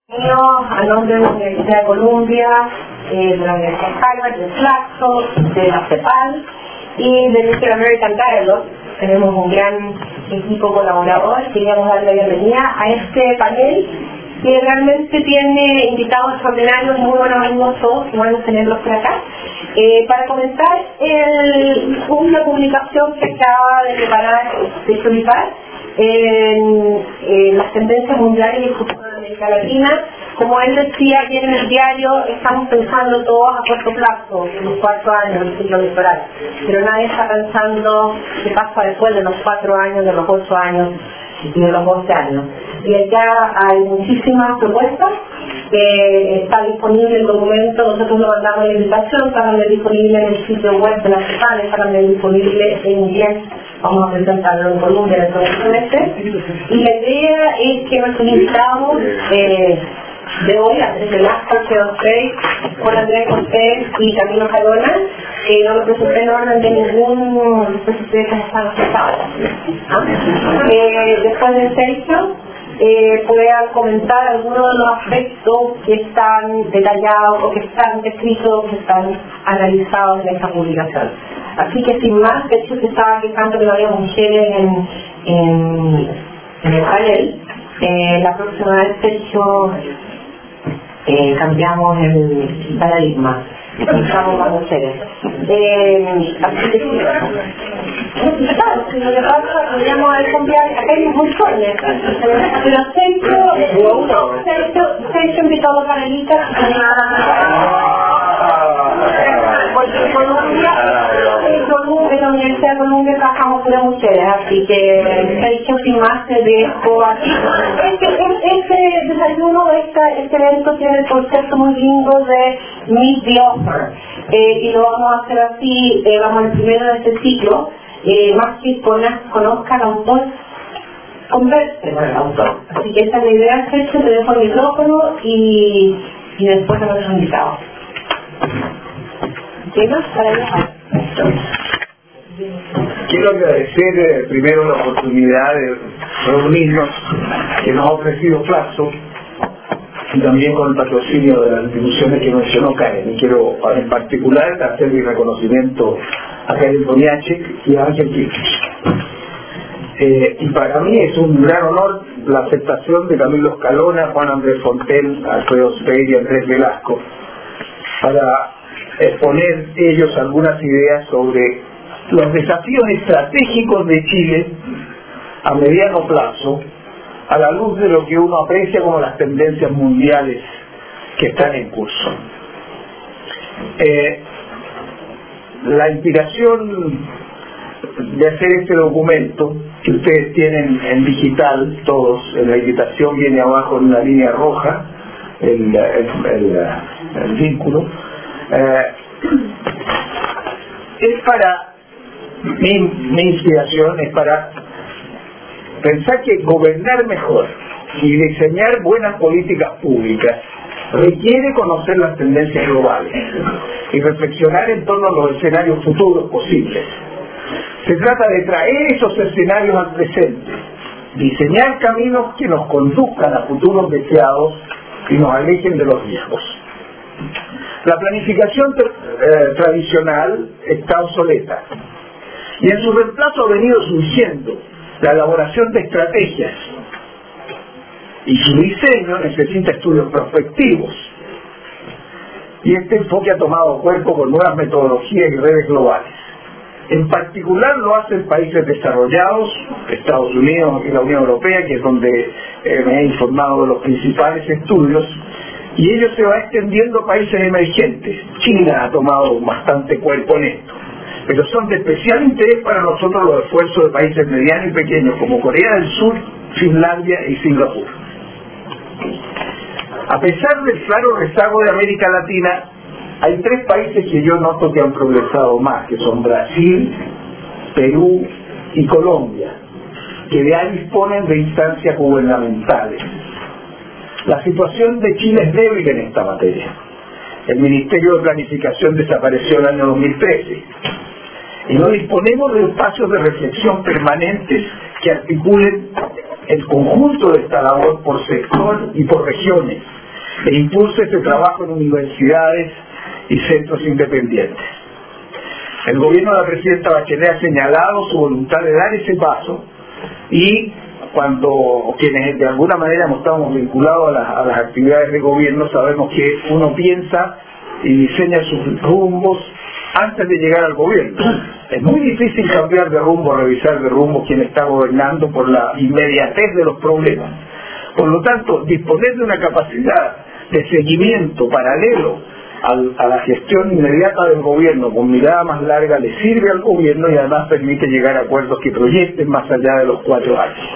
A nombre de la Universidad de Columbia, de la Universidad Harvard, de Flaxo, de la CEPAL y de Mr. American Dialogue. Tenemos un gran equipo colaborador. Queríamos darle la bienvenida a este panel que realmente tiene invitados extraordinarios, muy buenos amigos todos, que van a tenerlos por acá. Para comenzar, una publicación que acaba de preparar, de publicar, en las tendencias mundiales y el futuro de América Latina. Como él decía ayer en el diario, estamos pensando todos a corto plazo, en los 4 años del ciclo electoral, pero nadie está pensando qué pasa después de los 4 años, de los 8 años y de los 12 años. Y acá hay muchísimas propuestas. Está disponible el documento, nosotros lo mandamos en la invitación, está también disponible en el sitio web de la CEPAL, está también disponible en inglés. Vamos a presentarlo en Colombia en el segundo semestre. Y la idea es que nuestros invitados de hoy, Andrés Velasco, Juan Andrés Cortés y Camilo Carona, no lo presenté en orden de ningún de ustedes que están sentados. Después de Sergio, puedan comentar algunos de los aspectos que están detallados o que están descritos, que están analizados en esta publicación. Así que sin más, de hecho se estaba quejando que no había mujeres en el panel. La próxima vez, Sergio, cambiamos el paradigma. Estamos más mujeres. Así que si lo que pasa, podríamos haber cambiado, acá hay muchones, pero Sergio invitó a los panelistas porque en la Universidad de Columbia trabajamos con las mujeres, así que Sergio, sin más, te dejo aquí. Este desayuno, este evento tiene el concepto muy lindo de Meet the Author, y lo vamos a hacer así, vamos al primero de este ciclo, más que conozca al autor, converse con el autor. Así que esa es la idea, Sergio, te dejo el micrófono y después a nuestros invitados. ¿Llegas para allá? Quiero agradecer primero la oportunidad de reunirnos que nos ha ofrecido Flaxo y también con el patrocinio de las instituciones que mencionó Karen. Y quiero en particular hacer mi reconocimiento a Karen Poniachek y a Ángel Kirchner. Y para mí es un gran honor la aceptación de Camilo Escalona, Juan Andrés Fontel, Alfredo Speir y Andrés Velasco para exponer ellos algunas ideas sobre los desafíos estratégicos de Chile a mediano plazo, a la luz de lo que uno aprecia como las tendencias mundiales que están en curso. La inspiración de hacer este documento, que ustedes tienen en digital, todos, en la invitación viene abajo en una línea roja, el vínculo, es para, mi inspiración es para pensar que gobernar mejor y diseñar buenas políticas públicas requiere conocer las tendencias globales y reflexionar en torno a los escenarios futuros posibles. Se trata de traer esos escenarios al presente, diseñar caminos que nos conduzcan a futuros deseados y nos alejen de los riesgos. La planificación tradicional está obsoleta y en su reemplazo ha venido surgiendo la elaboración de estrategias y su diseño necesita estudios prospectivos, y este enfoque ha tomado cuerpo con nuevas metodologías y redes globales. En particular lo hacen países desarrollados, Estados Unidos y la Unión Europea, que es donde me he informado de los principales estudios, y ello se va extendiendo a países emergentes. China ha tomado bastante cuerpo en esto, pero son de especial interés para nosotros los esfuerzos de países medianos y pequeños como Corea del Sur, Finlandia y Singapur. A pesar del claro rezago de América Latina, hay 3 países que yo noto que han progresado más, que son Brasil, Perú y Colombia, que ya disponen de instancias gubernamentales. La situación de Chile es débil en esta materia. El Ministerio de Planificación desapareció en el año 2013 y no disponemos de espacios de reflexión permanentes que articulen el conjunto de esta labor por sector y por regiones e impulse este trabajo en universidades y centros independientes. El gobierno de la presidenta Bachelet ha señalado su voluntad de dar ese paso, y cuando quienes de alguna manera estamos vinculados a las actividades de gobierno sabemos que uno piensa y diseña sus rumbos antes de llegar al gobierno. Es muy difícil cambiar de rumbo, revisar de rumbo quien está gobernando por la inmediatez de los problemas. Por lo tanto, disponer de una capacidad de seguimiento paralelo a la gestión inmediata del gobierno con mirada más larga le sirve al gobierno, y además permite llegar a acuerdos que proyecten más allá de los 4 años.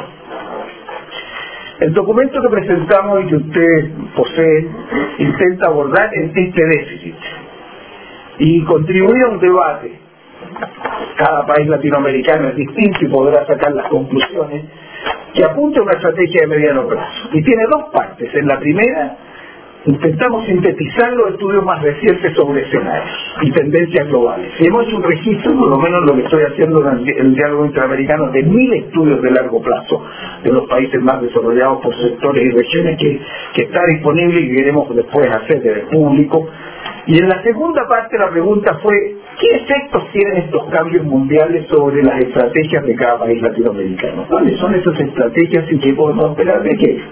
El documento que presentamos y que usted posee intenta abordar este déficit y contribuir a un debate. Cada país latinoamericano es distinto y podrá sacar las conclusiones, que apunta a una estrategia de mediano plazo. Y tiene 2 partes. En la primera, intentamos sintetizar los estudios más recientes sobre escenarios y tendencias globales. Y hemos hecho un registro, por lo menos lo que estoy haciendo en el diálogo interamericano, de 1000 estudios de largo plazo de los países más desarrollados por sectores y regiones que está disponible y que queremos después hacer del público. Y en la segunda parte la pregunta fue, ¿qué efectos tienen estos cambios mundiales sobre las estrategias de cada país latinoamericano? ¿Cuáles son esas estrategias y qué podemos esperar de qué?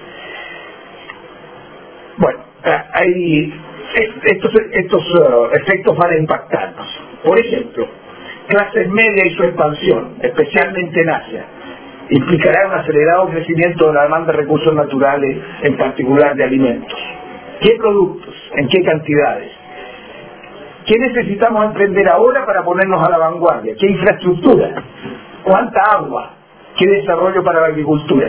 Bueno, estos efectos van a impactarnos. Por ejemplo, clases medias y su expansión, especialmente en Asia, implicará un acelerado crecimiento de la demanda de recursos naturales, en particular de alimentos. ¿Qué productos? ¿En qué cantidades? ¿Qué necesitamos emprender ahora para ponernos a la vanguardia? ¿Qué infraestructura? ¿Cuánta agua? ¿Qué desarrollo para la agricultura?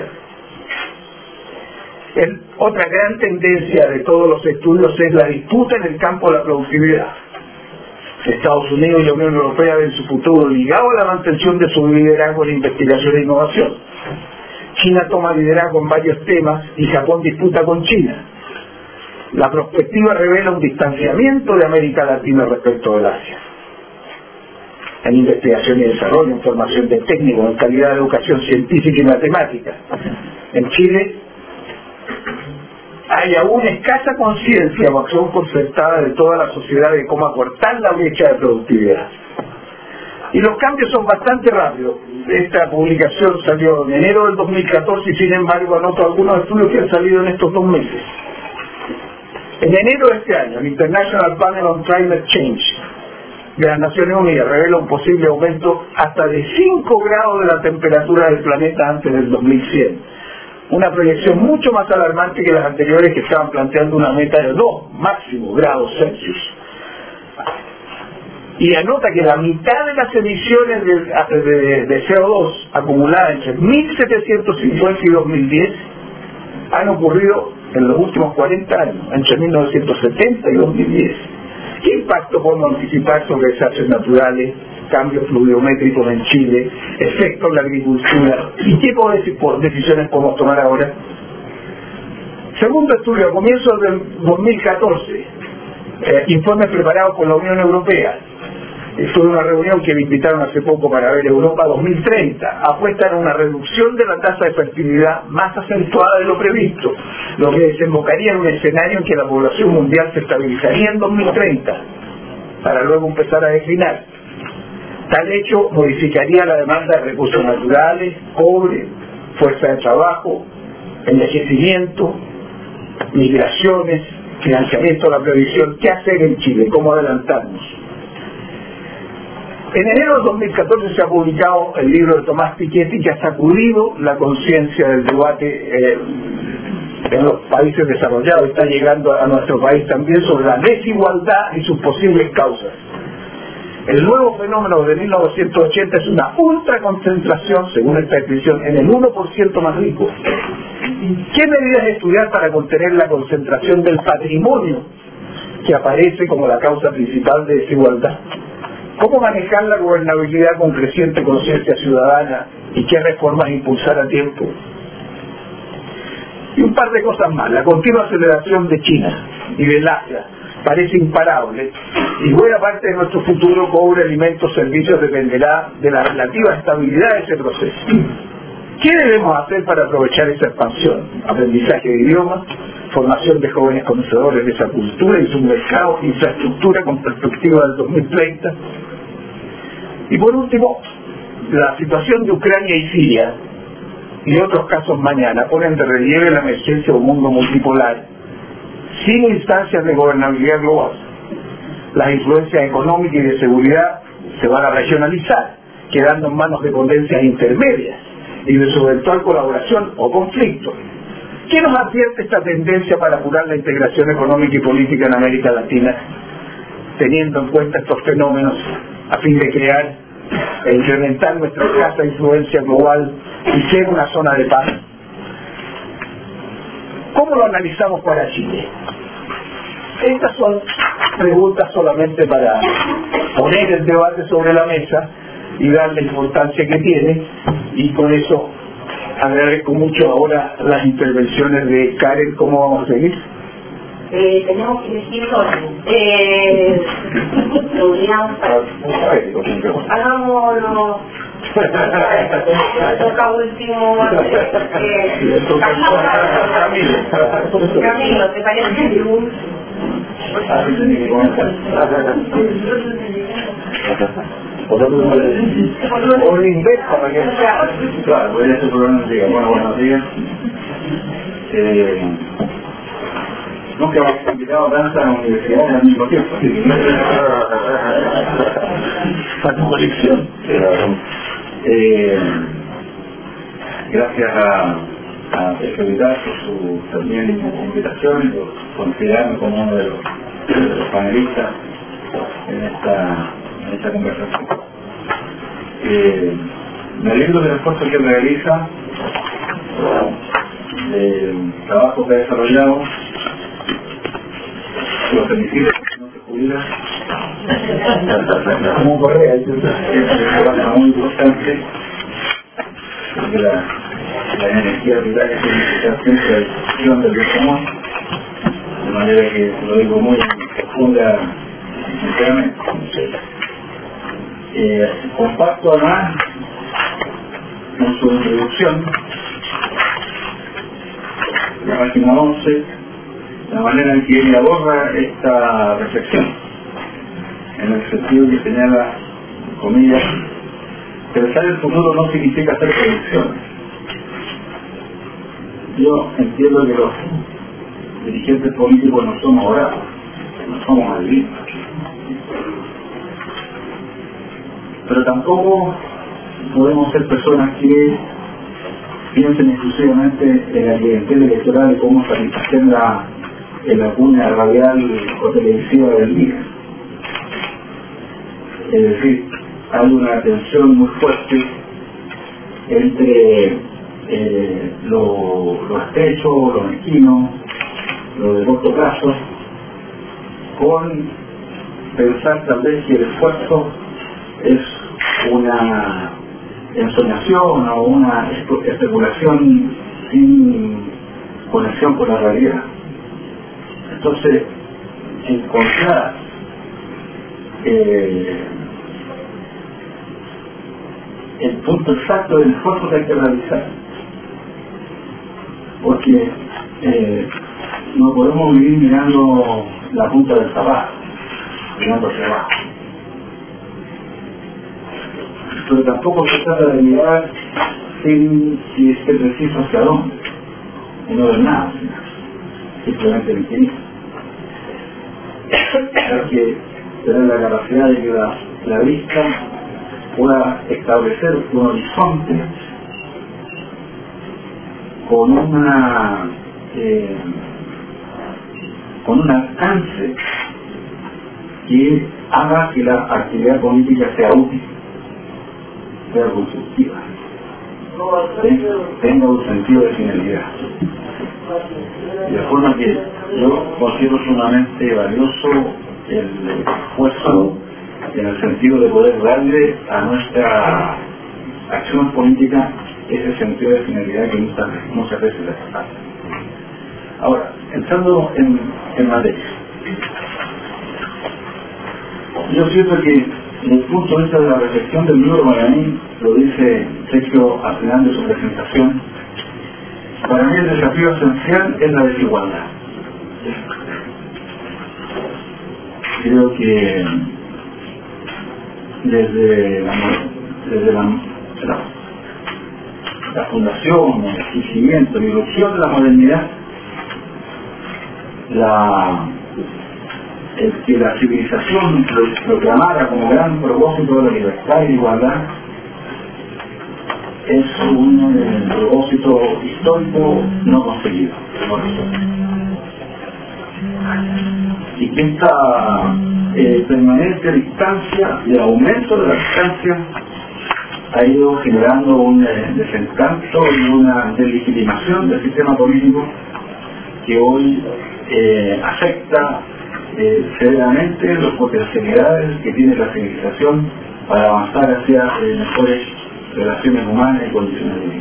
Otra gran tendencia de todos los estudios es la disputa en el campo de la productividad. Estados Unidos y la Unión Europea ven su futuro ligado a la mantención de su liderazgo en investigación e innovación. China toma liderazgo en varios temas y Japón disputa con China. La perspectiva revela un distanciamiento de América Latina respecto del Asia. En investigación y desarrollo, en formación de técnicos, en calidad de educación científica y matemática. En Chile hay aún escasa conciencia o acción concertada de toda la sociedad de cómo acortar la brecha de productividad. Y los cambios son bastante rápidos. Esta publicación salió en enero del 2014 y sin embargo anoto algunos estudios que han salido en estos 2 meses. En enero de este año, el International Panel on Climate Change de las Naciones Unidas revela un posible aumento hasta de 5 grados de la temperatura del planeta antes del 2100. Una proyección mucho más alarmante que las anteriores, que estaban planteando una meta de 2 máximo grados Celsius. Y anota que la mitad de las emisiones de CO2 acumuladas entre 1750 y 2010 han ocurrido en los últimos 40 años, entre 1970 y 2010. ¿Qué impacto podemos anticipar sobre desastres naturales, cambios pluviométricos en Chile, efectos en la agricultura? ¿Y qué decisiones podemos tomar ahora? Segundo estudio, a comienzos del 2014, informes preparados por la Unión Europea. Estuve en una reunión que me invitaron hace poco para ver Europa 2030. Apuestan a una reducción de la tasa de fertilidad más acentuada de lo previsto, lo que desembocaría en un escenario en que la población mundial se estabilizaría en 2030, para luego empezar a declinar. Tal hecho modificaría la demanda de recursos naturales, cobre, fuerza de trabajo, envejecimiento, migraciones, financiamiento de la previsión. ¿Qué hacer en Chile? ¿Cómo adelantarnos? En enero de 2014 se ha publicado el libro de Tomás Piketty, que ha sacudido la conciencia del debate en los países desarrollados. Está llegando a nuestro país también sobre la desigualdad y sus posibles causas. El nuevo fenómeno de 1980 es una ultraconcentración, según esta descripción, en el 1% más rico. ¿Qué medidas estudiar para contener la concentración del patrimonio que aparece como la causa principal de desigualdad? ¿Cómo manejar la gobernabilidad con creciente conciencia ciudadana y qué reformas impulsar a tiempo? Y un par de cosas más. La continua aceleración de China y del Asia parece imparable y buena parte de nuestro futuro, cobre, alimentos, servicios, dependerá de la relativa estabilidad de ese proceso. ¿Qué debemos hacer para aprovechar esa expansión? Aprendizaje de idiomas, formación de jóvenes conocedores de esa cultura y su mercado, infraestructura con perspectiva del 2030. Y por último, la situación de Ucrania y Siria y otros casos mañana ponen de relieve la emergencia de un mundo multipolar sin instancias de gobernabilidad global. Las influencias económicas y de seguridad se van a regionalizar, quedando en manos de potencias intermedias y de su eventual colaboración o conflicto. ¿Qué nos advierte esta tendencia para apurar la integración económica y política en América Latina, teniendo en cuenta estos fenómenos a fin de crear e incrementar nuestra escasa influencia global y ser una zona de paz? ¿Cómo lo analizamos para Chile? Estas son preguntas solamente para poner el debate sobre la mesa y dar la importancia que tiene, y con eso agradezco mucho ahora las intervenciones de Karen. ¿Cómo vamos a seguir? Tenemos que elegir orden. Hagámoslo. Toca último. Camilo, ¿te parece? Un invento para que... Claro, voy a hacer buenos días. Bueno, buenos días. Nunca hemos invitado tanto a la universidad al mismo tiempo. Para tu colección. Gracias a Sergio Vital por su también invitación y por considerarme como uno de los panelistas en esta conversación. Me alegro del esfuerzo que realiza, del trabajo que ha desarrollado, los felicito porque no se jubila. Como Correa, es un programa muy importante, porque la energía vital que tiene que estar siempre a disposición del bien común, de manera que lo digo muy profunda y sinceramente. Comparto además en su introducción la página 11 la manera en que él aborda esta reflexión, en el sentido que señala, comillas, pensar el futuro no significa hacer predicciones. Yo entiendo que los dirigentes políticos no somos oráculos, no somos adivinos, pero tampoco podemos ser personas que piensen exclusivamente en la clientela electoral y cómo satisfacer en la cuña radial o televisiva del día. Es decir, hay una tensión muy fuerte entre lo estrecho, lo mezquino, lo de corto plazo, con pensar tal vez que el esfuerzo es una ensoñación o una especulación sin conexión con la realidad. Entonces, encontrar el punto exacto del esfuerzo que hay que realizar, porque no podemos vivir mirando la punta del zapato, mirando hacia abajo, pero tampoco se trata de mirar sin si es preciso hacia dónde, y no ver nada, simplemente el infinito. Hay que tener la capacidad de que la vista pueda establecer un horizonte con un alcance que haga que la actividad política sea útil, sea constructiva, tenga un sentido de finalidad. De forma que yo considero sumamente valioso el esfuerzo en el sentido de poder darle a nuestra acción política ese sentido de finalidad que muchas veces les falta. Ahora, entrando en materia, yo siento que desde el punto de vista de la reflexión del libro, para mí, lo dice Sergio al final de su presentación, para mí el desafío esencial es la desigualdad. Creo que desde la fundación, el surgimiento, la irrupción de la modernidad, el que la civilización proclamara como gran propósito de la libertad y la igualdad es un propósito histórico no conseguido por nosotros. Y que esta permanente distancia y el aumento de la distancia ha ido generando un desencanto y una deslegitimación del sistema político que hoy afecta severamente las potencialidades que tiene la civilización para avanzar hacia mejores relaciones humanas y condiciones de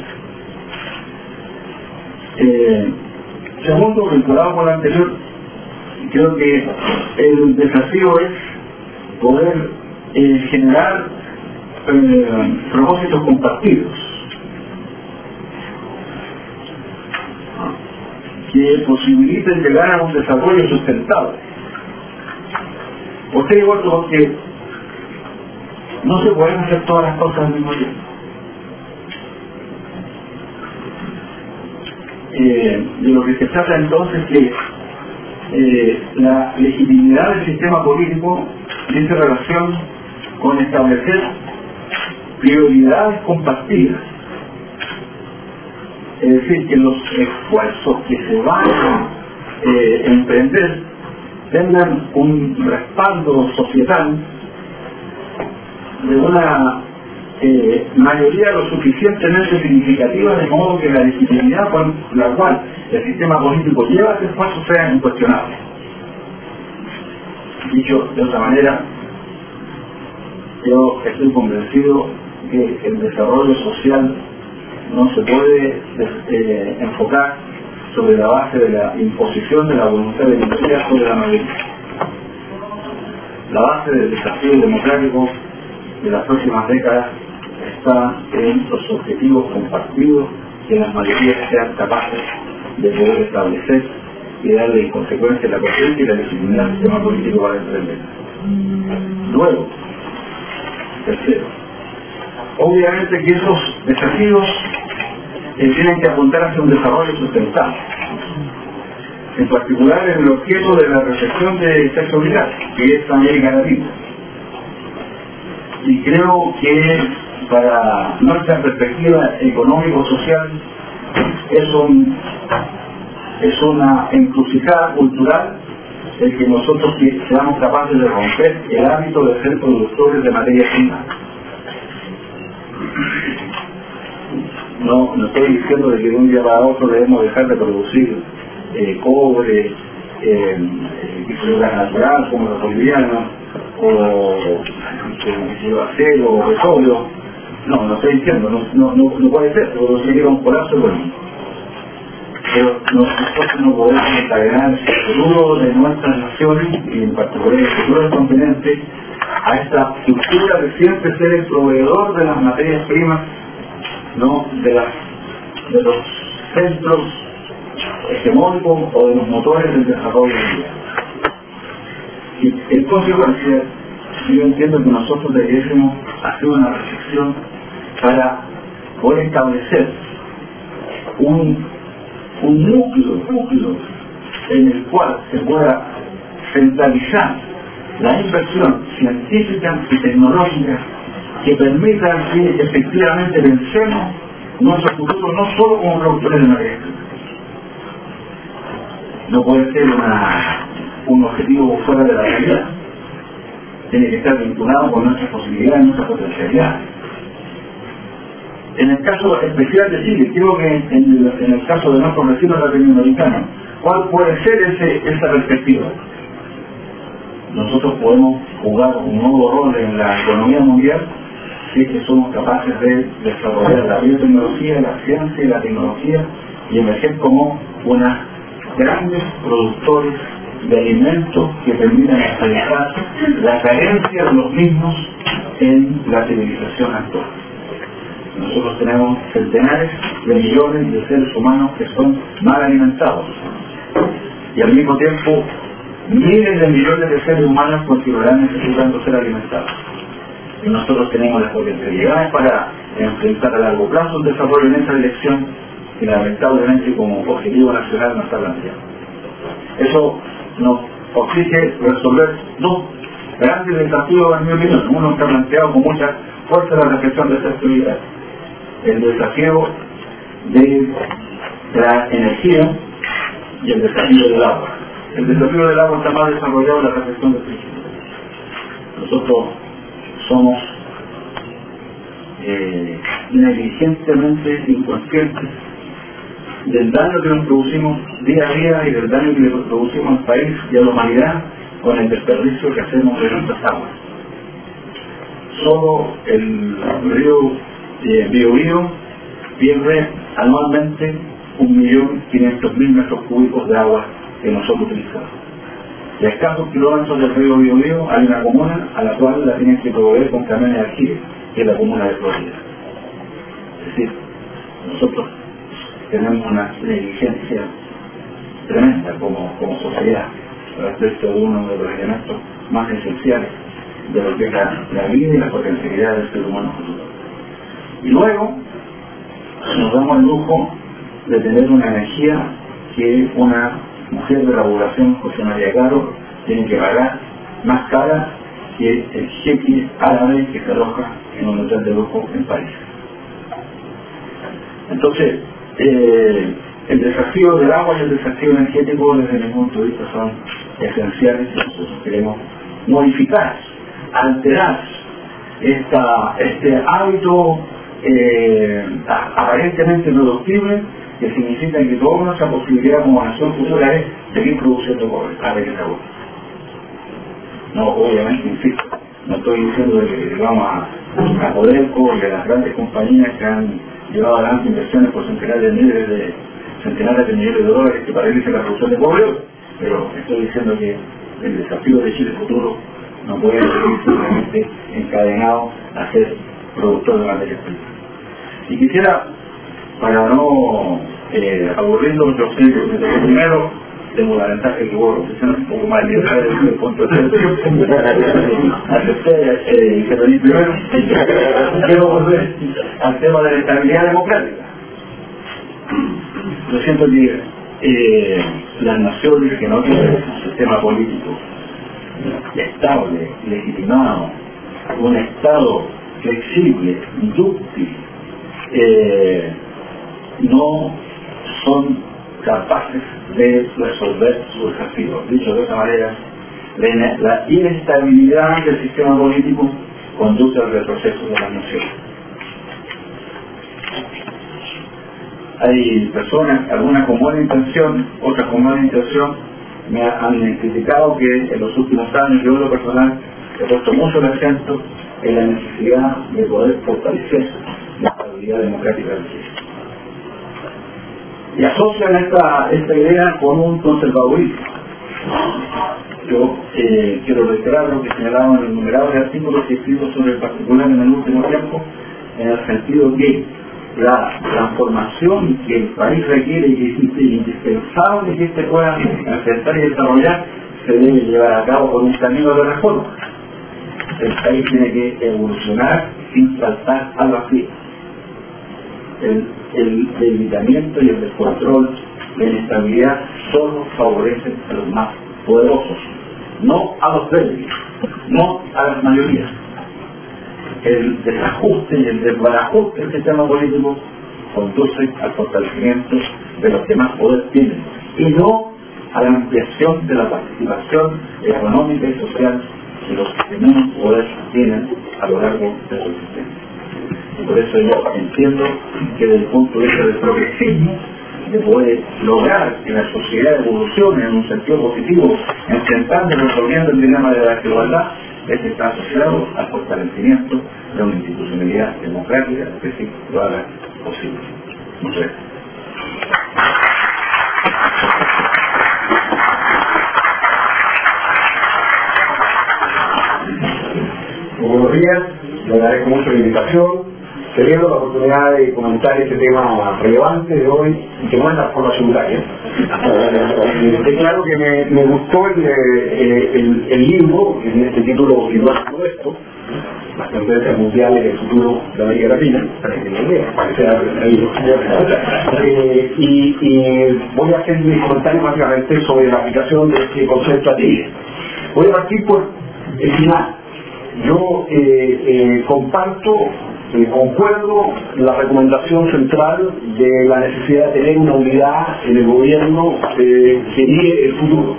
vida. Segundo, vinculado con lo anterior, creo que el desafío es poder generar propósitos compartidos que posibiliten llegar a un desarrollo sustentable. ¿Por qué digo esto? Porque no se pueden hacer todas las cosas al mismo tiempo. De lo que se trata entonces es la legitimidad del sistema político tiene relación con establecer prioridades compartidas. Es decir, que los esfuerzos que se van a emprender tengan un respaldo societal de una mayoría lo suficientemente significativa, de modo que la legitimidad con la cual el sistema político lleva ese esfuerzo sea incuestionable. Dicho de otra manera, yo estoy convencido que el desarrollo social no se puede enfocar sobre la base de la imposición de la voluntad de la mayoría sobre la mayoría. La base del desafío democrático de las próximas décadas está en los objetivos compartidos que las mayorías sean capaces de poder establecer y darle en consecuencia la coherencia y la legitimidad del sistema político para emprender. Luego, tercero, obviamente que esos desafíos tienen que apuntar hacia un desarrollo sustentable, en particular en el objeto de la reflexión de Sergio Vidal, que es América Latina. Y creo que para nuestra perspectiva económico-social es una encrucijada cultural el que nosotros seamos capaces de romper el hábito de ser productores de materia prima. No estoy diciendo de que de un día para otro debemos dejar de producir cobre, gas natural como los bolivianos, o acero o petróleo. No estoy diciendo, no puede ser, pero se llega a un colapso económico. Pero nosotros no podemos encadenar el futuro de nuestras naciones, y en particular el futuro del continente, a esta cultura de siempre ser el proveedor de las materias primas, ¿no? de los centros hegemónicos o de los motores del desarrollo mundial. Y en consecuencia, yo entiendo que nosotros debiésemos hacer una reflexión para poder establecer un núcleo en el cual se pueda centralizar la inversión científica y tecnológica que permita que efectivamente vencemos nuestro futuro no solo como productores de materia prima. No puede ser un objetivo fuera de la realidad. Tiene que estar vinculado con nuestras posibilidades, nuestras potencialidades. En el caso especial de Chile, creo que en el caso de nuestros vecinos latinoamericanos, ¿cuál puede ser esa perspectiva? Nosotros podemos jugar un nuevo rol en la economía mundial si es que somos capaces de desarrollar la biotecnología, la ciencia y la tecnología y emerger como unos grandes productores de alimentos que permitan expresar la carencia de los mismos en la civilización actual. Nosotros tenemos centenares de millones de seres humanos que son mal alimentados y al mismo tiempo miles de millones de seres humanos continuarán necesitando ser alimentados. Y nosotros tenemos las potencialidades para enfrentar a largo plazo un desarrollo en esa dirección y lamentablemente como objetivo nacional no está planteado. Eso nos exige resolver dos grandes desafíos, en mi opinión. Uno está planteado con mucha fuerza la reflexión de esta actividad. El desafío de la energía y el desafío del agua. El desafío del agua está más desarrollado en la reflexión del principio. Nosotros somos negligentemente inconscientes del daño que nos producimos día a día y del daño que le producimos al país y a la humanidad con el desperdicio que hacemos de nuestras aguas. Solo el río Biobío pierde anualmente 1.500.000 metros cúbicos de agua que nosotros utilizamos. Y a escasos kilómetros del río Biobío hay una comuna a la cual la tienen que proveer con camiones de aljibe, que es la comuna de Florida. Es decir, nosotros tenemos una negligencia tremenda como sociedad respecto de uno de los elementos más esenciales de lo que es la vida y la potencialidad del ser humano futuro. Y luego nos damos el lujo de tener una energía que una mujer de la población, José María Caro, tiene que pagar más cara que el jeque árabe que se aloja en un hotel de lujo en París. Entonces, el desafío del agua y el desafío energético desde mi punto de vista son esenciales y nosotros queremos modificar, alterar este hábito aparentemente productible que significa que toda nuestra posibilidad como nación futura es seguir produciendo cobre, a ver qué se hace. No, obviamente, insisto, no estoy diciendo que vamos a Codelco y a las grandes compañías que han llevado adelante inversiones por centenares de millones de dólares que paralicen la producción de cobre, pero estoy diciendo que el desafío de Chile futuro no puede seguir simplemente encadenado a ser productor de materias primas. Y quisiera, para no aburrirlo, yo sé que primero tengo la ventaja que puedo profesionar un poco más liberal desde el punto de vista. Acepté y que lo di primero. Quiero volver al tema de la estabilidad democrática. Yo siento que las naciones que no tienen un sistema político estable, legitimado, un Estado flexible, dúctil, no son capaces de resolver sus desafíos. Dicho de otra manera, la inestabilidad del sistema político conduce al retroceso de las naciones. Hay personas, algunas con buena intención, otras con mala intención, me han criticado que en los últimos años yo en lo personal he puesto mucho el acento en la necesidad de poder fortalecer la estabilidad democrática del país. Y asocian esta idea con un conservadurismo. Yo quiero reiterar lo que señalaban en los innumerables artículos que he escrito sobre el particular en el último tiempo, en el sentido que la transformación que el país requiere y que es indispensable que éste pueda enfrentar y desarrollar se debe llevar a cabo por un camino de reforma. El país tiene que evolucionar sin saltar al vacío. El debilitamiento y el descontrol, la inestabilidad solo favorecen a los más poderosos, no a los débiles, no a las mayorías. El desajuste y el desbarajuste del sistema político conduce al fortalecimiento de los que más poder tienen y no a la ampliación de la participación económica y social que los que menos poder tienen a lo largo de su existencia. Y por eso yo entiendo que desde el punto de vista del progresismo, de poder lograr que la sociedad evolucione en un sentido positivo, enfrentando y resolviendo el dilema de la desigualdad, está asociado al fortalecimiento de una institucionalidad democrática que sí lo haga posible. Muchas gracias. Buenos días. agradezco mucho la invitación, celebro la oportunidad de comentar este tema relevante de hoy y que no es la forma secundaria. Claro que me gustó el libro, en este título todo esto, las tendencias mundiales del futuro de América Latina, para que sea y voy a hacer mis comentarios básicamente sobre la aplicación de este concepto a ti. Voy a partir por el final. Yo concuerdo la recomendación central de la necesidad de tener una unidad en el gobierno que guíe el futuro.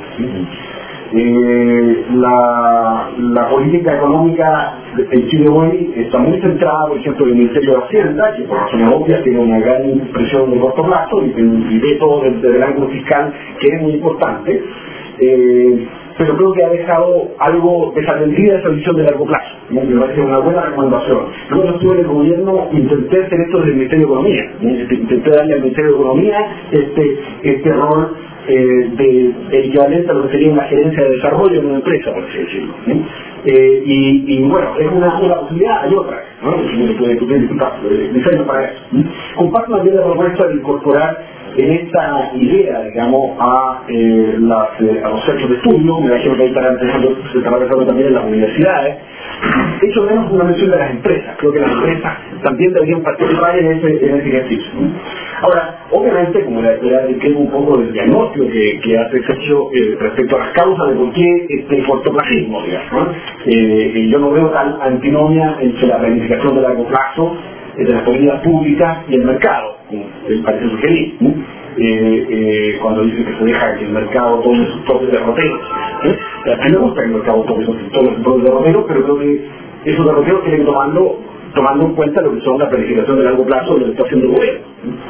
La política económica en Chile hoy está muy centrada, por ejemplo, en el Ministerio de Hacienda, que por razones obvias tiene una gran presión de corto plazo y ve todo desde el ángulo fiscal, que es muy importante. Pero creo que ha dejado algo desatendida esa visión de largo plazo. Me parece una buena recomendación. Luego yo estuve en el gobierno, intenté hacer esto desde el Ministerio de Economía, intenté darle al Ministerio de Economía este rol de equivalente a lo que sería una gerencia de desarrollo en una empresa, por así decirlo. Y bueno, es una posibilidad, hay otra, ¿no? Se puede diseño para eso. Comparto también la propuesta de incorporar en esta idea, digamos, a los centros de estudio. Me imagino que ahí se estará pensando también en las universidades. De hecho, menos una mención de las empresas. Creo que las empresas también deberían participar en ese ejercicio. Ahora, obviamente, como queda un poco del diagnóstico que hace Sergio respecto a las causas de por qué este cortoplacismo, digamos, ¿no? Yo no veo tal antinomia entre la planificación de largo plazo de las políticas públicas y el mercado, como parece sugerir, ¿no? Cuando dice que se deja que el mercado tome sus propios derroteros. A mí me gusta que el mercado tome sus propios derroteros, pero creo que esos derroteros tienen que tomando en cuenta lo que son la planificación de largo plazo de lo que está haciendo el gobierno.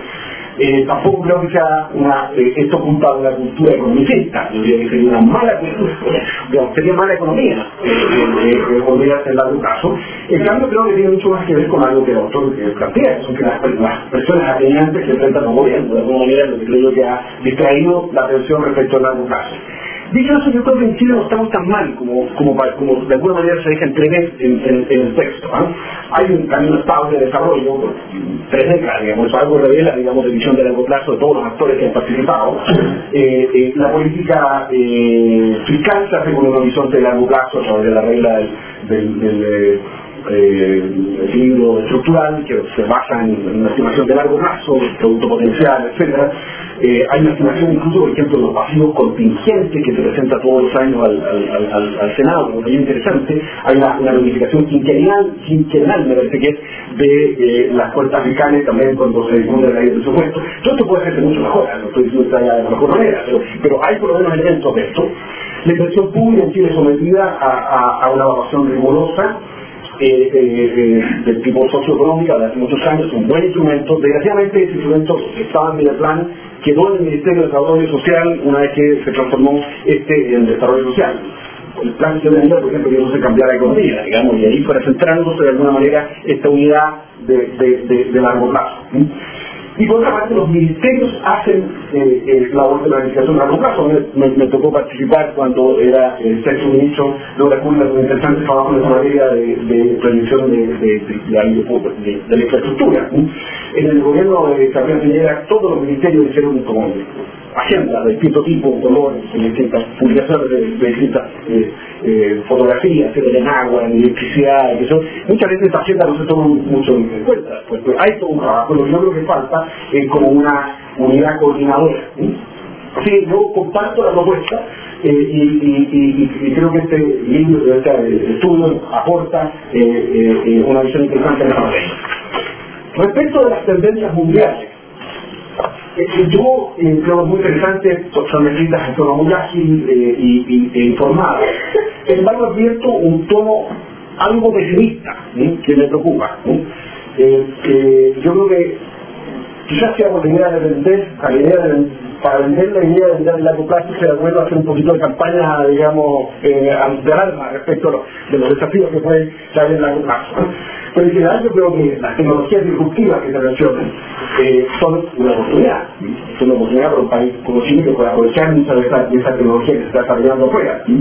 Tampoco creo que sea esto culpa de una cultura economicista. Yo diría que sería una mala cultura, sería mala economía volver a hacer largo plazo. En cambio, creo que tiene mucho más que ver con algo que el autor plantea, que son que las personas apremiantes se enfrentan al gobierno. De alguna manera, lo que creo yo que ha distraído la atención respecto al largo plazo. Dicho eso, yo creo que en Chile no estamos tan mal como de alguna manera se deja entrever en el texto. Hay un camino estable de desarrollo por 3 décadas, digamos, eso algo revela, digamos, de visión de largo plazo de todos los actores que han participado. La política fiscal se hace con un horizonte de largo plazo a través de la regla del equilibrio estructural, que se basa en una estimación de largo plazo, producto potencial, etc. Hay una estimación incluso, por ejemplo, de los pasivos contingentes que se presenta todos los años al Senado, como también interesante. Hay una notificación quinquenal, me parece que es, de las cuentas fiscales también cuando se difunde la ley de presupuesto. Todo esto puede hacerse mucho mejor, no estoy diciendo que haya de la mejor manera, pero hay por lo menos elementos de esto. La inversión pública en Chile es sometida a una evaluación rigurosa del tipo socioeconómica de hace muchos años, un buen instrumento. Desgraciadamente ese instrumento estaba en el plan, quedó en el Ministerio de Desarrollo Social una vez que se transformó en Desarrollo Social. El plan de ciudadanía, por ejemplo, que no se cambiara la economía, digamos, y ahí fuera centrándose de alguna manera esta unidad de largo plazo. Y por otra parte, los ministerios hacen labor de planificación a largo plazo. Me tocó participar cuando era el sexto ministro de Obras Públicas con interesantes trabajos en esa materia de planificación de la infraestructura. En el gobierno de Gabriel Piñera, todos los ministerios hicieron como agenda de distinto tipo, color, de distintas publicaciones, de distintas fotografías, en agua, en electricidad, muchas veces esta agenda no se toma mucho en cuenta, pues hay todo un trabajo. Lo que yo creo que falta es como una unidad coordinadora. Sí, yo comparto la propuesta y creo que este libro, este estudio aporta una visión interesante en esta materia. Respecto de las tendencias mundiales, yo creo que es muy interesante, son escritas en tono muy ágil e informado. Sin embargo, advierto un tono algo pesimista, que me preocupa. Yo creo que quizás sea por la idea de vender, para vender la idea de vender el largo plazo, se da bueno hacer un poquito de campaña, digamos, de alarma respecto de los desafíos que pueden traer el largo plazo. Pero en general yo creo que las tecnologías disruptivas que se mencionan son una oportunidad. Son una oportunidad para un país como Chile que pueda aprovechar mucha de esa tecnología que se está desarrollando afuera.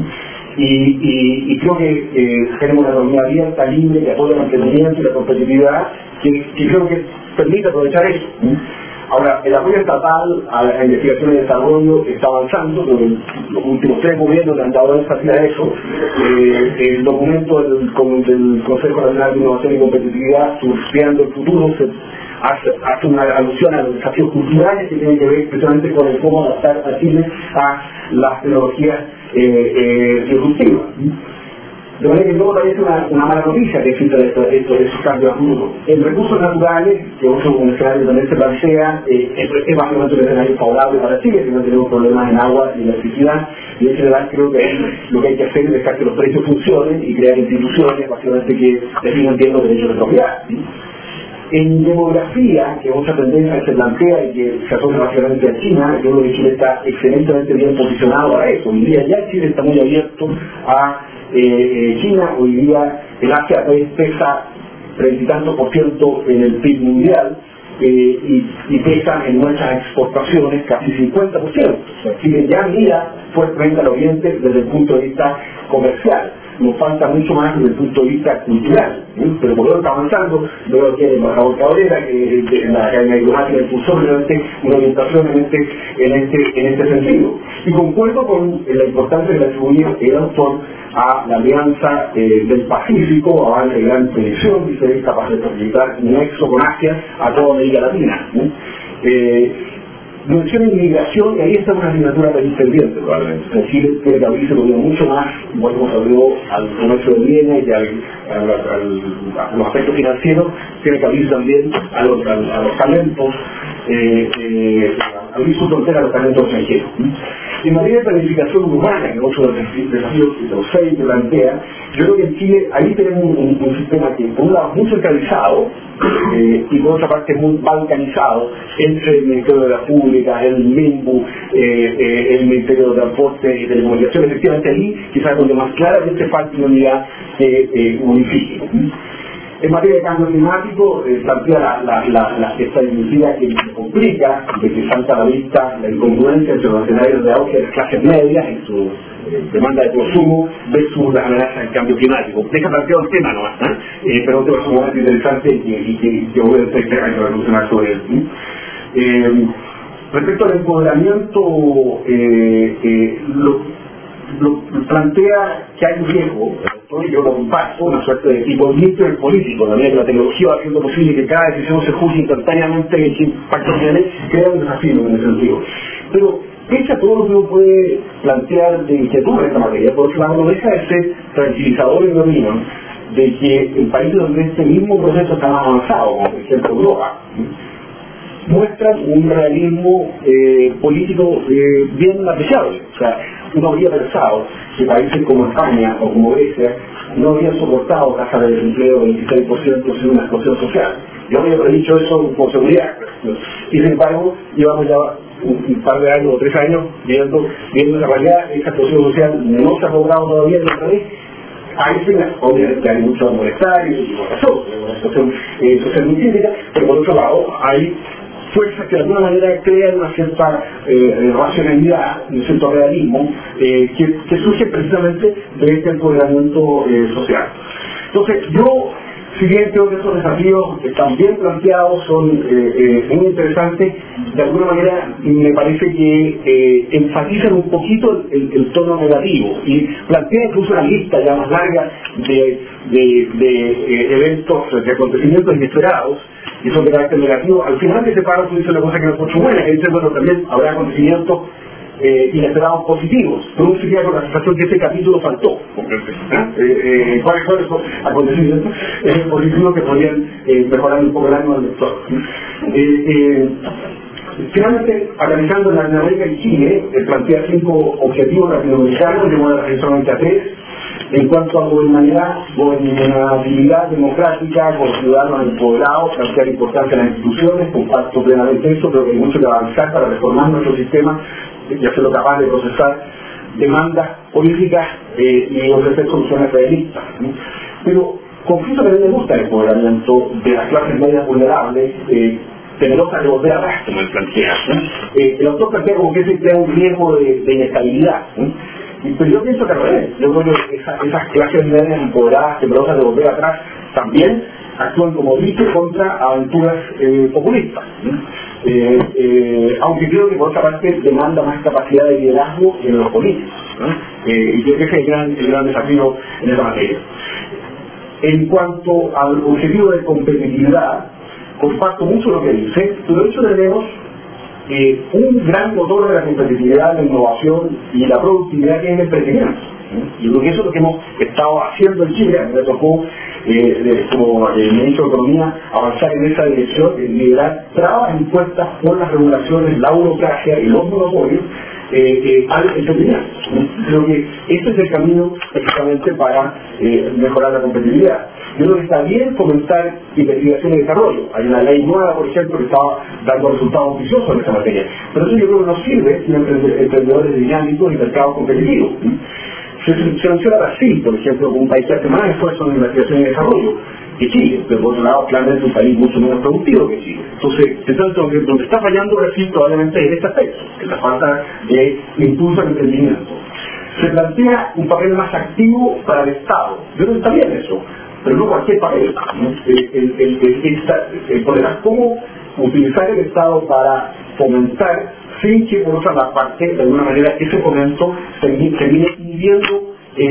y creo que tenemos una economía abierta, libre, que apoya el emprendimiento y la competitividad, que creo que permite aprovechar eso. Ahora, el apoyo estatal a la investigación y desarrollo está avanzando, pero los últimos 3 gobiernos le han dado énfasis a eso. El documento del Consejo Nacional de Innovación y Competitividad, Surfeando el Futuro, hace una alusión a los desafíos culturales que tienen que ver precisamente con el cómo adaptar a Chile a las tecnologías disruptivas. De manera que no parece una mala noticia que exista esos cambios a futuro. En recursos naturales, que un escenario también se plantea, es básicamente un escenario favorable para Chile, que no tenemos problemas en agua y electricidad, y en general creo que lo que hay que hacer es dejar que los precios funcionen y crear instituciones básicamente que definan bien los derechos de propiedad. En demografía, que es otra tendencia que se plantea y que se asocia básicamente a China, yo creo que Chile está excelentemente bien posicionado para eso. Hoy día ya Chile está muy abierto a China. Hoy día el Asia pesa 30 y tantos % en el PIB mundial y pesa en nuestras exportaciones casi 50%. O sea, Chile ya mira fuertemente al Oriente desde el punto de vista comercial. Nos falta mucho más desde el punto de vista cultural, pero por lo está avanzando. Veo que el embajador Cabrera, que la Academia Diplomática impulsó realmente una orientación en este sentido. Y concuerdo con la importancia de atribuir el autor a la Alianza del Pacífico, a la gran predicción, y ser capaz de facilitar un nexo con Asia a toda América Latina. Menciona inmigración, y ahí está una asignatura pendiente probablemente. O sea, Chile tiene que abrirse todavía mucho más, igual como se abrió al comercio de bienes y a los aspectos financieros, tiene que abrirse también a los talentos, abrir su frontera a los talentos extranjeros. En materia de planificación urbana, que es otro de los desafíos de los 6 que plantea, yo creo que en Chile ahí tenemos un sistema que por un lado es muy centralizado y por otra parte muy balcanizado entre el Ministerio de la Pública, el MIMBU, el Ministerio de Transporte y Telecomunicaciones. Efectivamente ahí quizás donde más claramente falta una unidad que unifique. En materia de cambio climático, plantea esta iniciativa que complica, de que salta a la vista la incongruencia entre los escenarios de auge de las clases medias en su demanda de consumo versus las amenazas del cambio climático. Deja planteado el tema nomás, pero un tema sumamente interesante y que obviamente hay que reflexionar sobre él. Respecto al empoderamiento, lo plantea que hay un riesgo, yo lo comparto, una suerte de tipo político, también que la tecnología va haciendo posible que cada decisión se juzgue instantáneamente en qué impacto tiene, crea un desafío en ese sentido. Pero pese a todo lo que uno puede plantear de inquietud en esta materia, por otro lado no deja de ser tranquilizador en mi opinión de que en países donde este mismo proceso está más avanzado, como por ejemplo Europa, muestran un realismo político bien apreciable. O sea, uno habría pensado que países como España o como Grecia no habrían soportado tasas de desempleo del 26% sin una explosión social. Yo habría predicho eso con seguridad. Y sin embargo, llevamos ya un par de años o 3 años viendo la realidad. Esa explosión social no se ha logrado todavía en nuestra vez. Ahí sí, obviamente hay mucho a molestar y por razón, una situación social muy crítica, pero por otro lado hay fuerzas que de alguna manera crean una cierta racionalidad, un cierto realismo que surge precisamente de este empoderamiento social. Entonces yo, si bien creo que estos desafíos están bien planteados, son muy interesantes, de alguna manera me parece que enfatizan un poquito el tono negativo y plantean incluso una lista ya más larga de eventos, de acontecimientos inesperados y son de carácter negativo. Al final de ese párrafo dice una cosa que no es mucho buena, que dice, bueno, también habrá acontecimientos inesperados positivos, pero uno se queda con la sensación que ese capítulo faltó. ¿Cuáles son esos acontecimientos positivos que podrían mejorar un poco el ánimo del lector? Finalmente, analizando Latinoamérica y Chile, plantea 5 objetivos latinoamericanos, de modo solamente a 3. En cuanto a gobernabilidad democrática, con ciudadanos empoderados, plantear importancia en las instituciones, comparto plenamente eso, pero que hay mucho que avanzar para reformar nuestro sistema y hacerlo capaz de procesar demandas políticas y ofrecer soluciones realistas. Pero confieso que a mí me gusta el empoderamiento de las clases medias vulnerables, temerosas de volver atrás, como él plantea. El autor plantea como que ese crea un riesgo de inestabilidad. Pero yo pienso que al revés. Yo creo que esas clases medias empoderadas, temerosas de volver atrás, también actúan como dicho contra aventuras populistas. Aunque creo que por otra parte demanda más capacidad de liderazgo en los políticos. Y creo que ese es el gran desafío en esa materia. En cuanto al objetivo de competitividad, comparto mucho lo que dice, pero de hecho tenemos un gran motor de la competitividad, la innovación y la productividad que es el emprendimiento. Yo creo que eso es lo que hemos estado haciendo en Chile. Me tocó, como ministro de Economía, avanzar en esa dirección, liberar trabas impuestas por las regulaciones, la burocracia y los monopolios al emprendimiento. Creo que este es el camino precisamente para mejorar la competitividad. Yo creo que está bien fomentar investigación y desarrollo. Hay una ley nueva, por ejemplo, que estaba dando resultados ambiciosos en esa materia. Pero eso yo creo que no sirve sin emprendedores dinámicos y mercados competitivos. Se menciona Brasil, por ejemplo, como un país que hace más esfuerzo en investigación y desarrollo que Chile, pero por otro lado, claramente es un país mucho menos productivo que Chile. Entonces, donde está fallando Brasil probablemente es en este aspecto, en la falta de impulso al emprendimiento. Se plantea un papel más activo para el Estado. Yo creo que está bien eso, pero no cualquier papel. El problema es cómo utilizar el Estado para fomentar, sin que por otra parte, de alguna manera, ese fomento termine inhibiendo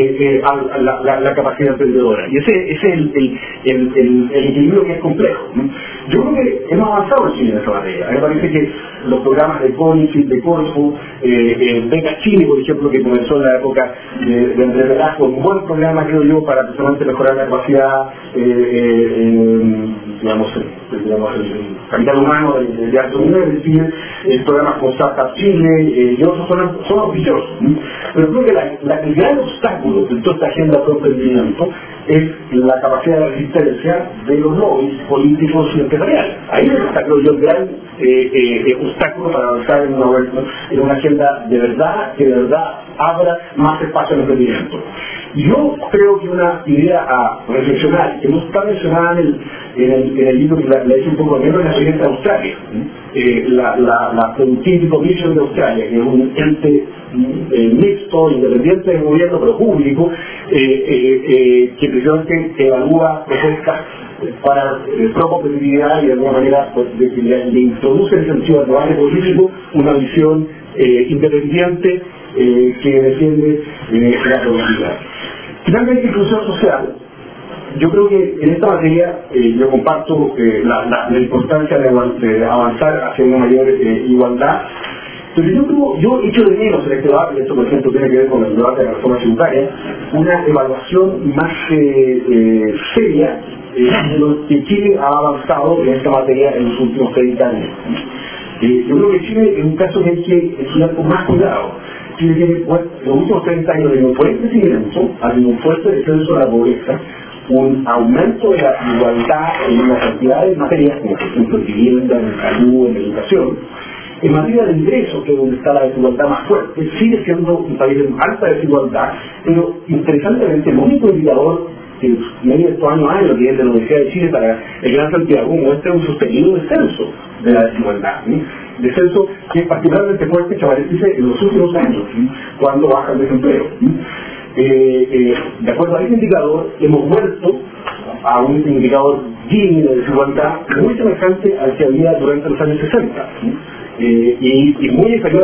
la capacidad emprendedora. Y ese es el equilibrio que es complejo. Yo creo que hemos avanzado en Chile en esa materia. A mí me parece que los programas de CONICET, de Corfo, Beca Chile, por ejemplo, que comenzó en la época de Andrés Velasco, un buen programa, creo yo, para precisamente mejorar la capacidad, digamos, el capital humano de alto nivel, es decir, programas como Startup Chile y otros son auspiciosos. Pero creo que el gran obstáculo de toda esta agenda de emprendimiento es la capacidad de resistencia de los lobbies políticos y empresariales. Ahí está, creo yo, el gran obstáculo para avanzar en una agenda de verdad, que de verdad abra más espacio al emprendimiento. Yo creo que una idea a reflexionar, que no está mencionada en el libro que la hice un poco menos, es la siguiente de Australia. La Productivity Commission de Australia, que es un ente mixto, independiente del gobierno, pero público, que precisamente evalúa propuestas para pro-competitividad y de alguna manera pues, le introduce en el sentido del debate político una visión independiente que defiende la productividad. Finalmente, inclusión social. Yo creo que en esta materia yo comparto la importancia de avanzar hacia una mayor igualdad, pero yo echo de menos en este debate, y esto por ejemplo tiene que ver con el debate de la reforma tributaria, una evaluación más seria de lo que Chile ha avanzado en esta materia en los últimos 30 años. Yo creo que Chile es un caso que hay que estudiar con más cuidado. Chile tiene los últimos 30 años de un fuerte crecimiento, ha tenido un fuerte descenso de la pobreza, un aumento de la igualdad en una cantidad de materias, como por ejemplo en vivienda, en salud, en educación. En materia de ingresos, que es donde está la desigualdad más fuerte, sigue siendo un país de alta desigualdad, pero interesantemente el único indicador que medio de estos años hay, lo que es de la Universidad de Chile para el Gran Santiago, muestra un sostenido descenso de la desigualdad. Descenso que es particularmente fuerte, que aparece en los últimos años, cuando baja el desempleo. De acuerdo a ese indicador, hemos vuelto a un indicador Gini de desigualdad muy semejante al que había durante los años 60. Y muy inferior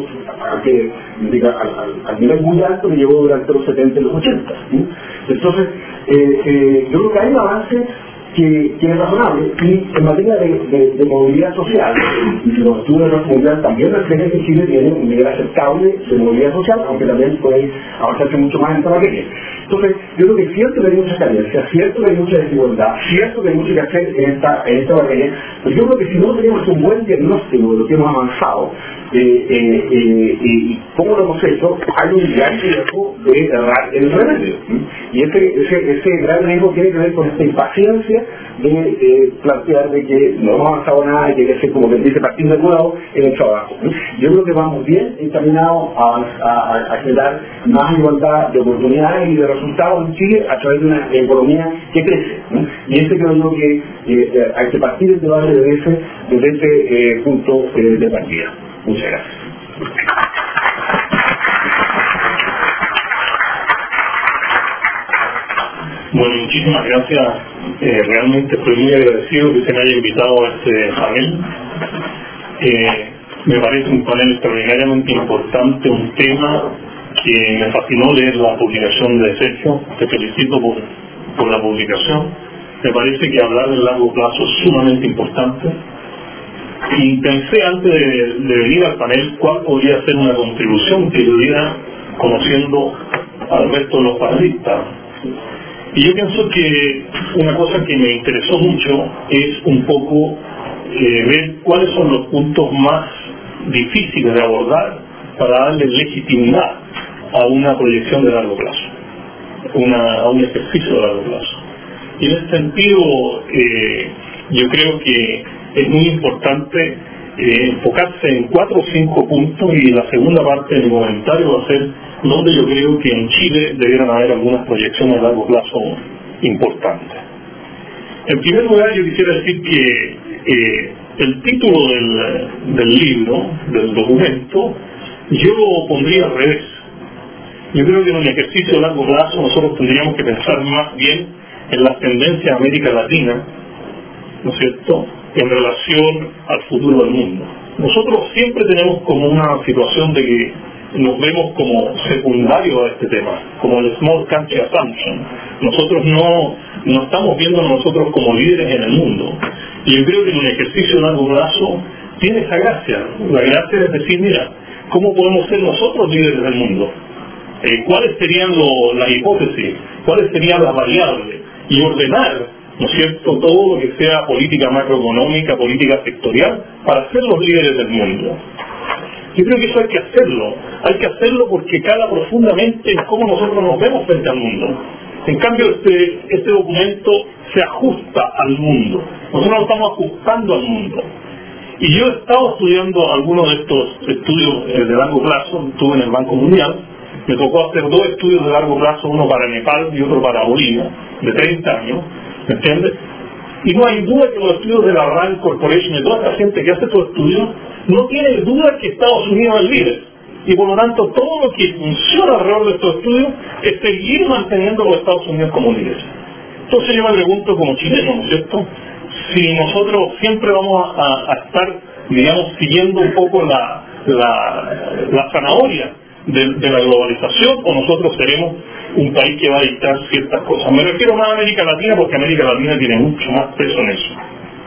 al nivel muy alto que llegó durante los 70 y los 80. Entonces, yo creo que hay un avance que es razonable, y en materia de movilidad social, y los estudios de la comunidad también reflejan que Chile tiene un nivel aceptable de movilidad social, aunque también puede avanzarse mucho más en esta materia. Entonces, yo creo que es cierto que hay mucha carencia, cierto que hay mucha desigualdad, cierto que hay mucho que hacer en esta materia, pero yo creo que si no tenemos un buen diagnóstico de lo que hemos avanzado, y cómo lo hemos hecho, hay un gran riesgo de errar el remedio. Y ese gran riesgo tiene que ver con esta impaciencia de plantear de que no hemos avanzado nada y que hay que hacer, como que dice, partir de nuevo en el trabajo. Yo creo que vamos bien encaminados a generar más igualdad de oportunidades y de resultados en Chile a través de una economía que crece. Y creo yo que hay que partir el debate desde ese punto de partida. Muchas gracias. Bueno, muchísimas gracias. Realmente estoy muy agradecido que se me haya invitado a este panel. Me parece un panel extraordinariamente importante, un tema que me fascinó leer la publicación de Sergio. Te felicito por la publicación. Me parece que hablar del largo plazo es sumamente importante. Y pensé antes de venir al panel cuál podría ser una contribución que yo diera conociendo al resto de los panelistas. Y yo pienso que una cosa que me interesó mucho es un poco ver cuáles son los puntos más difíciles de abordar para darle legitimidad a una proyección de largo plazo, a un ejercicio de largo plazo. Y en ese sentido, yo creo que es muy importante enfocarse en 4 o 5 puntos, y la segunda parte de mi comentario va a ser donde yo creo que en Chile debieran haber algunas proyecciones a largo plazo importantes. En primer lugar, yo quisiera decir que el título del libro, del documento, yo lo pondría al revés. Yo creo que en un ejercicio de largo plazo nosotros tendríamos que pensar más bien en las tendencias de América Latina, ¿no es cierto?, en relación al futuro del mundo. Nosotros siempre tenemos como una situación de que nos vemos como secundarios a este tema, como el small country assumption. Nosotros no estamos viendo a nosotros como líderes en el mundo. Y yo creo que en un ejercicio de largo plazo tiene esa gracia. La gracia es decir, mira, ¿cómo podemos ser nosotros líderes del mundo? ¿Cuáles serían las hipótesis? ¿Cuáles serían las variables? Y ordenar, ¿no es cierto?, todo lo que sea política macroeconómica, política sectorial, para ser los líderes del mundo. Yo creo que eso hay que hacerlo porque cala profundamente en cómo nosotros nos vemos frente al mundo. En cambio, este documento se ajusta al mundo. Nosotros nos estamos ajustando al mundo. Y yo he estado estudiando algunos de estos estudios de largo plazo. Estuve en el Banco Mundial. Me tocó hacer 2 estudios de largo plazo, uno para Nepal y otro para Bolivia, de 30 años, ¿me entiendes? Y no hay duda que los estudios de la RAND Corporation y toda esta gente que hace estos estudios no tiene duda que Estados Unidos es líder. Y por lo tanto, todo lo que funciona alrededor de estos estudios es seguir manteniendo a los Estados Unidos como líderes. Entonces yo me pregunto como chileno, ¿no es cierto?, si nosotros siempre vamos a estar, digamos, siguiendo un poco la zanahoria de la globalización, o nosotros seremos un país que va a dictar ciertas cosas. Me refiero más a América Latina porque América Latina tiene mucho más peso en eso.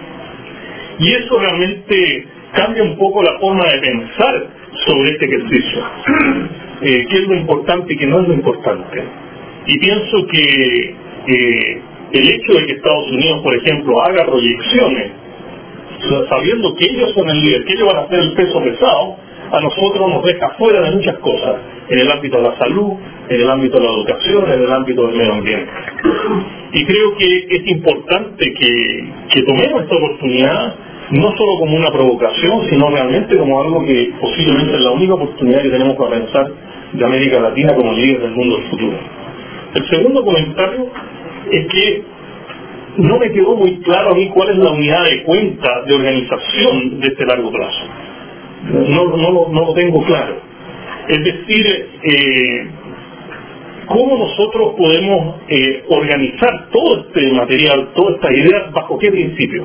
Y eso realmente cambia un poco la forma de pensar sobre este ejercicio. ¿Qué es lo importante y qué no es lo importante? Y pienso que el hecho de que Estados Unidos, por ejemplo, haga proyecciones, sabiendo que ellos son el líder, que ellos van a hacer el peso pesado, a nosotros nos deja fuera de muchas cosas, en el ámbito de la salud, en el ámbito de la educación, en el ámbito del medio ambiente. Y creo que es importante que tomemos esta oportunidad, no solo como una provocación, sino realmente como algo que posiblemente es la única oportunidad que tenemos para pensar de América Latina como líder del mundo del futuro. El segundo comentario es que no me quedó muy claro a mí cuál es la unidad de cuenta de organización de este largo plazo. No lo tengo claro. Es decir, ¿cómo nosotros podemos organizar todo este material, todas estas ideas, bajo qué principio?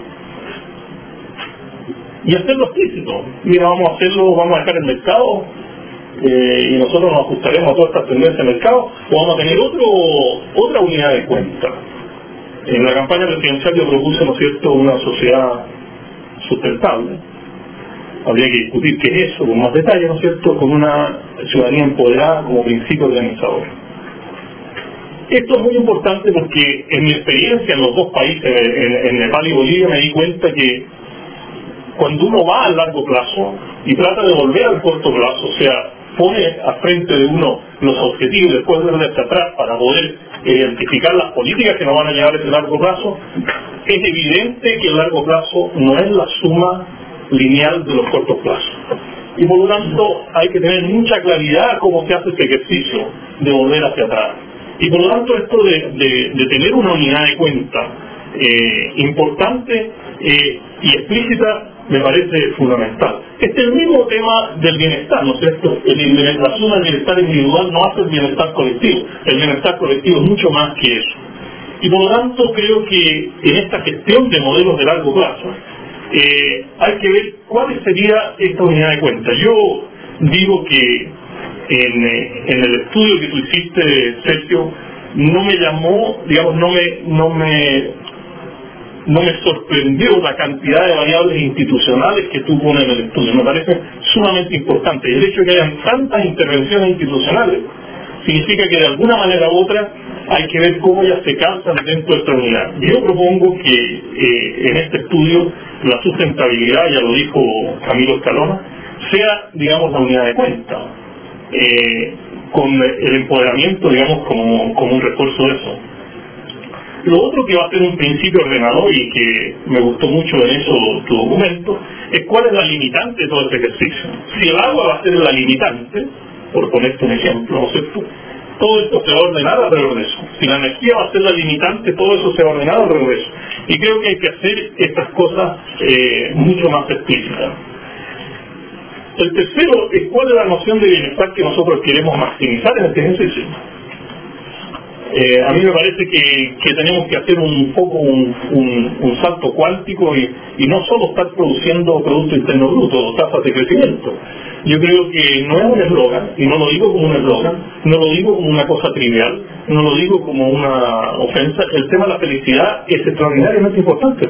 Y hacerlo explícito. Mira, vamos a dejar el mercado y nosotros nos ajustaremos a todas estas tendencias de mercado, o vamos a tener otra unidad de cuenta. En la campaña presidencial yo propuse, ¿no es cierto?, una sociedad sustentable. Habría que discutir qué es eso con más detalle, ¿no es cierto?, con una ciudadanía empoderada como principio organizador. Esto es muy importante porque en mi experiencia en los 2 países, en Nepal y Bolivia, me di cuenta que cuando uno va a largo plazo y trata de volver al corto plazo, o sea, pone a frente de uno los objetivos y después verle hacia atrás para poder identificar las políticas que nos van a llevar a ese largo plazo, es evidente que el largo plazo no es la suma lineal de los cortos plazos. Y por lo tanto hay que tener mucha claridad cómo se hace este ejercicio de volver hacia atrás. Y por lo tanto esto de tener una unidad de cuenta importante y explícita me parece fundamental. Este es el mismo tema del bienestar, ¿no es cierto? La suma del bienestar individual no hace el bienestar colectivo. El bienestar colectivo es mucho más que eso. Y por lo tanto creo que en esta gestión de modelos de largo plazo hay que ver cuál sería esta unidad de cuenta. Yo digo que en el estudio que tú hiciste, Sergio, no me llamó, digamos, no me sorprendió la cantidad de variables institucionales que tú pones en el estudio. Me parece sumamente importante. Y el hecho de que hayan tantas intervenciones institucionales significa que de alguna manera u otra hay que ver cómo ellas se calzan dentro de esta unidad. Yo propongo que en este estudio la sustentabilidad, ya lo dijo Camilo Escalona, sea, digamos, la unidad de cuenta, con el empoderamiento, digamos, como un refuerzo de eso. Lo otro que va a ser un principio ordenador y que me gustó mucho en eso tu documento, es cuál es la limitante de todo este ejercicio. Si el agua va a ser la limitante, por ponerte un ejemplo, ¿no es cierto?, todo esto se va a ordenar al regreso. Si la energía va a ser la limitante, todo eso se va a ordenar al regreso. Y creo que hay que hacer estas cosas mucho más explícitas. El tercero es cuál es la noción de bienestar que nosotros queremos maximizar en este ejercicio. A mí me parece que tenemos que hacer un poco un salto cuántico y no solo estar produciendo Producto Interno Bruto o tasas de crecimiento. Yo creo que no es un eslogan, y no lo digo como un eslogan, no lo digo como una cosa trivial, no lo digo como una ofensa. El tema de la felicidad es extraordinariamente importante.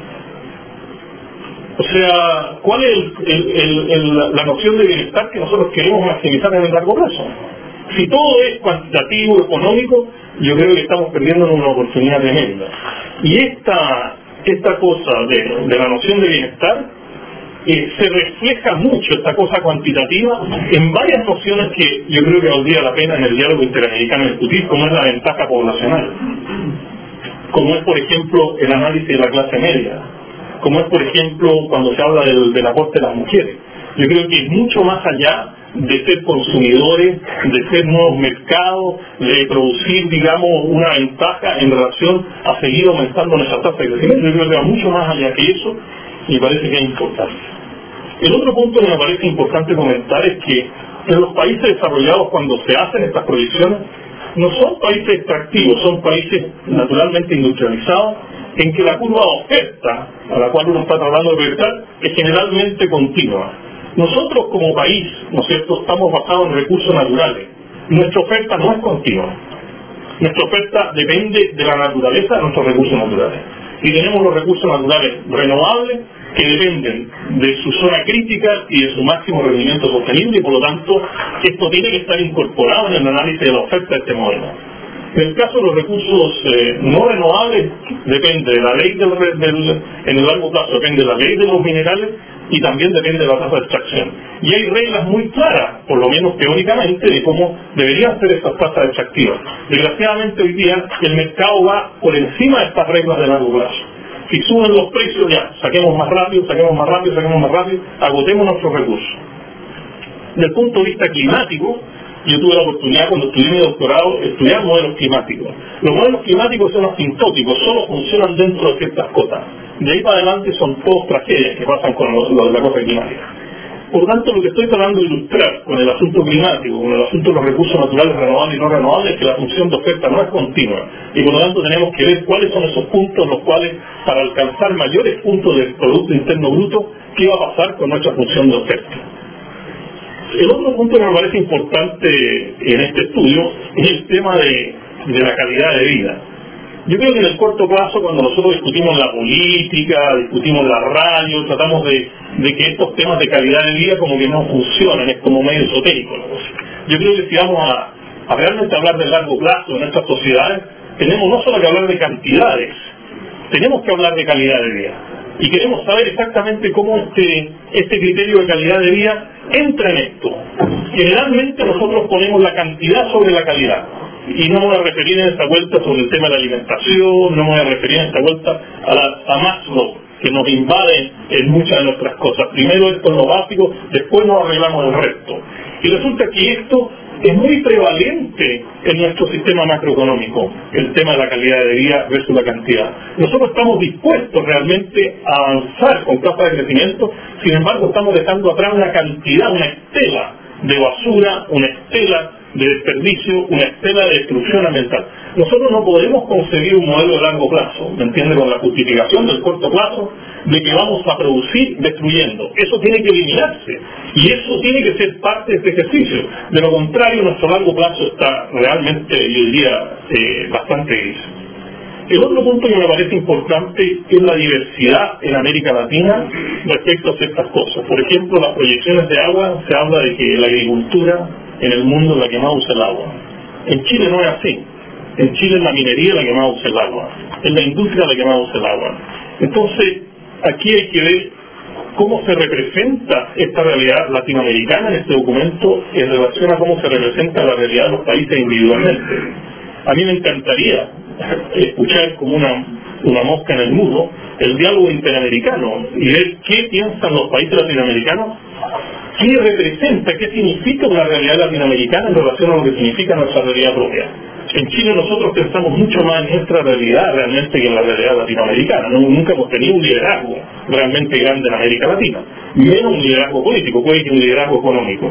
O sea, ¿cuál es la noción de bienestar que nosotros queremos maximizar en el largo plazo? Si todo es cuantitativo, económico, yo creo que estamos perdiendo una oportunidad tremenda. Y esta cosa de la noción de bienestar se refleja mucho, esta cosa cuantitativa, en varias nociones que yo creo que valdría la pena en el diálogo interamericano discutir, como es la ventaja poblacional, como es, por ejemplo, el análisis de la clase media, como es, por ejemplo, cuando se habla del aporte de las mujeres. Yo creo que es mucho más allá de ser consumidores, de ser nuevos mercados, de producir, digamos, una ventaja en relación a seguir aumentando nuestra tasa de crecimiento. Yo creo que va mucho más allá que eso y me parece que es importante. El otro punto que me parece importante comentar es que en los países desarrollados, cuando se hacen estas proyecciones, no son países extractivos, son países naturalmente industrializados, en que la curva de oferta a la cual uno está tratando de proyectar es generalmente continua. Nosotros como país, ¿no es cierto?, estamos basados en recursos naturales. Nuestra oferta no es continua. Nuestra oferta depende de la naturaleza de nuestros recursos naturales. Y tenemos los recursos naturales renovables que dependen de su zona crítica y de su máximo rendimiento sostenible, y por lo tanto esto tiene que estar incorporado en el análisis de la oferta de este modelo. En el caso de los recursos no renovables, depende de la ley en el largo plazo depende de la ley de los minerales y también depende de la tasa de extracción. Y hay reglas muy claras, por lo menos teóricamente, de cómo deberían ser estas tasas extractivas. Desgraciadamente hoy día el mercado va por encima de estas reglas de largo plazo. Si suben los precios, ya, saquemos más rápido, agotemos nuestros recursos. Desde el punto de vista climático, yo tuve la oportunidad, cuando estudié mi doctorado, estudiar modelos climáticos. Los modelos climáticos son asintóticos, solo funcionan dentro de ciertas cotas. De ahí para adelante son todos tragedias que pasan con la cosa climática. Por lo tanto, lo que estoy tratando de ilustrar con el asunto climático, con el asunto de los recursos naturales renovables y no renovables, es que la función de oferta no es continua. Y por lo tanto tenemos que ver cuáles son esos puntos en los cuales, para alcanzar mayores puntos del Producto Interno Bruto, qué va a pasar con nuestra función de oferta. El otro punto que me parece importante en este estudio es el tema de la calidad de vida. Yo creo que en el corto plazo, cuando nosotros discutimos la política, discutimos la radio, tratamos de que estos temas de calidad de vida como que no funcionan, es como medio esotérico la cosa. Yo creo que si vamos a realmente hablar de largo plazo en nuestras sociedades, tenemos no solo que hablar de cantidades, tenemos que hablar de calidad de vida. Y queremos saber exactamente cómo este criterio de calidad de vida entra en esto. Generalmente nosotros ponemos la cantidad sobre la calidad. Y no me voy a referir en esta vuelta sobre el tema de la alimentación, no me voy a referir en esta vuelta a Maslow, que nos invade en muchas de nuestras cosas. Primero esto es lo básico, después nos arreglamos el resto. Y resulta que esto es muy prevalente en nuestro sistema macroeconómico, el tema de la calidad de vida versus la cantidad. Nosotros estamos dispuestos realmente a avanzar con tasas de crecimiento, sin embargo estamos dejando atrás una cantidad, una estela de basura, una estela de desperdicio, una estela de destrucción ambiental. Nosotros no podemos concebir un modelo de largo plazo, ¿me entiende? Con la justificación del corto plazo de que vamos a producir destruyendo. Eso tiene que eliminarse y eso tiene que ser parte de este ejercicio. De lo contrario, nuestro largo plazo está realmente, yo diría, bastante gris. El otro punto que me parece importante es la diversidad en América Latina respecto a ciertas cosas. Por ejemplo, las proyecciones de agua, se habla de que la agricultura en el mundo es la que más usa el agua. En Chile no es así. En Chile es la minería la que más usa el agua, es la industria la que más usa el agua. Entonces, aquí hay que ver cómo se representa esta realidad latinoamericana en este documento en relación a cómo se representa la realidad de los países individualmente. A mí me encantaría escuchar como una mosca en el muro el diálogo interamericano y ver qué piensan los países latinoamericanos, qué representa, qué significa una realidad latinoamericana en relación a lo que significa nuestra realidad propia. En Chile nosotros pensamos mucho más en nuestra realidad realmente que en la realidad latinoamericana. Nunca hemos tenido un liderazgo realmente grande en América Latina, menos un liderazgo político, puede que un liderazgo económico.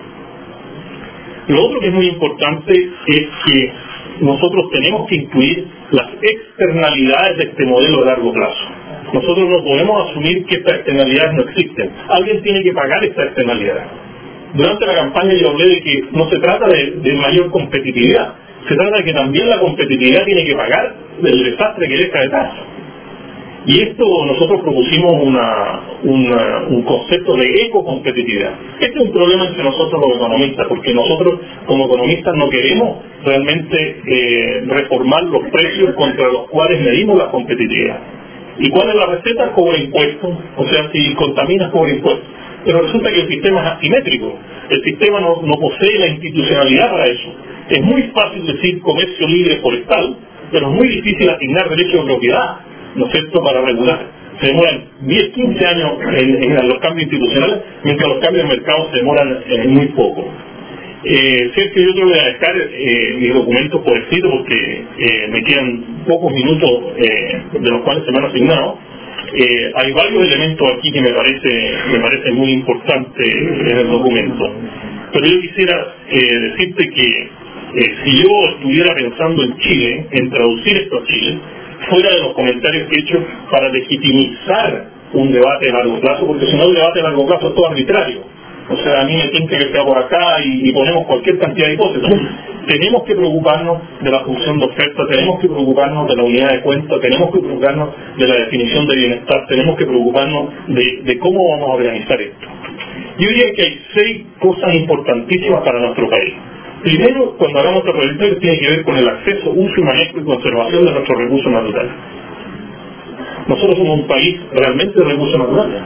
Lo otro que es muy importante es que nosotros tenemos que incluir las externalidades de este modelo a largo plazo. Nosotros no podemos asumir que estas externalidades no existen. Alguien tiene que pagar esta externalidad. Durante la campaña yo hablé de que no se trata de mayor competitividad, se trata de que también la competitividad tiene que pagar el desastre que deja detrás. Y esto nosotros propusimos un concepto de ecocompetitividad. Este es un problema entre nosotros los economistas, porque nosotros como economistas no queremos realmente reformar los precios contra los cuales medimos la competitividad. ¿Y cuál es la receta? Cobra impuestos, o sea, si contaminas, cobra impuestos. Pero resulta que el sistema es asimétrico, el sistema no posee la institucionalidad para eso. Es muy fácil decir comercio libre forestal, pero es muy difícil asignar derechos de propiedad, ¿no es cierto?, para regular. Se demoran 10, 15 años en los cambios institucionales, mientras los cambios de mercado se demoran muy poco. Sergio, yo te voy a dejar mis documentos por escrito porque me quedan pocos minutos de los cuales se me han asignado. Hay varios elementos aquí que me parece muy importante en el documento. Pero yo quisiera decirte que si yo estuviera pensando en Chile, en traducir esto a Chile, fuera de los comentarios que he hecho para legitimizar un debate de largo plazo, porque si no el debate de largo plazo es todo arbitrario. O sea, a mí me tinca que sea por acá y ponemos cualquier cantidad de hipótesis. Tenemos que preocuparnos de la función de oferta, tenemos que preocuparnos de la unidad de cuenta, tenemos que preocuparnos de la definición de bienestar, tenemos que preocuparnos de cómo vamos a organizar esto. Yo diría que hay 6 cosas importantísimas para nuestro país. Primero, cuando hablamos de proyectos, tiene que ver con el acceso, uso y manejo y conservación de nuestros recursos naturales. Nosotros somos un país realmente de recursos naturales.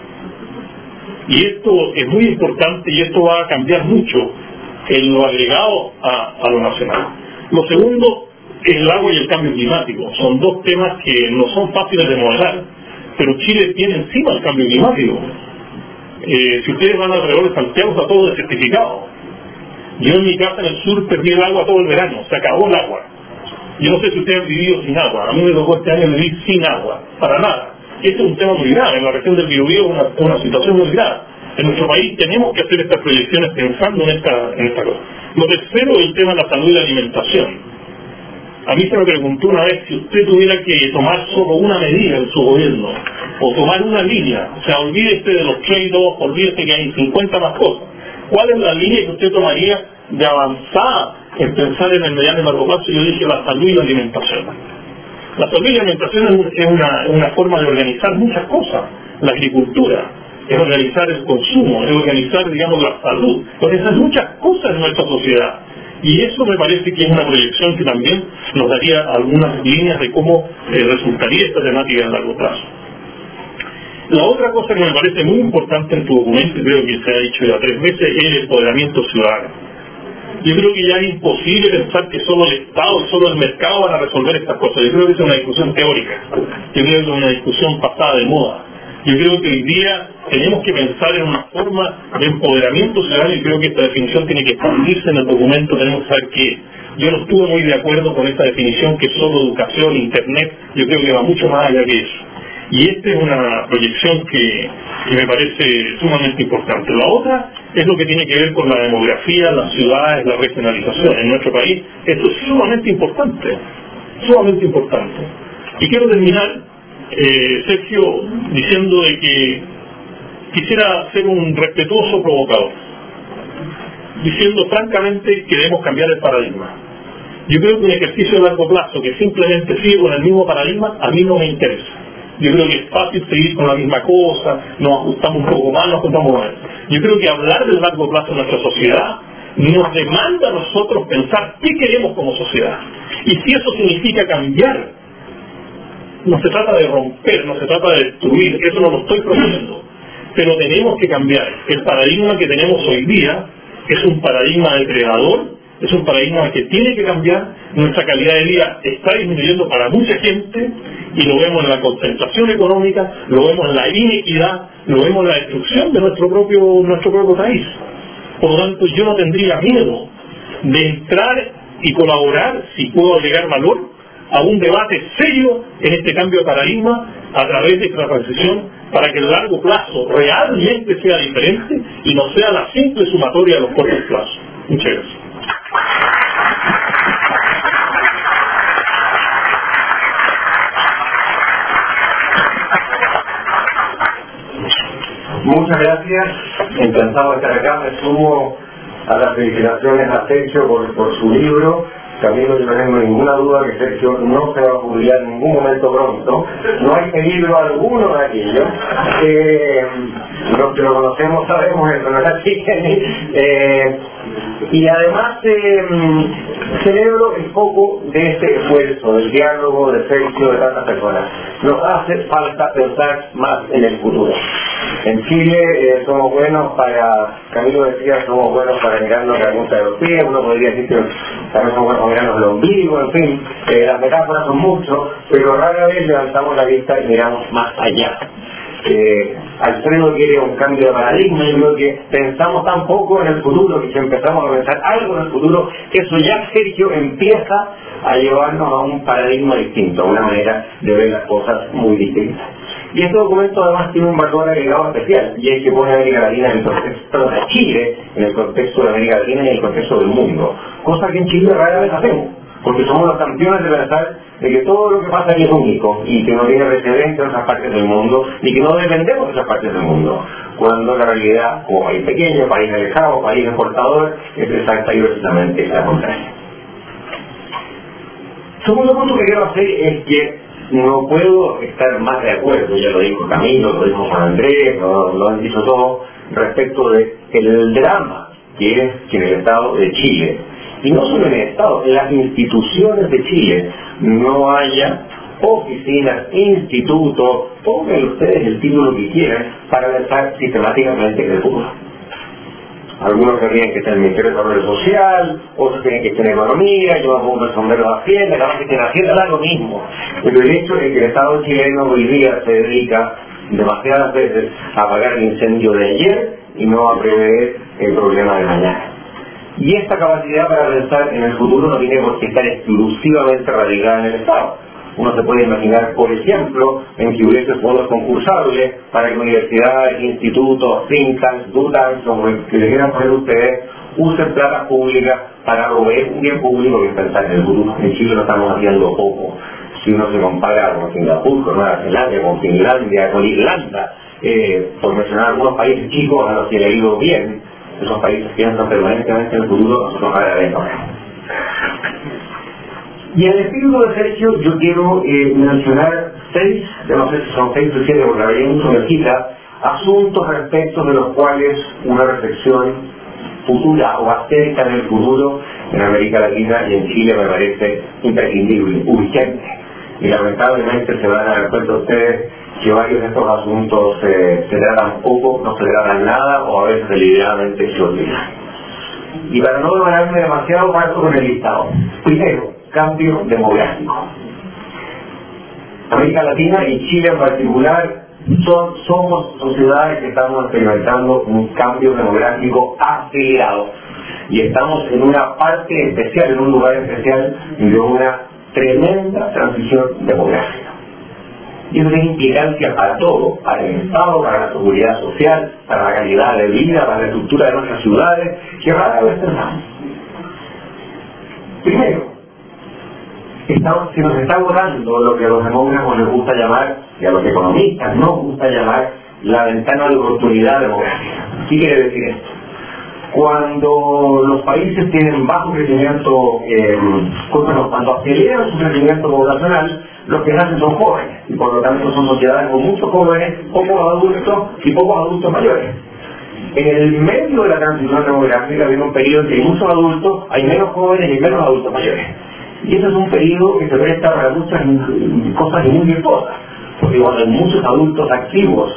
Y esto es muy importante y esto va a cambiar mucho en lo agregado a lo nacional. Lo segundo es el agua y el cambio climático. Son 2 temas que no son fáciles de modelar, pero Chile tiene encima el cambio climático. Si ustedes van alrededor de Santiago, está todo desertificado. Yo en mi casa en el sur perdí el agua todo el verano, se acabó el agua. Yo no sé si ustedes han vivido sin agua, a mí me tocó este año vivir sin agua, para nada. Este es un tema muy grave, en la región del Biobío es una situación muy grave. En nuestro país tenemos que hacer estas proyecciones pensando en esta cosa. Lo tercero es el tema de la salud y la alimentación. A mí se me preguntó una vez si usted tuviera que tomar solo una medida en su gobierno, o tomar una línea, o sea, olvídese de los trade-offs, olvídese que hay 50 más cosas. ¿Cuál es la línea que usted tomaría de avanzada en pensar en el mediano y largo plazo? Yo dije la salud y la alimentación. La salud y la alimentación es una forma de organizar muchas cosas. La agricultura, es organizar el consumo, es organizar, digamos, la salud, organizar muchas cosas en nuestra sociedad. Y eso me parece que es una proyección que también nos daría algunas líneas de cómo resultaría esta temática a largo plazo. La otra cosa que me parece muy importante en tu documento, creo que se ha dicho ya 3 veces, es el empoderamiento ciudadano. Yo creo que ya es imposible pensar que solo el Estado y solo el mercado van a resolver estas cosas. Yo creo que es una discusión teórica. Yo creo que es una discusión pasada de moda. Yo creo que hoy día tenemos que pensar en una forma de empoderamiento ciudadano y creo que esta definición tiene que expandirse en el documento. Tenemos que saber que yo no estuve muy de acuerdo con esta definición que solo educación, internet, yo creo que va mucho más allá que eso. Y esta es una proyección que me parece sumamente importante. La otra es lo que tiene que ver con la demografía, las ciudades, la regionalización. En nuestro país esto es sumamente importante, sumamente importante. Y quiero terminar, Sergio, diciendo de que quisiera ser un respetuoso provocador, diciendo francamente que debemos cambiar el paradigma. Yo creo que un ejercicio de largo plazo que simplemente sigue con el mismo paradigma a mí no me interesa. Yo creo que es fácil seguir con la misma cosa, nos ajustamos un poco más, nos ajustamos más. Yo creo que hablar del largo plazo en nuestra sociedad nos demanda a nosotros pensar qué queremos como sociedad. Y si eso significa cambiar, no se trata de romper, no se trata de destruir, eso no lo estoy proponiendo. Pero tenemos que cambiar. El paradigma que tenemos hoy día es un paradigma depredador, es un paradigma que tiene que cambiar. Nuestra calidad de vida está disminuyendo para mucha gente y lo vemos en la concentración económica, lo vemos en la inequidad, lo vemos en la destrucción de nuestro propio país. Por lo tanto, yo no tendría miedo de entrar y colaborar, si puedo agregar valor, a un debate serio en este cambio de paradigma a través de esta transición, para que el largo plazo realmente sea diferente y no sea la simple sumatoria de los cortos plazos. Muchas gracias. Muchas gracias, encantado de estar acá. Me sumo a las felicitaciones a Sergio por su libro. También no tengo ninguna duda que Sergio no se va a publicar en ningún momento pronto. No hay peligro alguno de aquello. Los que lo conocemos sabemos eso, ¿no es así? Y además celebro el foco de este esfuerzo, del diálogo, de Sergio, de tantas personas. Nos hace falta pensar más en el futuro. En Chile somos buenos para, Camilo decía, somos buenos para mirarnos la punta de los pies, uno podría decir que también somos buenos para mirarnos el ombligo, en fin, las metáforas son mucho, pero rara vez levantamos la vista y miramos más allá. Alfredo quiere un cambio de paradigma, yo creo que pensamos tan poco en el futuro que si empezamos a pensar algo en el futuro, eso ya Sergio empieza a llevarnos a un paradigma distinto, a una manera de ver las cosas muy distintas. Y este documento además tiene un valor agregado especial, y es que pone a América Latina en el contexto de Chile, en el contexto de América Latina y en el contexto del mundo, cosa que en Chile rara vez hacemos, porque somos los campeones de pensar de que todo lo que pasa aquí es único y que no tiene precedentes en otras partes del mundo, ni que no dependemos de otras partes del mundo, cuando la realidad, como país pequeño, país alejado, país exportador, es exacta y precisamente la contraria. Segundo punto que quiero hacer es que no puedo estar más de acuerdo, ya lo dijo Camilo, lo dijo Juan Andrés, lo han dicho todos, respecto de el drama que es que en el Estado de Chile, y no solo en el Estado, en las instituciones de Chile, no haya oficinas, institutos, pongan ustedes el título que quieran, para pensar sistemáticamente en el futuro. Algunos querrían que esté en el Ministerio de Desarrollo Social, otros quieren que esté en Economía, yo me pongo el sombrero de Hacienda, cada vez que esté en Hacienda da lo mismo. Pero el hecho es que el Estado chileno hoy día se dedica demasiadas veces a apagar el incendio de ayer y no a prever el problema de mañana. Y esta capacidad para pensar en el futuro no tiene por qué estar exclusivamente radicada en el Estado. Uno se puede imaginar, por ejemplo, en que hubiese fondos concursables para que universidades, institutos, think tanks, do tanks, como que le quieran poner ustedes, usen plata pública para proveer un bien público que es pensar en el futuro. En Chile lo estamos haciendo poco. Si uno se compara con Singapur, con Nueva Zelanda, con Finlandia, con Irlanda, por mencionar algunos países chicos a los que le ha ido bien, esos países piensan permanentemente en el futuro, nosotros agradecemos. Y en el espíritu de Sergio yo quiero mencionar 6, no sé si son 6 o 7 porque la veía mucho me quita, asuntos respecto de los cuales una reflexión futura o acerca del futuro en América Latina y en Chile me parece imprescindible, urgente. Y lamentablemente se van a dar cuenta ustedes que varios de estos asuntos se tratan poco, no se tratan nada o a veces deliberadamente se olvidan. Y para no demorarme demasiado, parto con el listado. Primero, cambio demográfico. América Latina y Chile en particular somos sociedades que estamos experimentando un cambio demográfico acelerado y estamos en una parte especial, en un lugar especial de una tremenda transición demográfica. Y eso tiene implicancias para todo, para el Estado, para la seguridad social, para la calidad de vida, para la estructura de nuestras ciudades, que rara vez pensamos. Primero, se nos está borrando lo que a los demógrafos les gusta llamar, y a los economistas nos gusta llamar, la ventana de oportunidad demográfica. ¿Qué quiere decir esto? Cuando los países tienen bajo crecimiento, cuando aceleran su crecimiento poblacional, los que nacen son jóvenes, y por lo tanto son sociedades con muchos jóvenes, pocos adultos y pocos adultos mayores. En el medio de la transición demográfica viene un periodo en que hay muchos adultos, hay menos jóvenes y menos adultos mayores. Y ese es un periodo que se presta para muchas cosas muy virtuosas, porque cuando hay muchos adultos activos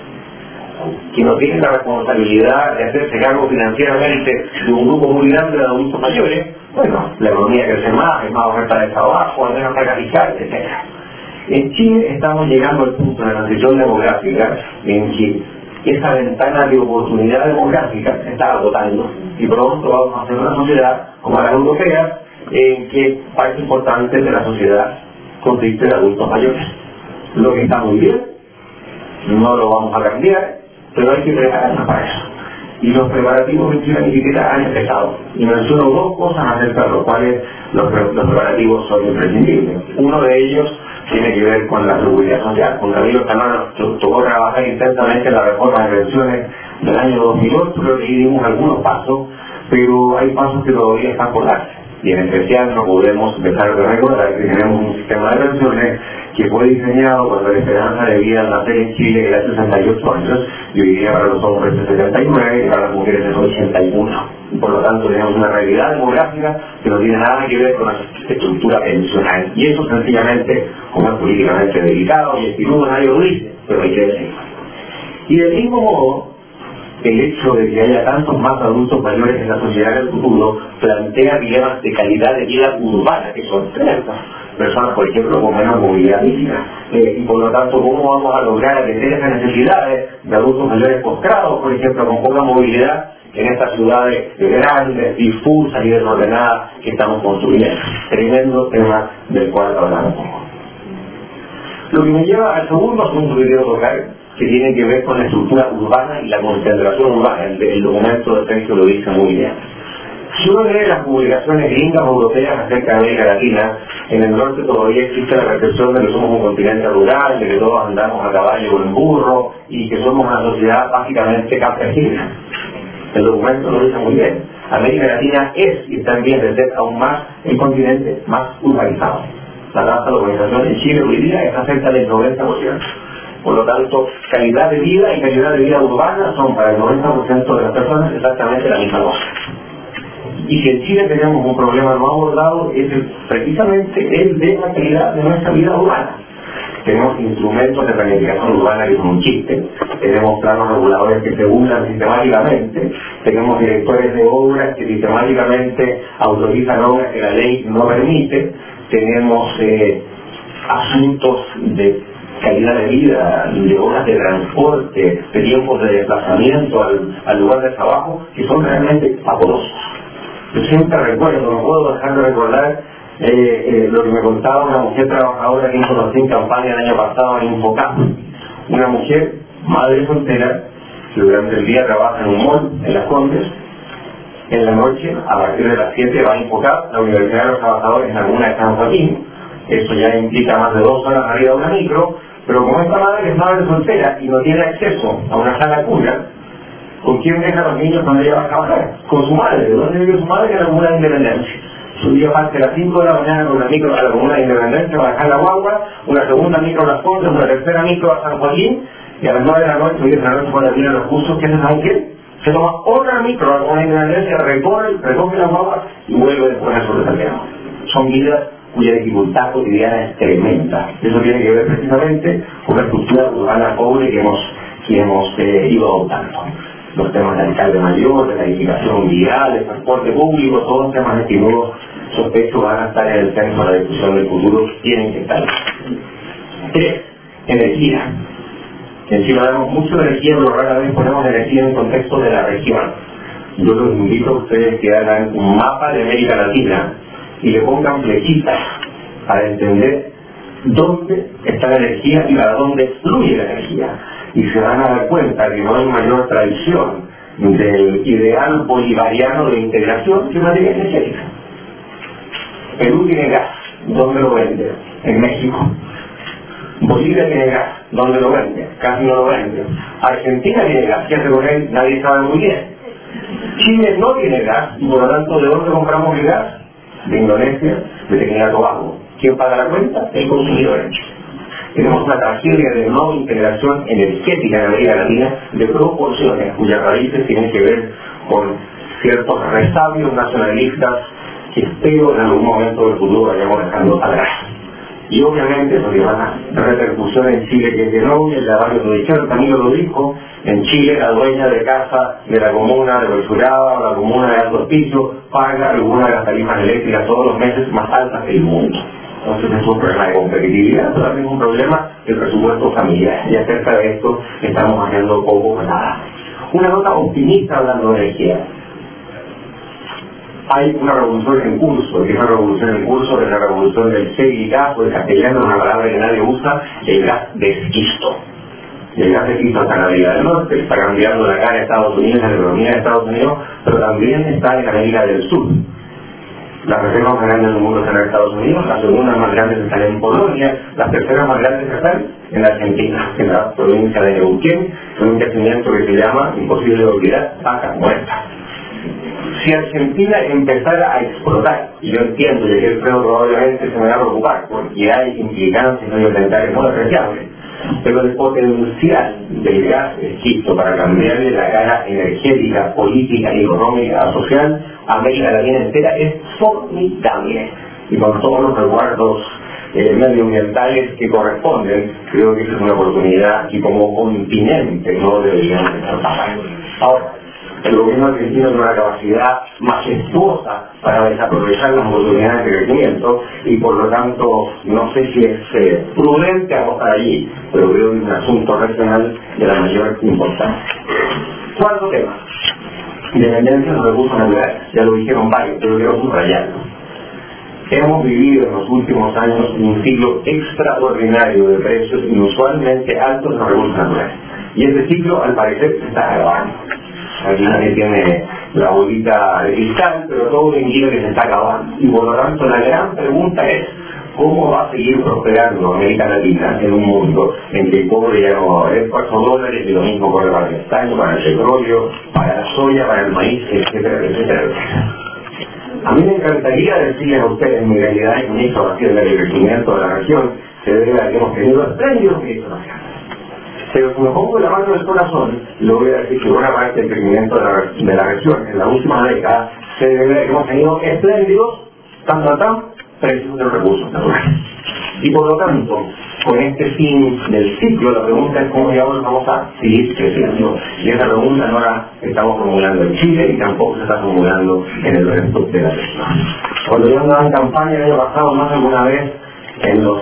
que no tienen la responsabilidad de hacerse cargo financieramente de un grupo muy grande de adultos mayores, bueno, la economía crece más, hay más oferta de trabajo, hay menos carga fiscal, etc. En Chile estamos llegando al punto de la transición demográfica en que esa ventana de oportunidad demográfica se está agotando y pronto vamos a hacer una sociedad como la europea en que parte importante de la sociedad consiste de adultos mayores. Lo que está muy bien, no lo vamos a cambiar, pero hay que prepararnos para eso. Y los preparativos en Chile ni siquiera han empezado. Y menciono dos cosas acerca de los cuales los preparativos son imprescindibles. Uno de ellos tiene que ver con la seguridad social. Con Camilo Tamano tocó trabajar intensamente en la reforma de pensiones del año 2008, creo que ahí dimos algunos pasos, pero hay pasos que todavía están por darse. Y en especial no podemos dejar de recordar que tenemos un sistema de pensiones que fue diseñado cuando la esperanza de vida al nacer en Chile era 68 años, y hoy día para los hombres es 79 y para las mujeres es 81. Y por lo tanto tenemos una realidad demográfica que no tiene nada que ver con la estructura pensional. Y eso sencillamente, como es políticamente delicado y estimudo, nadie lo dice, pero hay que decirlo. Y del mismo modo, el hecho de que haya tantos más adultos mayores en la sociedad del futuro plantea dilemas de calidad de vida urbana que son tremendos. Personas, por ejemplo, con menos movilidad física. Y por lo tanto, ¿cómo vamos a lograr atender esas necesidades de adultos mayores postrados, por ejemplo, con poca movilidad en estas ciudades grandes, difusas y desordenadas que estamos construyendo? Tremendo tema del cual hablamos poco. Lo que me lleva al segundo asunto que quiero tocar, que tiene que ver con la estructura urbana y la concentración urbana. El documento de Sergio lo dice muy bien. Si uno lee las publicaciones gringas europeas acerca de América Latina, en el norte todavía existe la percepción de que somos un continente rural, de que todos andamos a caballo con el burro y que somos una sociedad básicamente campesina. El documento lo dice muy bien. América Latina es y está en vías de ser aún más el continente más urbanizado. La tasa de urbanización en Chile hoy día está cerca del 90%. Por lo tanto, calidad de vida y calidad de vida urbana son para el 90% de las personas exactamente la misma cosa. Y si en Chile tenemos un problema no abordado, es precisamente el de la calidad de nuestra vida urbana. Tenemos instrumentos de planificación urbana que son un chiste, tenemos planos reguladores que se burlan sistemáticamente, tenemos directores de obras que sistemáticamente autorizan obras que la ley no permite, tenemos asuntos de calidad de vida, de horas de transporte, de tiempos de desplazamiento al lugar de trabajo, que son realmente pavorosos. Yo siempre recuerdo, no puedo dejar de recordar lo que me contaba una mujer trabajadora que conocí en campaña el año pasado en Infocap. Una mujer, madre soltera, que durante el día trabaja en un mall, en Las Condes, en la noche, a partir de las 7 va a Infocap, la Universidad de los Trabajadores en la comuna de San Joaquín. Eso ya implica más de 2 horas arriba de una micro, pero como esta madre es madre soltera y no tiene acceso a una sala cuna, ¿con quién deja a los niños cuando ella va a trabajar? Con su madre. ¿De dónde vive su madre? En la comuna de Independencia. Su día parte a las 5 de la mañana con una micro a la comuna de Independencia para dejar la guagua, una segunda micro a Las Condes, una tercera micro a San Joaquín, y a las 9 de la noche, 10 de la noche cuando tienen los cursos, ¿qué se sabe qué? Se toma otra micro a la comuna de Independencia, recoge la guagua y vuelve después a su desayuno. Son vidas cuya dificultad cotidiana es tremenda. Eso tiene que ver precisamente con la estructura urbana pobre que hemos ido adoptando. Los temas del alcalde mayor, de la edificación vial, del transporte público, todos los temas estimulos, sospecho, van a estar en el centro de la discusión del futuro, tienen que estar. 3. Energía. En Chile damos mucho de energía, pero rara vez ponemos energía en el contexto de la región. Yo los invito a ustedes que hagan un mapa de América Latina y le pongan flechitas para entender dónde está la energía y para dónde fluye la energía. Y se van a dar cuenta que no hay mayor traición del ideal bolivariano de integración que materia energética. Perú tiene gas, ¿dónde lo vende? En México. Bolivia tiene gas, ¿dónde lo vende? Casi no lo vende. Argentina tiene gas, ¿qué hace con él? Nadie sabe muy bien. Chile no tiene gas, y por lo tanto, ¿de dónde compramos el gas? De Indonesia, de Trinidad y Tobago. ¿Quién paga la cuenta? El consumidor. Tenemos una tragedia de no integración energética en América Latina de proporciones, cuyas raíces tienen que ver con ciertos resabios nacionalistas que espero en algún momento del futuro vayamos dejando atrás. Y obviamente eso tiene una repercusión en Chile que es enorme, la varios lo dijeron, Camilo lo dijo, en Chile la dueña de casa de la comuna de Belchuraba o la comuna de Alto Hospicio paga alguna de las tarifas eléctricas todos los meses más altas del mundo. Entonces es un problema de competitividad, pero también es un problema de presupuesto familiar. Y acerca de esto estamos haciendo poco o nada. Una nota optimista hablando de energía. Hay una revolución en curso, y esa revolución en curso es la revolución del shale y gas, o el castellano es una palabra que nadie usa, el gas de esquisto. El gas de esquisto está en América del Norte, está cambiando la cara de Estados Unidos, en la economía de Estados Unidos, pero también está en América del Sur. Las reservas más grandes del mundo están en Estados Unidos, las segundas más grandes están en Polonia, las terceras más grandes están en Argentina, en la provincia de Neuquén, en un crecimiento que se llama, imposible de olvidar, vaca muerta. Si Argentina empezara a explotar, y yo entiendo, y el creo probablemente se me va a preocupar, porque hay implicancias medioambientales muy apreciables, pero el potencial del gas esquisto para cambiarle la cara energética, política, económica, social a América Latina entera es formidable. Y con todos los resguardos medioambientales que corresponden, creo que esa es una oportunidad y como continente no deberíamos estar pasando. Ahora, el gobierno argentino tiene una capacidad majestuosa para desaprovechar las oportunidades de crecimiento y por lo tanto no sé si es prudente apostar allí, pero creo que es un asunto regional de la mayor importancia. Cuarto tema, dependencia de los recursos naturales. Ya lo dijeron varios, pero quiero subrayarlo. Hemos vivido en los últimos años un ciclo extraordinario de precios inusualmente altos en los recursos naturales. Y este ciclo al parecer se está acabando. Aquí nadie tiene la bolita de cristal, pero todo indica que se está acabando. Y por lo tanto la gran pregunta es, ¿cómo va a seguir prosperando América Latina en un mundo en que el cobre ya no va a valer $4 y lo mismo corre para el estaño, para el petróleo, para la soya, para el maíz, etcétera, etcétera, etcétera? A mí me encantaría decirles a ustedes, mi realidad es ministro del crecimiento de la región, se debe a que hemos tenido espléndidos ministros nacionales. Pero si me pongo la mano del corazón, lo voy a decir que buena parte del crecimiento de la región en la última década se debe a que hemos tenido espléndidos, precios de los recursos naturales. Y por lo tanto, con este fin del ciclo, la pregunta es cómo vamos a seguir creciendo. Y esa pregunta no la estamos formulando en Chile y tampoco se está formulando en el resto de la región. Cuando yo andaba en campaña el año pasado, más de alguna vez, en los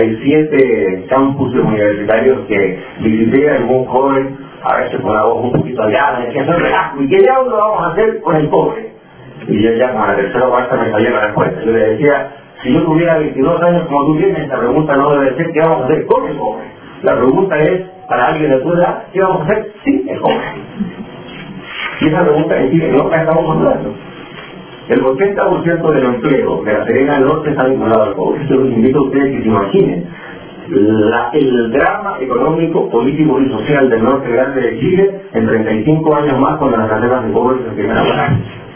77 campus universitarios que visité, algún joven, a veces con la voz un poquito allá, me decía, no relajo, ¿y qué diablo vamos a hacer con el cobre? Y yo ya con la tercera o cuarta me salía la respuesta. Yo le decía, si yo tuviera 22 años como tú tienes, esta pregunta no debe ser ¿qué vamos a hacer con el cobre? La pregunta es, para alguien de tu edad, ¿qué vamos a hacer sin el cobre? Y esa pregunta en Chile no la estamos formulando. El 80% del empleo de la Serena del Norte está vinculado al cobre. Yo los invito a ustedes que se imaginen el drama económico, político y social del norte grande de Chile en 35 años más cuando las reservas de cobre se empiezan a parar.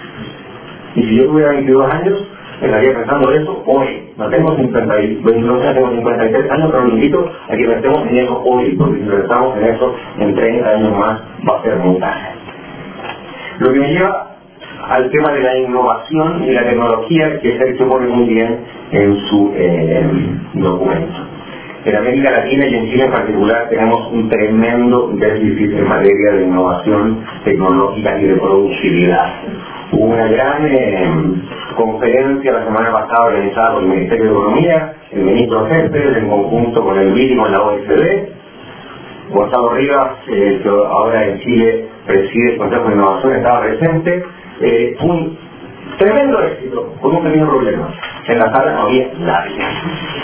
Y si yo tuviera 22 años, estaría pensando eso hoy. No tengo 52 años, tengo 53 años, pero lo invito a que pensemos en eso hoy, porque si pensamos en eso en 30 años más va a ser muy tarde. Lo que me lleva al tema de la innovación y la tecnología que Sergio pone muy bien en su documento. En América Latina y en Chile en particular tenemos un tremendo déficit en materia de innovación tecnológica y de productividad. Hubo una gran conferencia la semana pasada organizada por el Ministerio de Economía, el ministro Céspedes en conjunto con el BID y con la OECD. Gonzalo Rivas, que ahora en Chile preside el Consejo de Innovación, estaba presente. Un tremendo éxito, con un pequeño problema. En la sala no había nadie.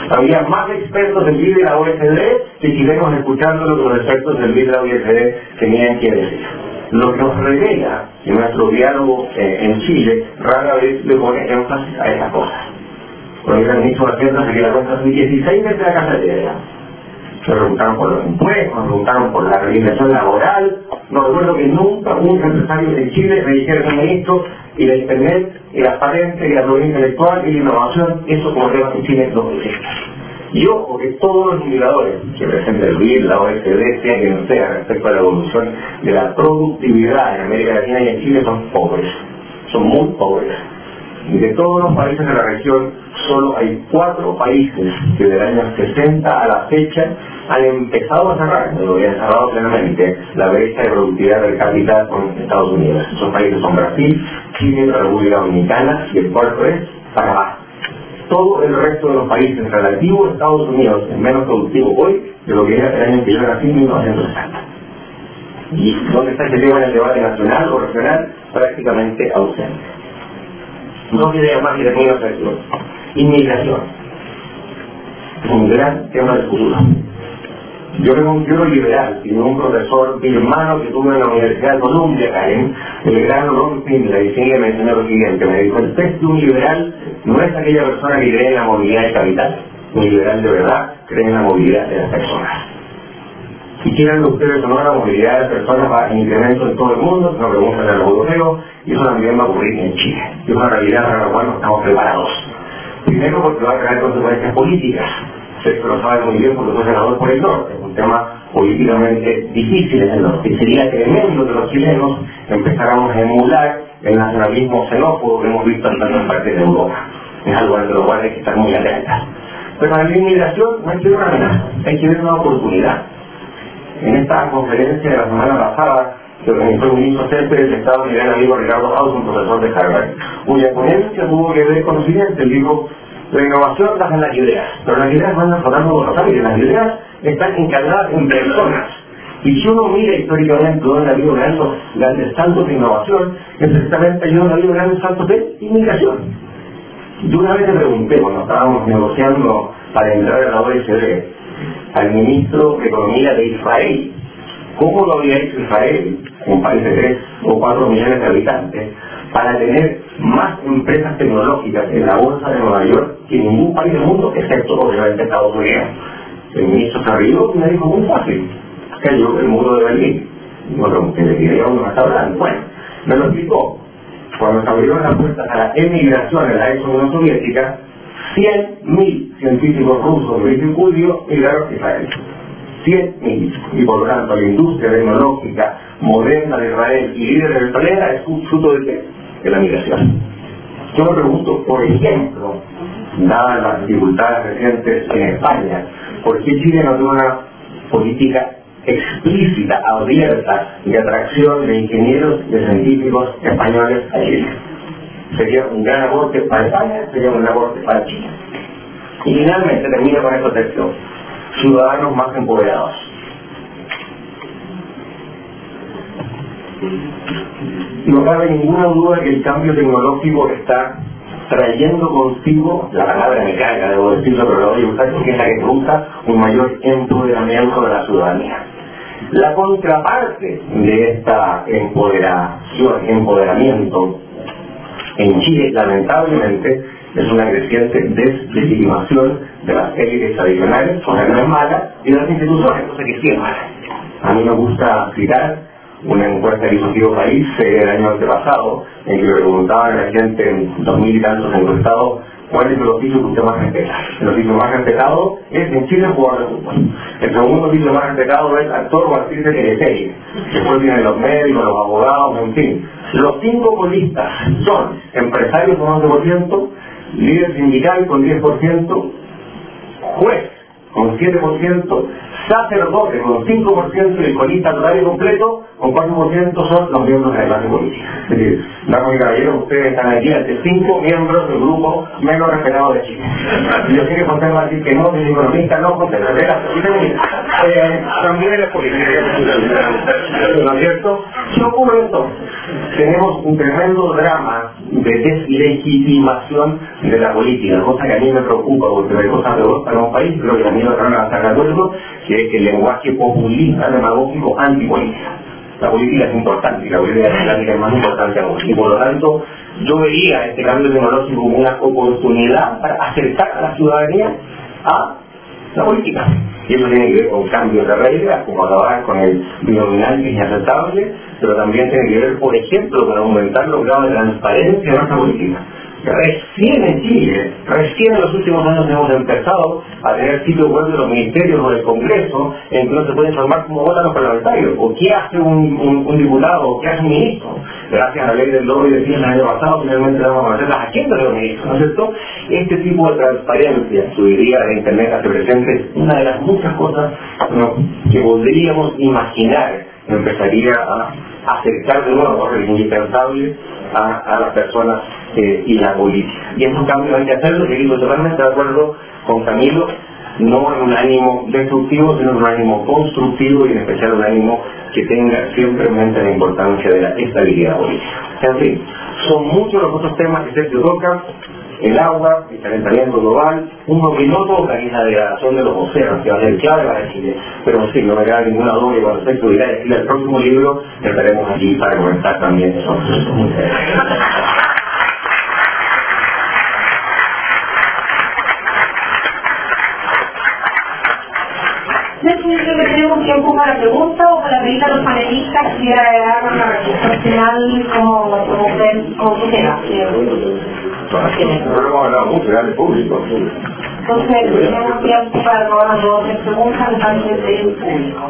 Había más expertos del BID de la OECD que chilenos escuchando lo que los expertos del BID de la OECD tenían que decir. Lo que nos revela en nuestro diálogo en Chile rara vez le pone énfasis a estas cosas. Cuando el ministro de Hacienda se queda cuenta de 16 veces la casa de idea. Se preguntaron por los impuestos, nos preguntaron por la legislación laboral. No recuerdo que nunca un empresario de Chile me dijera al ministro y la internet, y las patentes, y la propiedad intelectual, y la innovación, eso como tema en Chile no existe. Y ojo que todos los indicadores que presenta el BID, la OECD, sea quien sea, respecto a la evolución de la productividad en América Latina y en Chile son pobres, son muy pobres. Y de todos los países de la región, solo hay 4 países que del año 60 a la fecha han empezado a cerrar, lo habían cerrado plenamente, la brecha de productividad per cápita con Estados Unidos. Esos países son Brasil, Chile, la República Dominicana y el cuarto es Panamá. Todo el resto de los países relativos a Estados Unidos es menos productivo hoy de lo que era el año que yo nací en 1960. ¿Y dónde está ese tema en el debate nacional o regional? Prácticamente ausente. No quería más que termino esta sección. Inmigración. Es un gran tema de futuro. Yo me considero liberal, y un profesor birmano que tuve en la Universidad de Columbia, Karen, el gran Ron Finlay, y le mencioné lo siguiente, me dijo, el test de un liberal no es aquella persona que cree en la movilidad de capital. Un liberal de verdad cree en la movilidad de las personas. Si quieren ustedes o no, la movilidad de las personas va en incremento en todo el mundo, se nos preguntan a los europeos, y eso también va a ocurrir en Chile. Es una realidad para la cual no estamos preparados. Primero porque va a traer consecuencias políticas. Ustedes lo saben muy bien porque fue senador por el norte, es un tema políticamente difícil en el norte. Y sería tremendo que los chilenos empezáramos a emular el nacionalismo xenófobo que hemos visto en tantas partes de Europa. Es algo de lo cual hay que estar muy alertas. Pero en la inmigración no hay que ver una amenaza, hay que ver una oportunidad. En esta conferencia de la semana pasada que organizó el ministro Céspedes, estaba mi gran amigo Ricardo House, un profesor de Harvard, cuya ponencia tuvo que ver con lo siguiente. Él dijo, la innovación está en las ideas, pero las ideas van flotando por los aires, las ideas están encarnadas en personas. Y si uno mira históricamente dónde ha habido grandes saltos de innovación, es precisamente donde ha habido grandes saltos de inmigración. Yo una vez le pregunté, cuando estábamos negociando para entrar a la OECD, al ministro de Economía de Israel, ¿cómo lo había hecho Israel, un país de 3 o 4 millones de habitantes, para tener más empresas tecnológicas en la bolsa de Nueva York que ningún país del mundo, excepto obviamente Estados Unidos? El ministro se rió y me dijo, muy fácil, cayó el muro de Berlín. Y me pregunté, ¿de qué día uno me está hablando? Bueno, me lo explicó. Cuando se abrieron las puertas a la emigración en la ex Unión Soviética, 100.000 científicos rusos de origen judío migraron a Israel. 100.000. Y por lo tanto, la industria tecnológica moderna de Israel y líder del planeta es un fruto de qué? De la migración. Yo me pregunto, por ejemplo, dadas las dificultades recientes en España, ¿por qué Chile no tiene una política explícita, abierta, de atracción de ingenieros y de científicos españoles a Chile? Sería un gran aporte para España, sería un gran aporte para Chile. Y finalmente termino con esta sección. Ciudadanos más empoderados. No cabe ninguna duda que el cambio tecnológico está trayendo consigo, la palabra me carga, debo decirlo, pero la voy a usar porque es la que usa, un mayor empoderamiento de la ciudadanía. La contraparte de esta empoderamiento en Chile, lamentablemente, es una creciente deslegitimación de las élites tradicionales, cosa que no es mala, y de las instituciones, cosa que sí es mala. A mí me gusta citar una encuesta que hizo Tío País el año antepasado, en que le preguntaban a la gente, en 2000 y tantos encuestados, ¿cuál es el oficio que usted más respeta? El oficio más respetado es en Chile jugador de fútbol. El segundo oficio más respetado es actor o actriz de teleserie. Después vienen los médicos, los abogados, en fin. Los 5 colistas son empresarios con 11%, líder sindical con 10%, juez con 7%, sacerdote con 5% y el colista total y completo con 4% son los miembros de la clase política. Es decir, damas y caballeros, ustedes están aquí ante 5 miembros del grupo menos respetado de Chile. Yo sé que José va a decir que no, que el economista no, José también es política. ¿No es cierto? ¿Qué ocurre entonces? Tenemos un tremendo drama de deslegitimación de la política, cosa que a mí me preocupa porque hay cosas peores para un país, creo que también van a estar de acuerdo, que es el lenguaje populista, demagógico, antipolítica. La política es importante y la política democrática es más importante aún, y por lo tanto yo veía este cambio tecnológico como una oportunidad para acercar a la ciudadanía a la política. Y eso tiene que ver con cambios de reglas, como acabar con el binominal que es inaceptable, pero también tiene que ver, por ejemplo, con aumentar los grados de transparencia de nuestra política. Recién en Chile, recién en los últimos años hemos empezado a tener sitios web de los ministerios o del Congreso en que no se puede informar cómo votan los parlamentarios, o qué hace un diputado, o qué hace un ministro. Gracias a la ley del lobby de el año pasado, finalmente vamos a conocer las agendas de los ministros, ¿no es cierto? Este tipo de transparencia, su idea de Internet hace presente, es una de las muchas cosas que podríamos imaginar empezaría a acercar de nuevo, porque es indispensable, a las personas y la política. Y esos cambios hay que hacerlo, y digo totalmente de acuerdo con Camilo, no en un ánimo destructivo, sino en un ánimo constructivo y en especial un ánimo que tenga siempre en mente la importancia de la estabilidad política. En fin, son muchos los otros temas que se tocan: el agua, el calentamiento global, uno que no toca, que es la degradación de los océanos, que va a ser clave para Chile, pero en fin, no me queda ninguna duda, y con respecto a ir a decir el próximo libro, estaremos aquí para comentar también eso. ¿Tenemos tiempo para preguntas o para pedir a los panelistas que hagan una reflexión final como quieran? No hemos hablado mucho, era de público. Entonces, tenemos tiempo para todas las dos preguntas que están desde el público.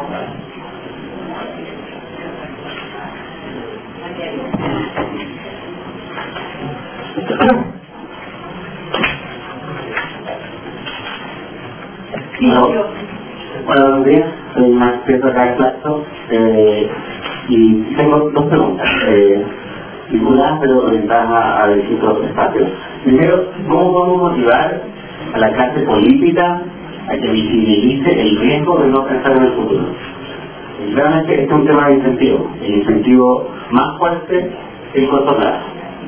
Buenos días, soy Max Pedro Plazo y tengo dos preguntas vinculadas pero orientadas a distintos espacios. Primero, ¿cómo podemos motivar a la clase política a que visibilice el riesgo de no pensar en el futuro? Realmente este es un tema de incentivo, el incentivo más fuerte es el corto plazo.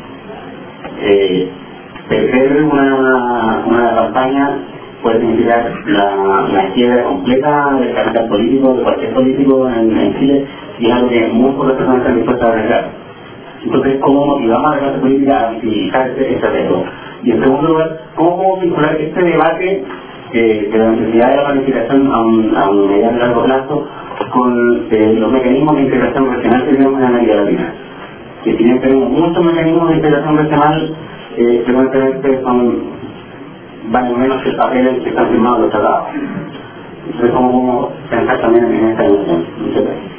Perder una campaña puede significar la quiebra completa del capital político, de cualquier político en Chile, y es algo que muy pocas personas están dispuestas a arriesgar. Entonces, ¿cómo motivamos a la clase política a visibilizar este riesgo? Y en segundo lugar, ¿cómo podemos vincular este debate de la necesidad de la planificación a un mediano y largo plazo con los mecanismos de integración regional que tenemos en América Latina? Que si bien tenemos muchos mecanismos de integración regional, frecuentemente valen menos que el papel que están firmados los tratados. Entonces, ¿cómo podemos pensar también en esta dimensión? Muchas gracias.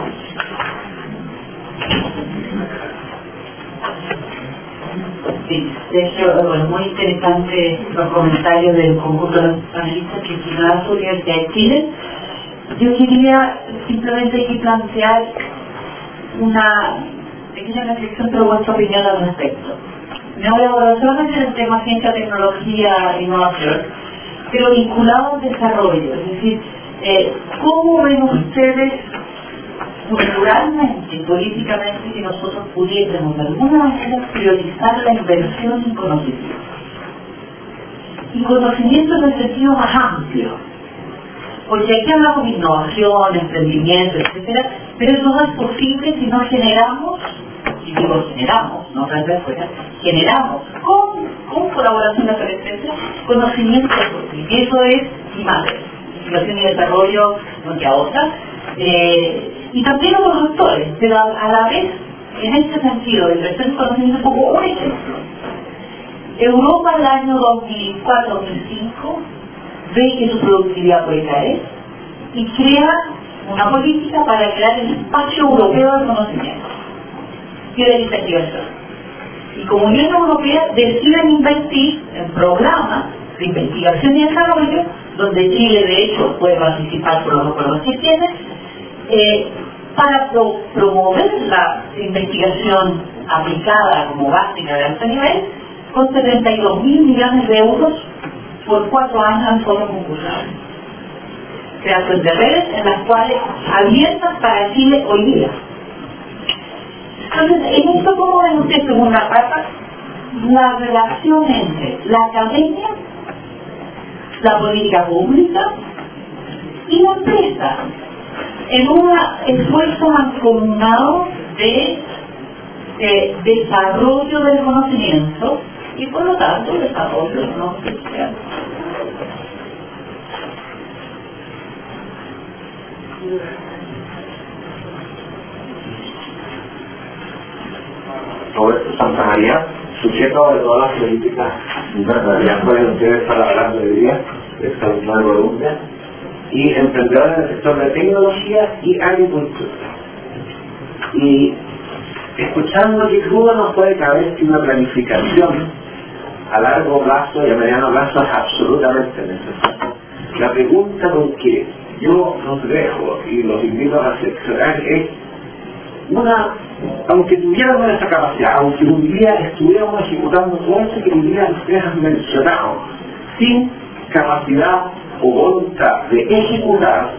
Sí, de hecho, bueno, muy interesante los comentarios del conjunto de los panelistas que estudiaron la Universidad de Chile. Yo quería simplemente aquí plantear una pequeña reflexión sobre vuestra opinión al respecto. Me voy a abordar solamente el tema ciencia, tecnología e innovación, pero vinculado al desarrollo. Es decir, ¿cómo ven ustedes culturalmente, políticamente, que nosotros pudiésemos de alguna manera priorizar la inversión en conocimiento? Y conocimiento en el sentido más amplio. Porque aquí hablamos de innovación, emprendimiento, etcétera, pero eso no es posible si no generamos, y digo generamos, no traer fuera, generamos con colaboración de etcétera, conocimiento de y eso es IMADE, investigación y desarrollo, no que a otras, y también otros actores, pero a la vez, en este sentido, de inversión en conocimiento como un ejemplo. Europa el año 2004-2005 ve que su productividad puede caer y crea una política para crear el espacio europeo de conocimiento y de investigación. Y como Unión Europea deciden invertir en programas de investigación y desarrollo, donde Chile de hecho puede participar por los acuerdos que tiene, para promover la investigación aplicada como básica de alto nivel, con 72.000 millones de euros por 4 años en solo concursados. Creación de redes en las cuales abiertas para Chile hoy día. Entonces, en esto, ¿cómo ven ustedes? Según una pata, la relación entre la academia, la política pública y la empresa en un esfuerzo mancomunado de desarrollo del conocimiento y por lo tanto desarrollo no social. Roberto Santa María, sujeto de todas las políticas, ya pueden ustedes estar hablando de día, de salud de Colombia, y emprendedor en el sector de tecnología y agricultura. Y escuchando que duda no puede caber que una planificación a largo plazo y a mediano plazo es absolutamente necesaria. La pregunta con que yo los dejo y los invito a reflexionar es aunque tuviéramos esa capacidad, aunque un día estuviéramos ejecutando todo eso que hoy día ustedes han mencionado, sin capacidad o voluntad de ejecutar,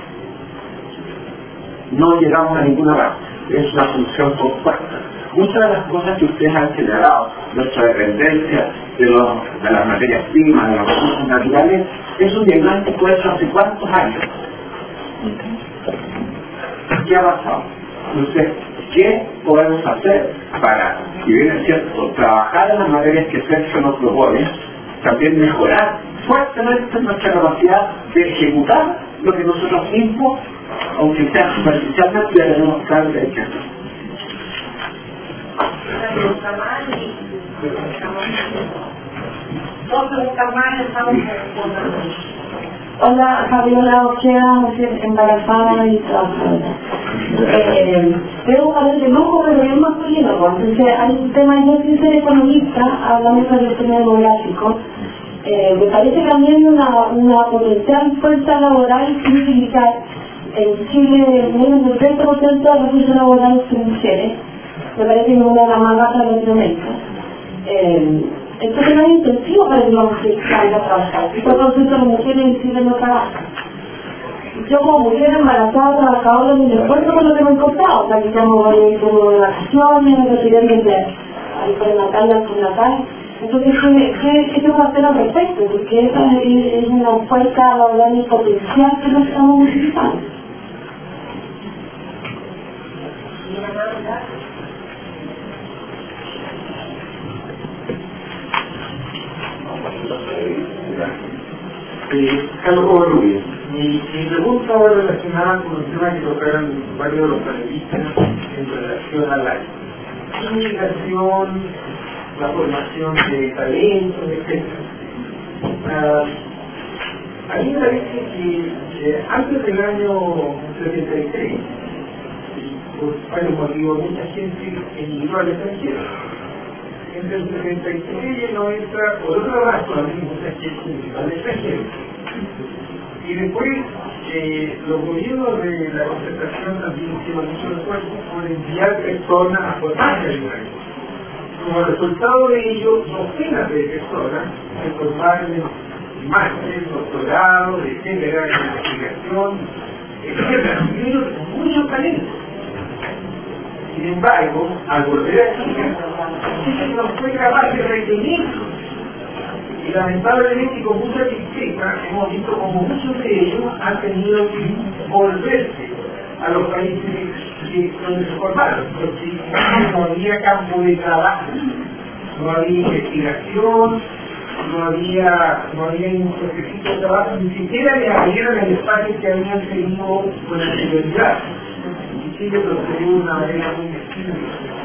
no llegamos a ninguna parte. Es una función compuesta. Muchas de las cosas que ustedes han señalado, nuestra dependencia de las materias primas, de los recursos naturales, es un diagnóstico hecho hace cuántos años. ¿Qué ha pasado? Entonces, ¿qué podemos hacer para, si bien es cierto, trabajar en las materias que Sergio nos propone, también mejorar fuertemente nuestra capacidad de ejecutar lo que nosotros mismos, aunque sea superficialmente, ya tenemos claro que hay que hacer? Hola, Fabiola Ochea, embarazada y trabajadora. Tengo un papel de lujo, pero bien masculino, pues. Entonces hay un tema, yo sin ser economista, hablando sobre el tema demográfico. Me parece que también una potencial fuerza laboral significa en Chile menos del 30% de la fuerza laboral son mujeres. Me parece que es una de las más bajas de Latinoamérica. Entonces no hay incentivo para que las mujeres salgan a trabajar. El 4% de las mujeres en Chile no trabajan. Yo como mujer embarazada, trabajadora, me esfuerzo con lo que me he encontrado. O sea, que estamos como de vacaciones, no residentes de ahí por Natalia, por Natal. Entonces, ¿qué va a hacer al respecto? Porque esa es una fuerza laboral y potencial que no estamos utilizando. Carlos Rubio. Mi pregunta va relacionada con el tema que tocaron varios de los panelistas en relación a la comunicación, la formación de talentos, etc. A mí me parece que antes del año 73, por varios motivos, mucha gente emigró al extranjero. Entre el 73 y el 90, por otra razón, mucha gente al extranjero. Y después, los gobiernos de la concertación también hicieron mucho esfuerzo por enviar personas a formarse al lugar. Como resultado de ello, docenas de personas se formaron en máster, doctorado, etcétera, en investigación, etcétera, con mucho talento. Sin embargo, al volver a Chile, Chile no fue capaz de retenerlos. Y lamentablemente, con mucha tristeza, hemos visto como muchos de ellos han tenido que volverse a los países donde se formaron, porque no había campo de trabajo, no había investigación, no había un proceso de trabajo, ni siquiera le abrieron el espacio que habían tenido con anterioridad. Y Chile procedió de una manera muy mezquina.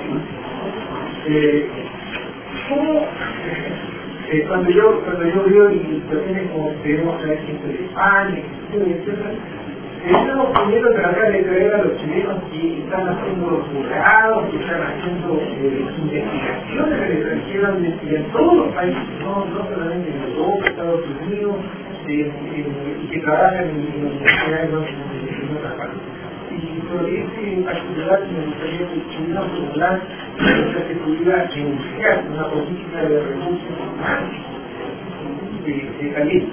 Cuando yo veo situaciones como tenemos a la gente de España, etcétera, estamos poniendo tratar de traer a los chilenos que están haciendo los juzgados, que están haciendo investigaciones en el extranjero y en todos los países, no solamente en Europa, Estados Unidos, y que trabajan en universidades en otras partes. Y sobre este en particular me gustaría que pudiera formular que se pudiera iniciar una política de recursos humanos de talento.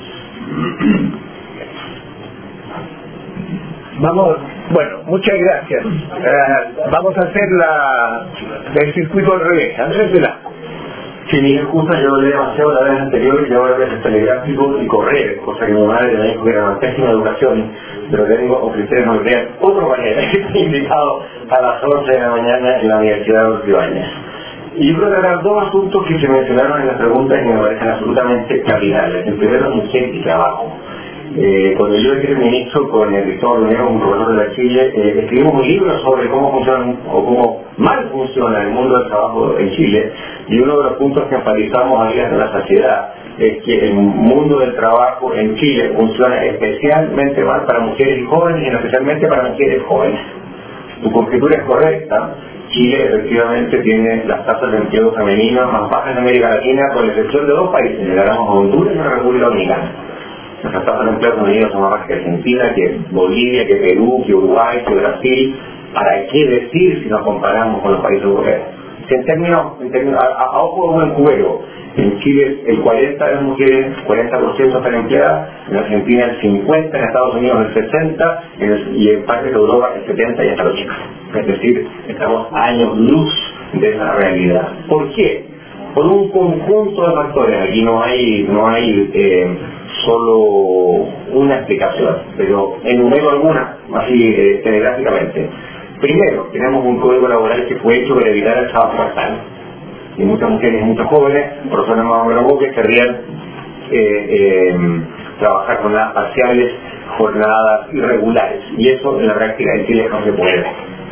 Vamos, bueno, muchas gracias. Vamos a hacer el circuito al revés. Andrés Velasco. Si mi excusa, yo leí demasiado la vez anterior y ahora vez telegráfico y correr, cosa que mi madre me dijo que era una pésima educación, pero tengo, o que ustedes no vean, otra manera, que estoy invitado a las 11 de la mañana en la Universidad de los Ibáñez. Y yo creo que eran dos asuntos que se mencionaron en las preguntas y me parecen absolutamente capitales. El primero, mujer y trabajo. Cuando yo era ministro con el Cristóbal Lunero, un profesor de la Chile, escribimos un libro sobre cómo funciona o cómo mal funciona el mundo del trabajo en Chile, y uno de los puntos que enfatizamos a días de la sociedad es que el mundo del trabajo en Chile funciona especialmente mal para mujeres y jóvenes, y especialmente para mujeres jóvenes. Tu conjetura es correcta. Chile efectivamente tiene las tasas de empleo femenino más bajas en América Latina, con la excepción de dos países, le ganamos a Honduras y a la República Dominicana. Nuestras tasas de empleo femenino son más bajas que Argentina, que Bolivia, que Perú, que Uruguay, que Brasil. ¿Para qué decir si nos comparamos con los países europeos? En términos a ojo de buen cubero, en Chile el 40% de las mujeres, 40% están empleadas, en Argentina el 50%, en Estados Unidos el 60%, y en partes de Europa el 70% y hasta los 80%. Es decir, estamos a años luz de esa realidad. ¿Por qué? Por un conjunto de factores. Aquí no hay solo una explicación, pero enumero algunas, así telegráficamente. Primero, tenemos un código laboral que fue hecho para evitar el trabajo parcial. Y muchas mujeres y muchos jóvenes, personas más o menos jóvenes, querrían trabajar jornadas parciales, jornadas irregulares. Y eso en la práctica en Chile no se puede.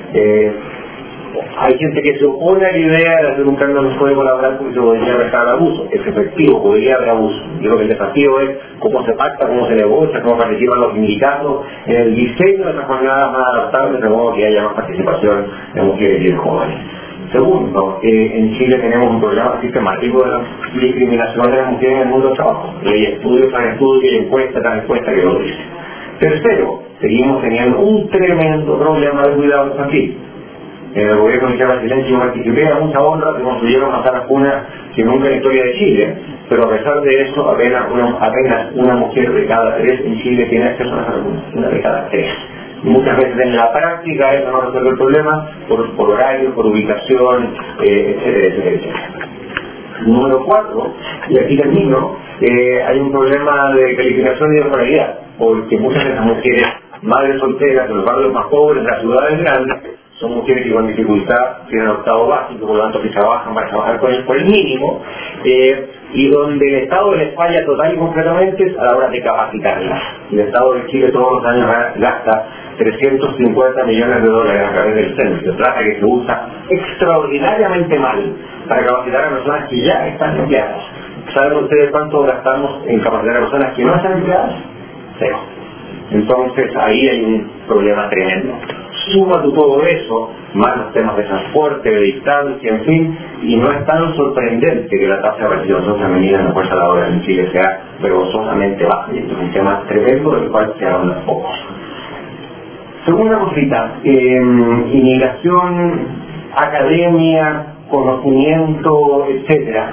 Hay gente que se opone a la idea de hacer un cambio en el código laboral porque se podría prestar al abuso. Es efectivo, podría haber abuso. Yo creo que el desafío es cómo se pacta, cómo se negocia, cómo participan los sindicatos en el diseño de esas jornadas más adaptables, de modo que haya más participación de mujeres y de jóvenes. Segundo, en Chile tenemos un problema sistemático de la discriminación de las mujeres en el mundo del trabajo. Y hay estudios tras estudios y encuestas tras encuestas que lo dicen. Tercero, seguimos teniendo un tremendo problema de cuidado infantil. En el gobierno de brasileño yo participé a mucha honra, se construyeron más salas cunas que nunca en la historia de Chile, pero a pesar de eso apenas una mujer de cada 3 en Chile tiene acceso a las salas cunas, una de cada 3. Y muchas veces en la práctica eso no resuelve el problema por horario, por ubicación, etcétera. Número 4, y aquí termino, hay un problema de calificación y de escolaridad, porque muchas de las mujeres, madres solteras de los barrios más pobres de las ciudades grandes, son mujeres que con dificultad tienen octavo básico, por lo tanto que trabajan para trabajar por el mínimo, y donde el Estado les falla total y completamente a la hora de capacitarlas. El Estado de Chile todos los años gasta 350 millones de dólares a través del censo, plata que se usa extraordinariamente mal para capacitar a personas que ya están empleadas. ¿Saben ustedes cuánto gastamos en capacitar a personas que no están empleadas? 0. Entonces ahí hay un problema tremendo. Suma todo eso, más los temas de transporte, de distancia, en fin, y no es tan sorprendente que la tasa de participación femenina en la fuerza laboral en Chile sea vergonzosamente baja, y esto es un tema tremendo del cual se habla poco. Segunda cosita, inmigración, academia, conocimiento, etcétera.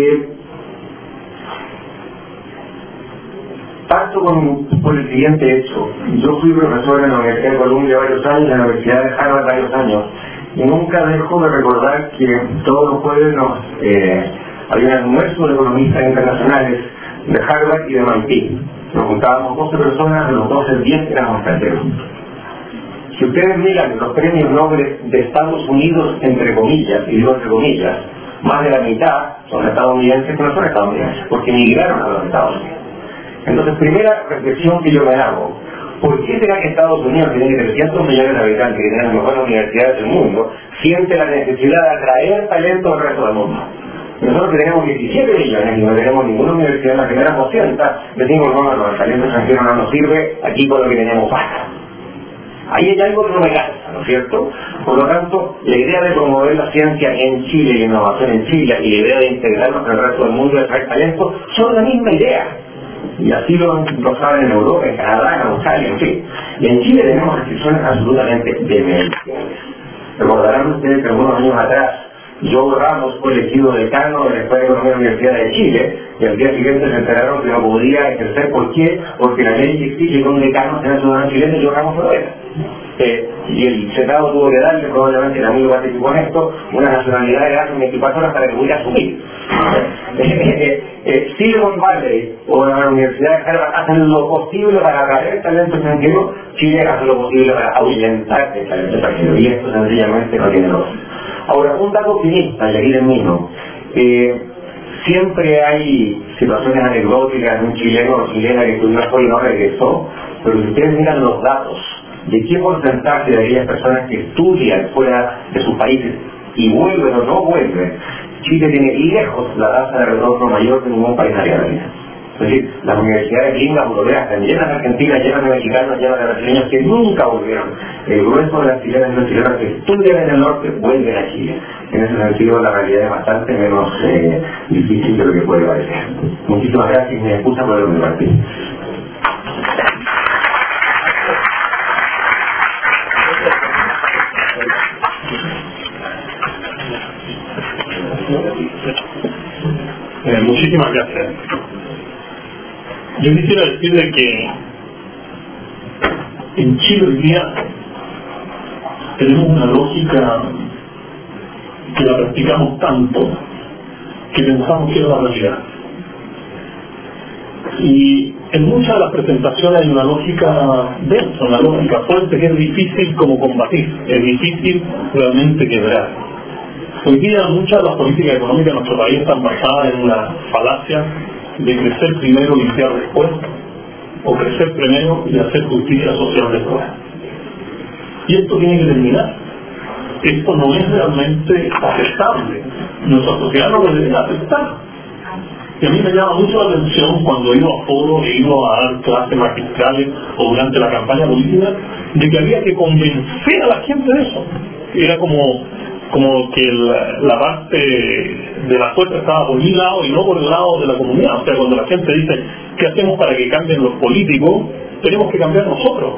Parto por el siguiente hecho. Yo fui profesor en la Universidad de Columbia varios años, en la Universidad de Harvard varios años, y nunca dejo de recordar que todos los jueves había un almuerzo de economistas internacionales de Harvard y de MIT. Nos juntábamos 12 personas, de los 12, 10 éramos extranjeros. Si ustedes miran los premios Nobel de Estados Unidos, entre comillas, y digo entre comillas, más de la mitad son estadounidenses que no son estadounidenses, porque emigraron a los Estados Unidos. Entonces, primera reflexión que yo me hago, ¿por qué será que Estados Unidos, que tiene 300 millones de habitantes, que tiene las mejores universidades del mundo, siente la necesidad de atraer talento al resto del mundo? Nosotros que tenemos 17 millones y no tenemos ninguna universidad en la primera 200, decimos, no, el talento extranjero no nos sirve, aquí con lo que tenemos basta. Ahí hay algo que no me cansa, ¿no es cierto? Por lo tanto, la idea de promover la ciencia en Chile y innovación en Chile, y la idea de integrarnos con el resto del mundo y de traer talento, son la misma idea. Y así lo saben en Europa, en Canadá, en Australia, en fin. Y en Chile tenemos restricciones absolutamente demenciales. Recordarán ustedes que algunos años atrás, Joe Ramos fue elegido decano de la Escuela de Economía de la Universidad de Chile, y al día siguiente se enteraron que no podía ejercer. ¿Por qué? Porque la ley exige que un decano sea ciudadano chileno y Joe Ramos no era. y el Senado tuvo que darle, probablemente era muy básico con esto, una nacionalidad de hace 24 horas para que pudiera asumir. Silicon Valley o la Universidad de Harvard hacen lo posible para atraer talento extranjero, Chile hace lo posible para ahuyentar el talento extranjero, y esto sencillamente no tiene lógica. Ahora, un dato optimista, y aquí termino. Siempre hay situaciones anecdóticas de un chileno o chilena que estudió afuera y no regresó, pero si ustedes miran los datos de qué porcentaje de aquellas personas que estudian fuera de sus países y vuelven o no vuelven, Chile tiene lejos la tasa de retorno mayor que ningún país de América Latina. Es decir, las universidades gringas europeas están llenas de argentinas, llenas de mexicanos, llenas de brasileños que nunca volvieron. El grueso de las chilenas y los chilenos que estudian en el norte vuelven a Chile. En ese sentido, la realidad es bastante menos difícil de lo que puede parecer. Muchísimas gracias y me excusa por el partido. Muchísimas gracias. Yo quisiera decirle que en Chile hoy día tenemos una lógica que la practicamos tanto que pensamos que es la realidad. Y en muchas de las presentaciones hay una lógica densa, una lógica fuerte que es difícil como combatir, es difícil realmente quebrar. Hoy día muchas de las políticas económicas de nuestro país están basadas en una falacia de crecer primero y limpiar después, o crecer primero y hacer justicia social después. Y esto tiene que terminar. Esto no es realmente aceptable. Nuestra sociedad no lo debe aceptar. Y a mí me llama mucho la atención cuando he ido a foros, he ido a dar clases magistrales o durante la campaña política, de que había que convencer a la gente de eso. Era como que la parte de la fuerza estaba por mi lado y no por el lado de la comunidad. O sea, cuando la gente dice, ¿qué hacemos para que cambien los políticos? Tenemos que cambiar nosotros.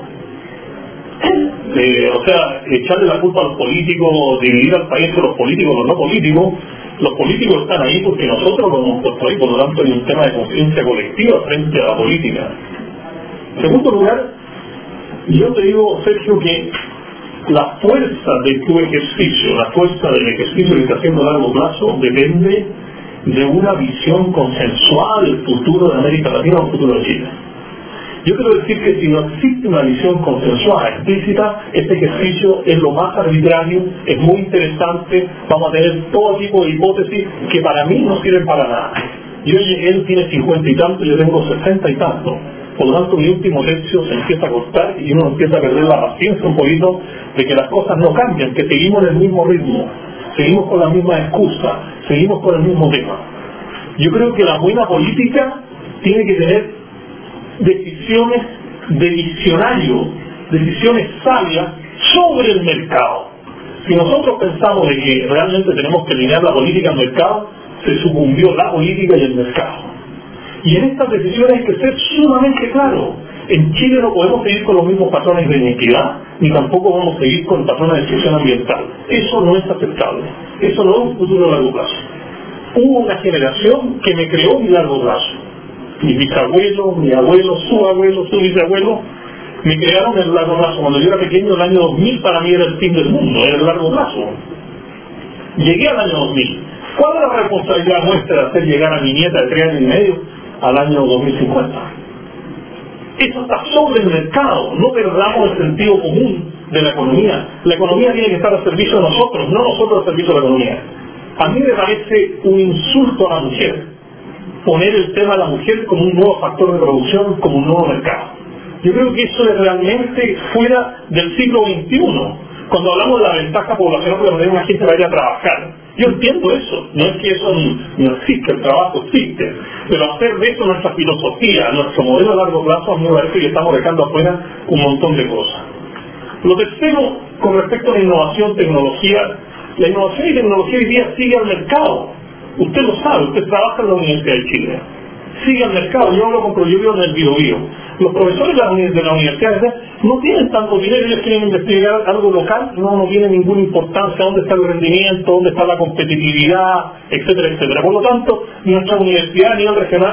O sea, echarle la culpa a los políticos, dividir al país entre los políticos y los no políticos. Los políticos están ahí porque nosotros lo hemos puesto ahí, por lo tanto hay un tema de conciencia colectiva frente a la política. En segundo lugar, yo te digo, Sergio, que la fuerza de tu ejercicio, la fuerza del ejercicio que está haciendo a largo plazo, depende de una visión consensual del futuro de América Latina o el futuro de Chile. Yo quiero decir que si no existe una visión consensual explícita, este ejercicio es lo más arbitrario, es muy interesante, vamos a tener todo tipo de hipótesis que para mí no sirven para nada. Yo llegué, él tiene 50 y tanto, yo tengo 60 y tanto. Por lo tanto, mi último tercio se empieza a cortar y uno empieza a perder la paciencia un poquito de que las cosas no cambian, que seguimos en el mismo ritmo, seguimos con la misma excusa, seguimos con el mismo tema. Yo creo que la buena política tiene que tener decisiones de visionario, decisiones sabias sobre el mercado. Si nosotros pensamos de que realmente tenemos que alinear la política al mercado, se sucumbió la política y el mercado. Y en estas decisiones hay que ser sumamente claro. En Chile no podemos seguir con los mismos patrones de inequidad, ni tampoco vamos a seguir con patrones de destrucción ambiental. Eso no es aceptable. Eso no es un futuro a largo plazo. Hubo una generación que me creó mi largo plazo. Mi bisabuelo, mi abuelo, su bisabuelo, me crearon el largo plazo. Cuando yo era pequeño, el año 2000 para mí era el fin del mundo, era el largo plazo. Llegué al año 2000. ¿Cuál es la responsabilidad nuestra de hacer llegar a mi nieta de 3 años y medio al año 2050? Eso está sobre el mercado. No perdamos el sentido común de la economía. La economía tiene que estar al servicio de nosotros, no nosotros al servicio de la economía. A mí me parece un insulto a la mujer poner el tema de la mujer como un nuevo factor de producción, como un nuevo mercado. Yo creo que eso es realmente fuera del siglo XXI. Cuando hablamos de la ventaja poblacional porque tener una gente vaya a trabajar, yo entiendo eso, no es que eso no existe, el trabajo existe, pero hacer de eso nuestra filosofía, nuestro modelo a largo plazo, a mí me parece que estamos dejando afuera un montón de cosas. Lo tercero, con respecto a la innovación, tecnología, la innovación y tecnología hoy día sigue al mercado. Usted lo sabe, usted trabaja en la Universidad de Chile. Sigue al mercado, yo hablo con yo en el Biobío. Los profesores de la universidad no tienen tanto dinero, ellos quieren investigar algo local, no tiene ninguna importancia dónde está el rendimiento, dónde está la competitividad, etcétera, etcétera. Por lo tanto, nuestra universidad a nivel regional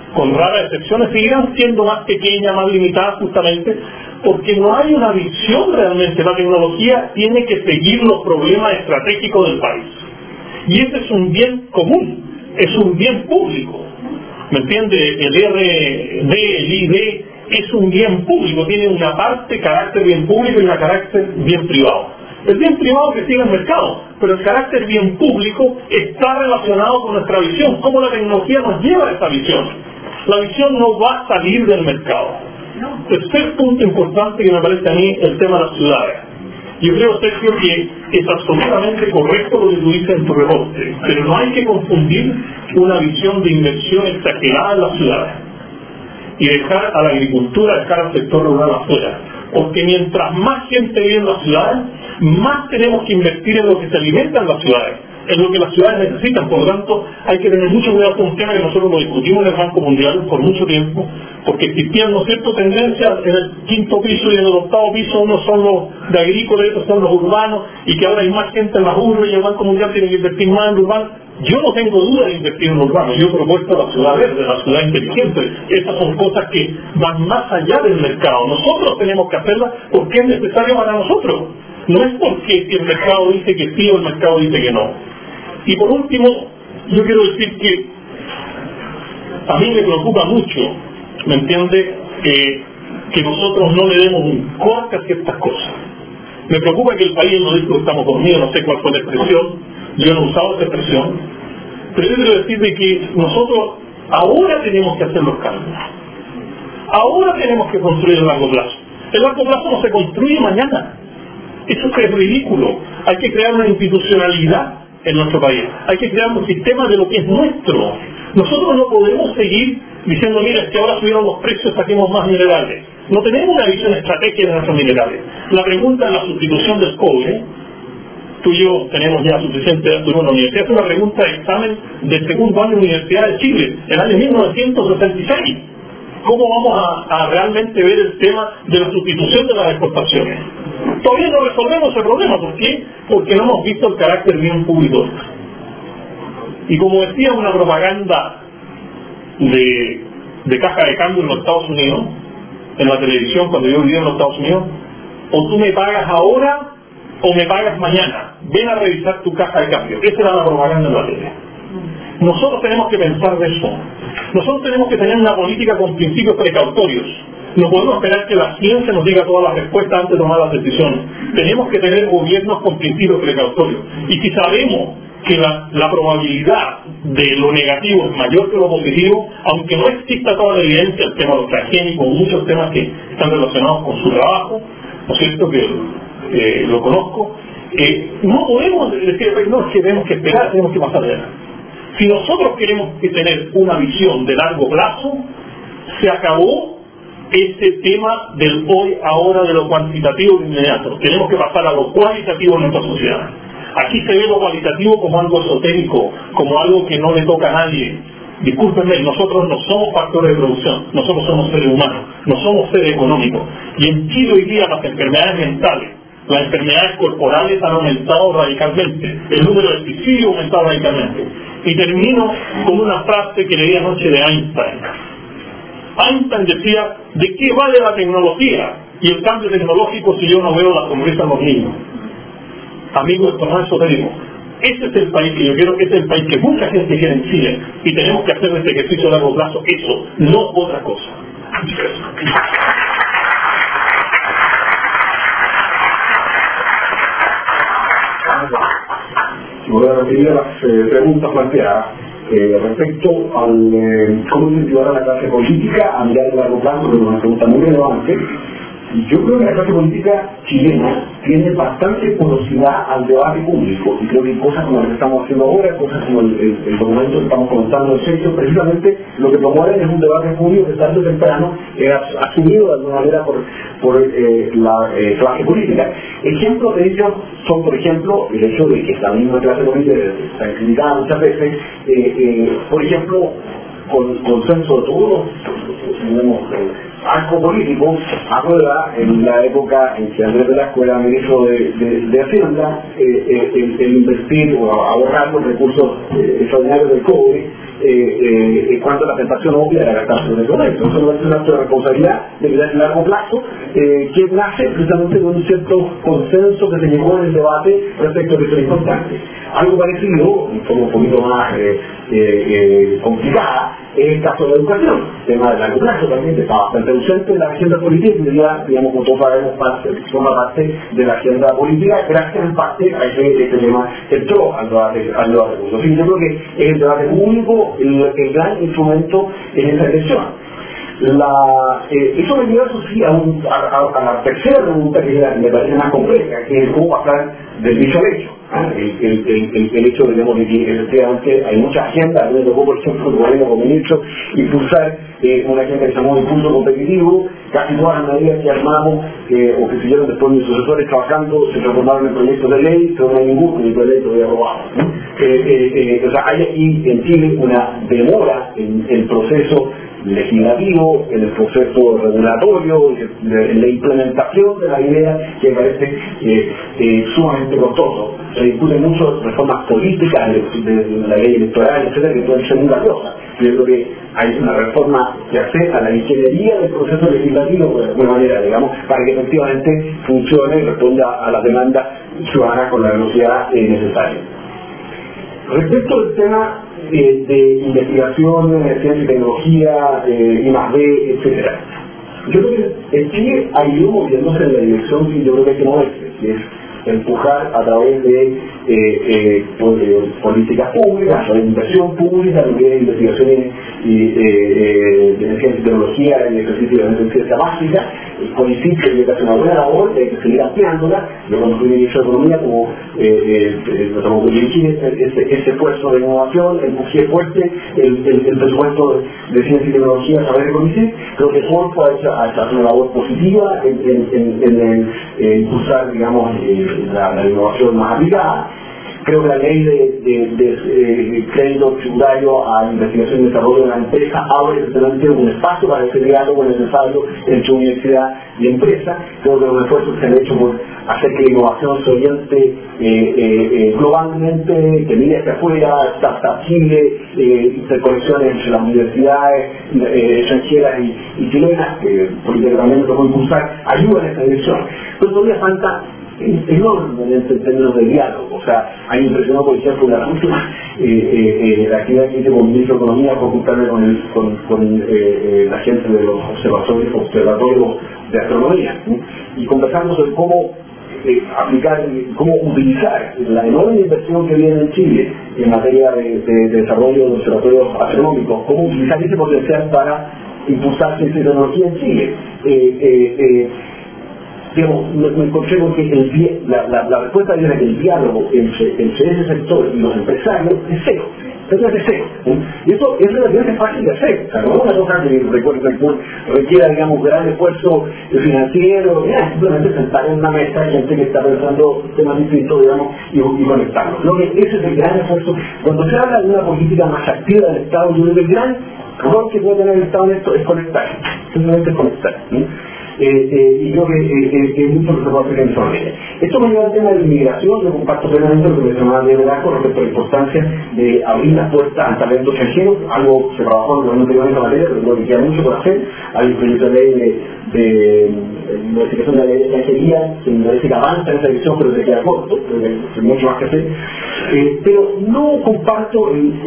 con raras excepciones, seguirán siendo más pequeñas, más limitadas, justamente porque no hay una visión realmente. La tecnología tiene que seguir los problemas estratégicos del país. Y ese es un bien común, es un bien público. ¿Me entiende? El RD, el ID es un bien público, tiene una parte carácter bien público y una carácter bien privado. El bien privado que sigue el mercado, pero el carácter bien público está relacionado con nuestra visión, cómo la tecnología nos lleva a esa visión. La visión no va a salir del mercado. Tercer punto importante que me parece a mí, el tema de las ciudades. Yo creo, Sergio, que es absolutamente correcto lo que tú dices en tu reporte, pero no hay que confundir una visión de inversión exagerada en las ciudades y dejar a la agricultura, dejar al sector rural afuera. Porque mientras más gente vive en las ciudades, más tenemos que invertir en lo que se alimenta en las ciudades, en lo que las ciudades necesitan. Por lo tanto, hay que tener mucho cuidado con un tema que nosotros lo discutimos en el Banco Mundial por mucho tiempo, porque existían, ¿no es cierto?, tendencias en el quinto piso y en el octavo piso, unos son los de agrícolas y otros son los urbanos, y que ahora hay más gente en las urbes y el Banco Mundial tiene que invertir más en urbanos. Yo no tengo duda de invertir en urbano, yo he propuesto la ciudad verde, la ciudad inteligente. Esas son cosas que van más allá del mercado. Nosotros tenemos que hacerlas porque es necesario para nosotros. No es porque el mercado dice que sí o el mercado dice que no. Y por último, yo quiero decir que a mí me preocupa mucho, ¿me entiende?, que nosotros no le demos un corte a ciertas cosas. Me preocupa que el país no dice que estamos dormidos, no sé cuál fue la expresión, yo no he usado esa expresión, pero yo quiero decir de que nosotros ahora tenemos que hacer los cambios. Ahora tenemos que construir el largo plazo. El largo plazo no se construye mañana. Eso es ridículo. Hay que crear una institucionalidad en nuestro país. Hay que crear un sistema de lo que es nuestro. Nosotros no podemos seguir diciendo, mira, es que ahora subieron los precios, saquemos más minerales. No tenemos una visión estratégica de nuestros minerales. La pregunta de la sustitución del cobre, tú y yo tenemos ya suficiente edad, tuvimos en la universidad, es una pregunta de examen del segundo año de la Universidad de Chile, en el año 1966. ¿Cómo vamos a realmente ver el tema de la sustitución de las exportaciones? Todavía no resolvemos ese problema. ¿Por qué? Porque no hemos visto el carácter bien público. Y como decía una propaganda de caja de cambio en los Estados Unidos, en la televisión cuando yo vivía en los Estados Unidos, o tú me pagas ahora o me pagas mañana, ven a revisar tu caja de cambio. Esa era la propaganda en la tele. Nosotros tenemos que pensar de eso. Nosotros tenemos que tener una política con principios precautorios. No podemos esperar que la ciencia nos diga todas las respuestas antes de tomar las decisiones. Tenemos que tener gobiernos con principios precautorios. Y si sabemos que la probabilidad de lo negativo es mayor que lo positivo, aunque no exista toda la evidencia, el tema de los transgénicos, muchos temas que están relacionados con su trabajo, ¿no es cierto?, que lo conozco, no podemos decir, no, es que tenemos que esperar, tenemos que pasar adelante. Si nosotros queremos tener una visión de largo plazo, se acabó ese tema del hoy, ahora, de lo cuantitativo inmediato. Tenemos que pasar a lo cualitativo en nuestra sociedad. Aquí se ve lo cualitativo como algo esotérico, como algo que no le toca a nadie. Discúlpenme, nosotros no somos factores de producción, nosotros somos seres humanos, no somos seres económicos. Y en Chile hoy día las enfermedades mentales, las enfermedades corporales han aumentado radicalmente, el número de suicidios ha aumentado radicalmente. Y termino con una frase que leí anoche de Einstein. Einstein decía, ¿de qué vale la tecnología y el cambio tecnológico si yo no veo la sonrisa en los niños? Amigos, esto no es esotérico. Ese es el país que yo quiero, ese es el país que mucha gente quiere en Chile, y tenemos que hacer este ejercicio a largo plazo, eso, no otra cosa. Voy a referir a las preguntas planteadas respecto al cómo incentivar a la clase política a mirar a largo plazo, que es una pregunta muy relevante. Y yo creo que la clase política chilena tiene bastante porosidad al debate público, y creo que cosas como las que estamos haciendo ahora, cosas como el documento que estamos comentando en Sergio, precisamente lo que promueven es un debate público que tarde o temprano asumido de alguna manera por la clase política. Ejemplos de ellos son, por ejemplo, el hecho de que esta misma clase política está criticada muchas veces, por ejemplo, con consenso de todos, tenemos marco político aprueba en la época en que Andrés Velasco era ministro de Hacienda el invertir o ahorrar los recursos extraordinarios del cobre en cuanto a la tentación obvia era gastarse en el momento. Eso es un acto de responsabilidad de largo plazo que nace precisamente de un cierto consenso que se llegó en el debate respecto de esto importante. Algo parecido, en forma un poquito más complicada, es el caso de la educación. El tema de largo plazo también está bastante ausente en la agenda política y ya, digamos, como todos sabemos, forma parte de la agenda política, gracias en parte a que este tema entró al debate público. En fin, yo creo que es el debate público el gran instrumento en esa elección. Eso me lleva, eso sí, a la tercera pregunta que me parece más compleja, que es cómo pasar del dicho al hecho. El hecho, digamos, de que efectivamente hay mucha agenda. A mí me tocó, por ejemplo, el gobierno como ministro impulsar una agenda que se llamó impulso competitivo. Casi todas las medidas que armamos o que siguieron después mis sucesores trabajando se transformaron en proyectos de ley, pero no hay ningún proyecto de ley todavía aprobado. O sea, hay aquí en Chile una demora en el proceso legislativo, en el proceso regulatorio, en la implementación de la idea que me parece sumamente costoso. Se discuten mucho reformas políticas de la ley electoral, etcétera, que pueden ser una cosa. Yo creo que hay una reforma que hace a la ingeniería del proceso legislativo de alguna manera, digamos, para que efectivamente funcione y responda a las demandas ciudadanas con la velocidad necesaria. Respecto al tema de investigación, ciencia y tecnología, I+D, etcétera, yo creo que en Chile ha ido moviéndose en la dirección que yo creo que hay que moverse, que es empujar a través de políticas públicas, de inversión pública, de investigaciones de ciencia y tecnología y ejercicio de ciencia básica, con el sitio que hace una buena labor, hay que seguir ampliándola. Yo cuando fui ministro de Economía, como tratamos de dirigir ese esfuerzo de innovación, empujé fuerte el presupuesto de ciencia y tecnología a través de CONICET. Creo que Corfo ha hecho una labor positiva en impulsar, digamos, la innovación más aplicada. Creo que la ley de crédito tributario a investigación y desarrollo de la empresa abre precisamente un espacio para ese diálogo necesario entre universidad y empresa. Creo que los esfuerzos que se han hecho por hacer que la innovación se oriente globalmente, que mire hacia afuera, Startup Chile, interconexiones entre las universidades extranjeras y chilenas, que políticamente lo puede impulsar, ayuda en esta dirección. Pero todavía falta enormemente en términos de diálogo. O sea, hay impresionado, por ejemplo, la última la actividad que hice con el ministro de Economía por juntarme con la gente de los observatorios de astronomía y conversando sobre cómo aplicar, cómo utilizar la enorme inversión que viene en Chile en materia de desarrollo de observatorios astronómicos, cómo utilizar ese potencial para impulsar ciencia y tecnología en Chile. Digamos, me encontré con que la respuesta era que el diálogo entre ese sector y los empresarios es cero. Es cero. Y eso es relativamente fácil de hacer. O sea, no es una cosa que requiera, digamos, gran esfuerzo financiero, simplemente sentar en una mesa gente que está pensando temas distintos, digamos, y conectarlos. Creo que ese es el gran esfuerzo. Cuando se habla de una política más activa del Estado, yo creo que el gran rol que puede tener el Estado en esto es conectar. Simplemente conectar. Y creo que es mucho lo que se puede hacer en esa manera. Esto me lleva al tema de la inmigración. Yo comparto plenamente lo que mencionaba de Velasco respecto a la importancia de abrir las puertas al talento extranjero, algo se trabajó en el gobierno anterior en esa manera, pero creo que queda mucho por hacer. Hay un proyecto de ley de modificación de la ley de extranjería que me parece que avanza en esa dirección, pero se queda corto, hay mucho más que hacer. Pero no comparto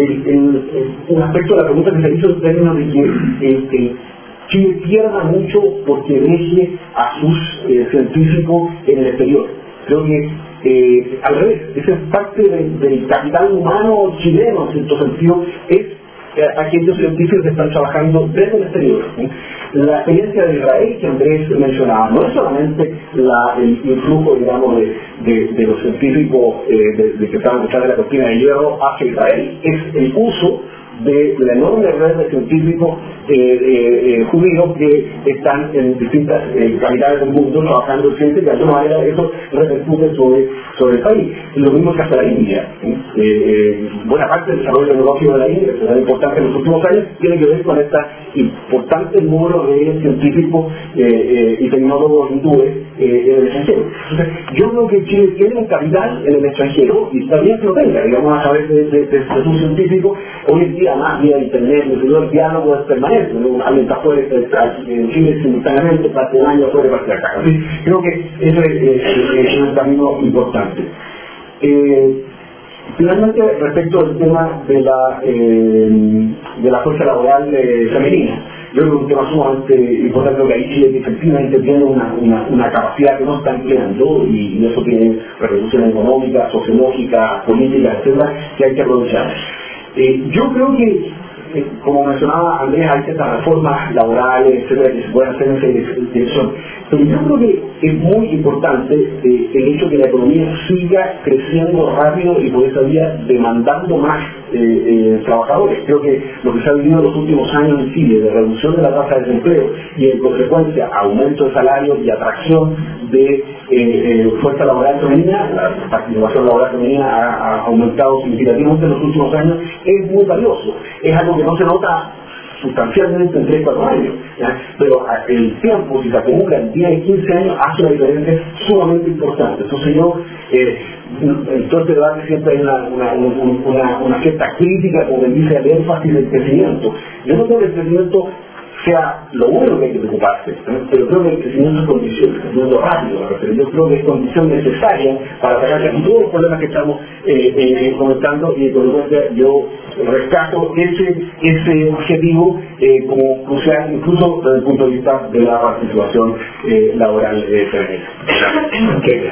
un aspecto de la pregunta que se hizo en términos de que Chile pierda mucho porque deje a sus científicos en el exterior. Creo que al revés, esa es parte del capital humano chileno, en cierto sentido, es aquellos científicos que están trabajando desde el exterior. La experiencia de Israel que Andrés mencionaba no es solamente el influjo, digamos, de los científicos que estaban detrás de la cortina de hierro hacia Israel, es el uso de la enorme red de científicos judíos que están en distintas capitales del mundo trabajando en ciencia, y de alguna manera eso repercute sobre el país. Lo mismo que hace la India. Buena parte del desarrollo tecnológico de la India, que es importante en los últimos años, tiene que ver con esta importante número de científicos y tecnólogos hindúes en el extranjero. Entonces, yo creo que Chile tiene un capital en el extranjero y está bien que lo tenga, digamos, a través de sus científicos. Hoy en día, más vía internet, el diálogo es permanente. Alguien está fuera en Chile simultáneamente, parte de un año fuera de parte de acá. Así, creo que eso es un camino importante. Finalmente, respecto al tema de la fuerza laboral femenina, yo creo que es un tema sumamente importante, porque ahí Chile efectivamente tiene una capacidad que no está empleando, y eso tiene repercusiones económicas, sociológicas, políticas, etcétera, que hay que aprovechar. Yo creo que, como mencionaba Andrés, hay ciertas reformas laborales, etcétera, que se pueden hacer en esa dirección. Pero yo creo que es muy importante el hecho de que la economía siga creciendo rápido y por esa vía demandando más trabajadores. Creo que lo que se ha vivido en los últimos años en Chile, de reducción de la tasa de desempleo y en consecuencia aumento de salarios y atracción de fuerza laboral femenina, la participación laboral femenina ha aumentado significativamente en los últimos años, es muy valioso. Es algo que no se nota sustancialmente en 3-4 años, ¿ya? Pero el tiempo, si se acumula en 10-15 años, hace una diferencia sumamente importante. Entonces yo, en todo este debate siempre hay una cierta crítica, como dice, al énfasis del crecimiento. Yo no creo que el crecimiento sea lo bueno que hay que preocuparse, pero creo que el crecimiento es condición, el crecimiento rápido, pero yo creo que es condición necesaria para atacar casi todos los problemas que estamos comentando, y por lo tanto yo rescato ese objetivo como crucial, incluso desde el punto de vista de la participación laboral femenina. Okay.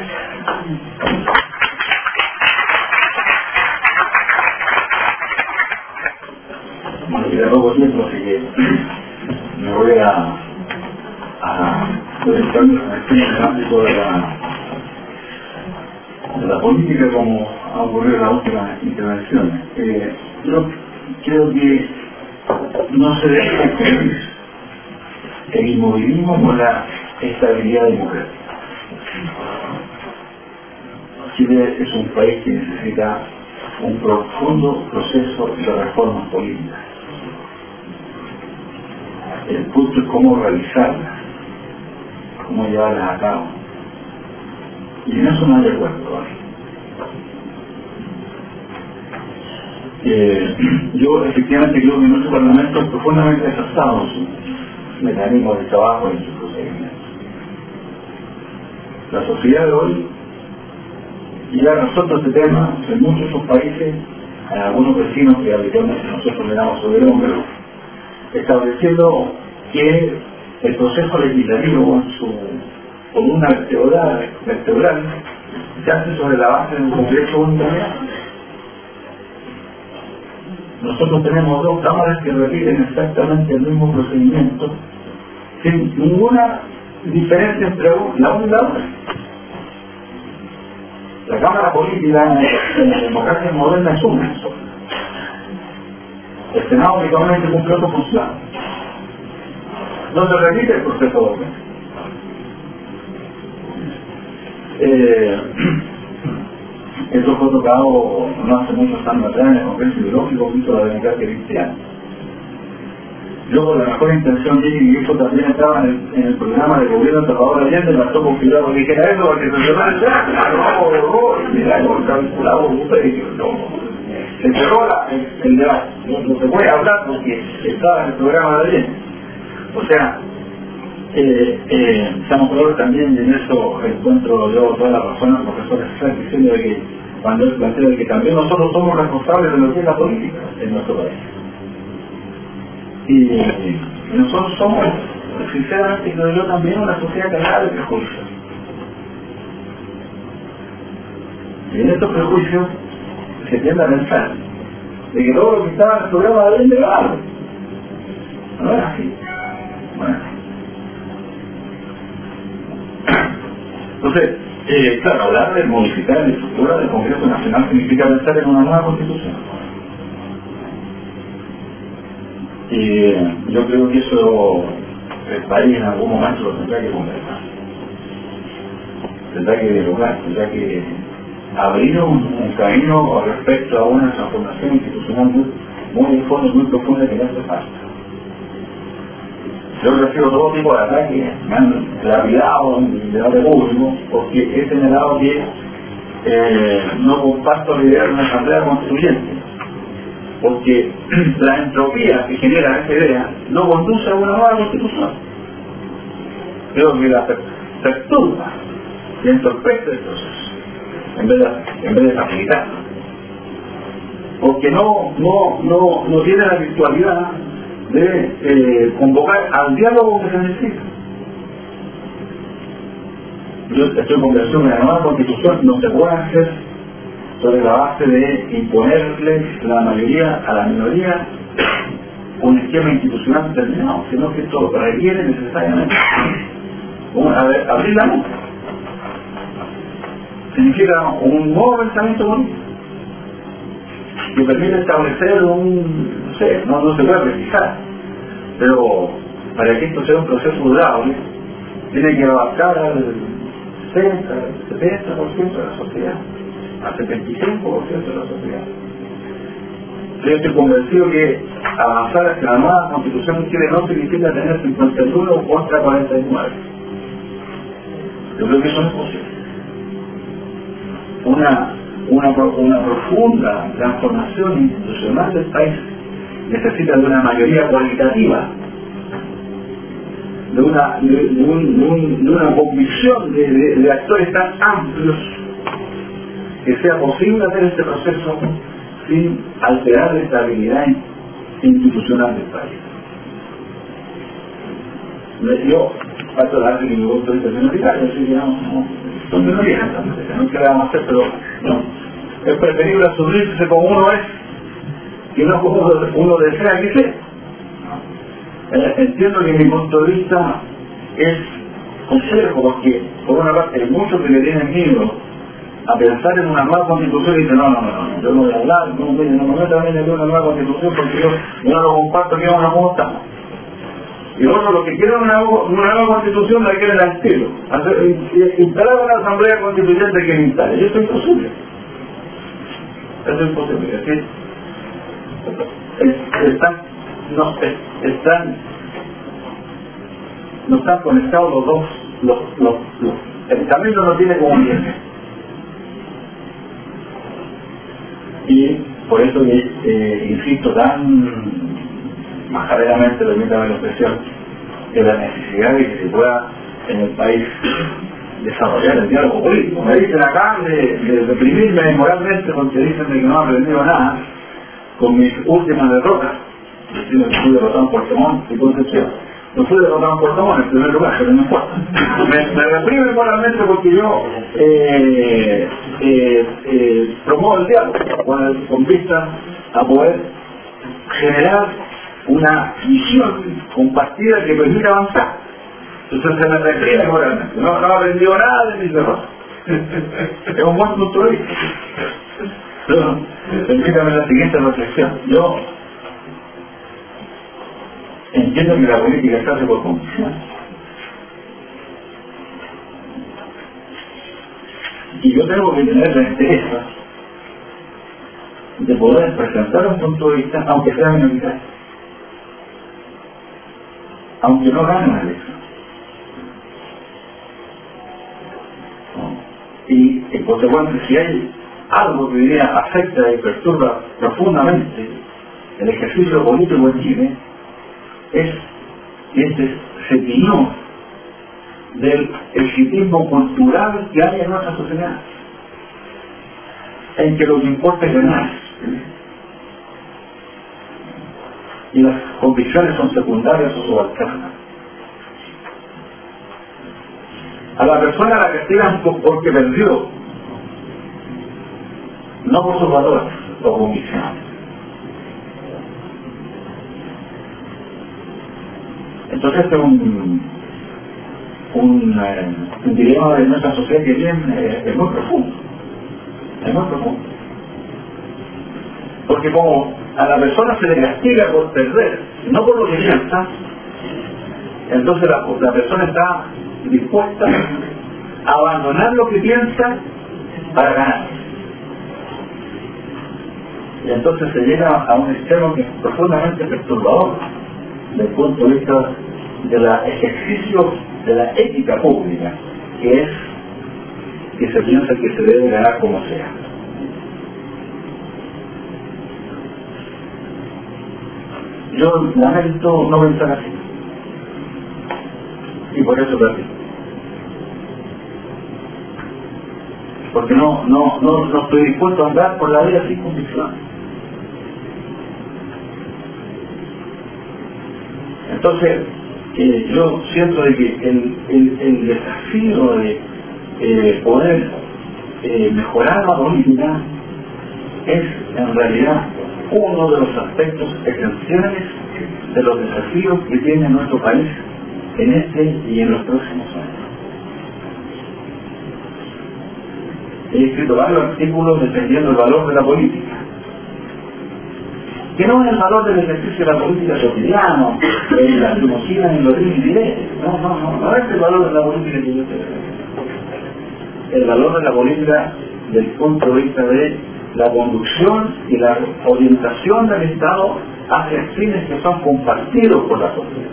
Bueno, queda poco tiempo, así que me voy a conectar en el ámbito de la política, como ha ocurrido en las últimas intervenciones. Yo creo que no se debe confundir el inmovilismo con la estabilidad democrática. Chile es un país que necesita un profundo proceso de reformas políticas. El punto es cómo realizarlas, cómo llevarlas a cabo. Y en eso no hay acuerdo, ¿vale? Yo efectivamente creo que nuestro Parlamento es profundamente desgastado en su mecanismo de trabajo y en su procedimiento. La sociedad de hoy ya resuelto este tema en muchos otros países, en algunos vecinos que habitualmente nosotros le damos sobre el hombro, estableciendo que el proceso legislativo con su columna vertebral se hace sobre la base de un Congreso único. Nosotros tenemos dos cámaras que repiten exactamente el mismo procedimiento, sin ninguna diferencia entre la una y la otra. La Cámara Política en la democracia moderna es una. El Senado únicamente cumple otra función. No se repite el proceso de Eso fue tocado no hace muchos años atrás en el Congreso Ideológico junto a la democracia cristiana. Yo con la mejor intención dije que eso también estaba en el programa del gobierno de Salvador Allende, me tocó configurar porque dijera eso, porque se cerró el debate, no se puede hablar porque estaba en el programa de Allende. O sea, estamos claros también, y en eso encuentro yo todas las razones, profesor César, diciendo de que cuando él plantea de que también nosotros somos responsables de lo que es la política en nuestro país. Y nosotros somos, sinceramente creo yo, también una sociedad cargada de prejuicios. Y en estos prejuicios se tiende a pensar de que todo lo que estaba en el programa de Allende era algo. No es así. Bueno. Entonces, claro, hablar de modificar la estructura del Congreso Nacional significa pensar en una nueva constitución. Y yo creo que eso el país en algún momento lo tendrá que conversar, tendrá que dialogar, tendrá que abrir un camino respecto a una transformación institucional muy profunda que le hace falta. Yo recibo todo tipo de ataques, me han lapidado en el debate público, porque he señalado que no comparto la idea de una asamblea constituyente, porque la entropía que genera esa idea no conduce a una nueva constitución. Creo que la perturba y entorpece el proceso, en vez de facilitarlo, porque no tiene la virtualidad de convocar al diálogo que se necesita. Yo estoy convencido que la nueva constitución no se puede hacer sobre la base de imponerle la mayoría a la minoría un esquema institucional determinado, sino que esto requiere necesariamente abrir la mente. Significa un nuevo pensamiento político que permite establecer no se puede precisar, pero para que esto sea un proceso durable tiene que abarcar al 60, al 70% de la sociedad, al 75% de la sociedad. Yo estoy convencido que avanzar hacia la nueva constitución en Chile no significa tener 51 contra 49. Yo creo que eso no es posible. Una profunda transformación institucional del país necesita de una mayoría cualitativa, de una convicción de actores tan amplios que sea posible hacer este proceso sin alterar la estabilidad institucional del país. Yo parto de la que mi punto de vista minoritario, así que no minoría, no es que le vamos a hacer, pero no. Es preferible asumirse como uno es que no como uno desea que sea. Entiendo que mi punto de vista es complejo, porque por una parte hay muchos que le tienen miedo a pensar en una nueva constitución y dicen no, yo no voy a hablar, no me meto a mí en una nueva constitución porque yo no lo comparto, que vamos a cómo estamos. Y otros los que quieren una nueva constitución la quieren al estilo, instalar una asamblea constituyente que instale, y eso es imposible. Eso es imposible, es decir, no están conectados los dos, el camino no tiene comunicación. Y por eso insisto tan majaderamente, permítame la expresión, de la necesidad de que se pueda en el país desarrollar el diálogo político. Me dicen acá de reprimirme moralmente porque dicen que no he aprendido nada con mis últimas derrotas. Yo fui derrotado en Puerto Montt y Concepción. No fui derrotado en Puerto Montt en primer lugar, pero no importa. Me reprime moralmente porque yo promuevo el diálogo con vista a poder generar una visión compartida que permita avanzar. Entonces se me reprime moralmente. No he aprendido nada de mis derrotas. Es un buen punto de vista. Pero, permítame la siguiente reflexión. Yo entiendo que la política se hace por convicción. Y yo tengo que tener la entereza de poder presentar un punto de vista, aunque sea minoritario, aunque no gane la elección. Y en consecuencia, si hay algo que diría afecta y perturba profundamente el ejercicio político en Chile, es este sentido del exitismo cultural que hay en nuestra sociedad, en que lo que importa es ganar y las convicciones son secundarias o subalternas. A la persona la castigan porque perdió, no por sus valores o convicciones. Entonces este es un dilema de nuestra sociedad que bien es muy profundo. Es muy profundo. Porque como a la persona se le castiga por perder, no por lo que piensa, entonces la persona está dispuesta a abandonar lo que piensa para ganar. Y entonces se llega a un extremo que es profundamente perturbador desde el punto de vista del ejercicio de la ética pública, que es que se piensa que se debe ganar como sea. Yo lamento no pensar así, y por eso perdí, porque no estoy dispuesto a andar por la vida sin convicción. Entonces yo siento de que el desafío de poder mejorar la política es en realidad uno de los aspectos esenciales de los desafíos que tiene nuestro país en este y en los próximos años. He escrito varios artículos defendiendo el valor de la política, que no es el valor del ejercicio de la política cotidiano, en la limosina, en los dividendos. No es el valor de la política que yo te. El valor de la política desde el punto de vista de la conducción y la orientación del Estado hacia fines que son compartidos por la sociedad.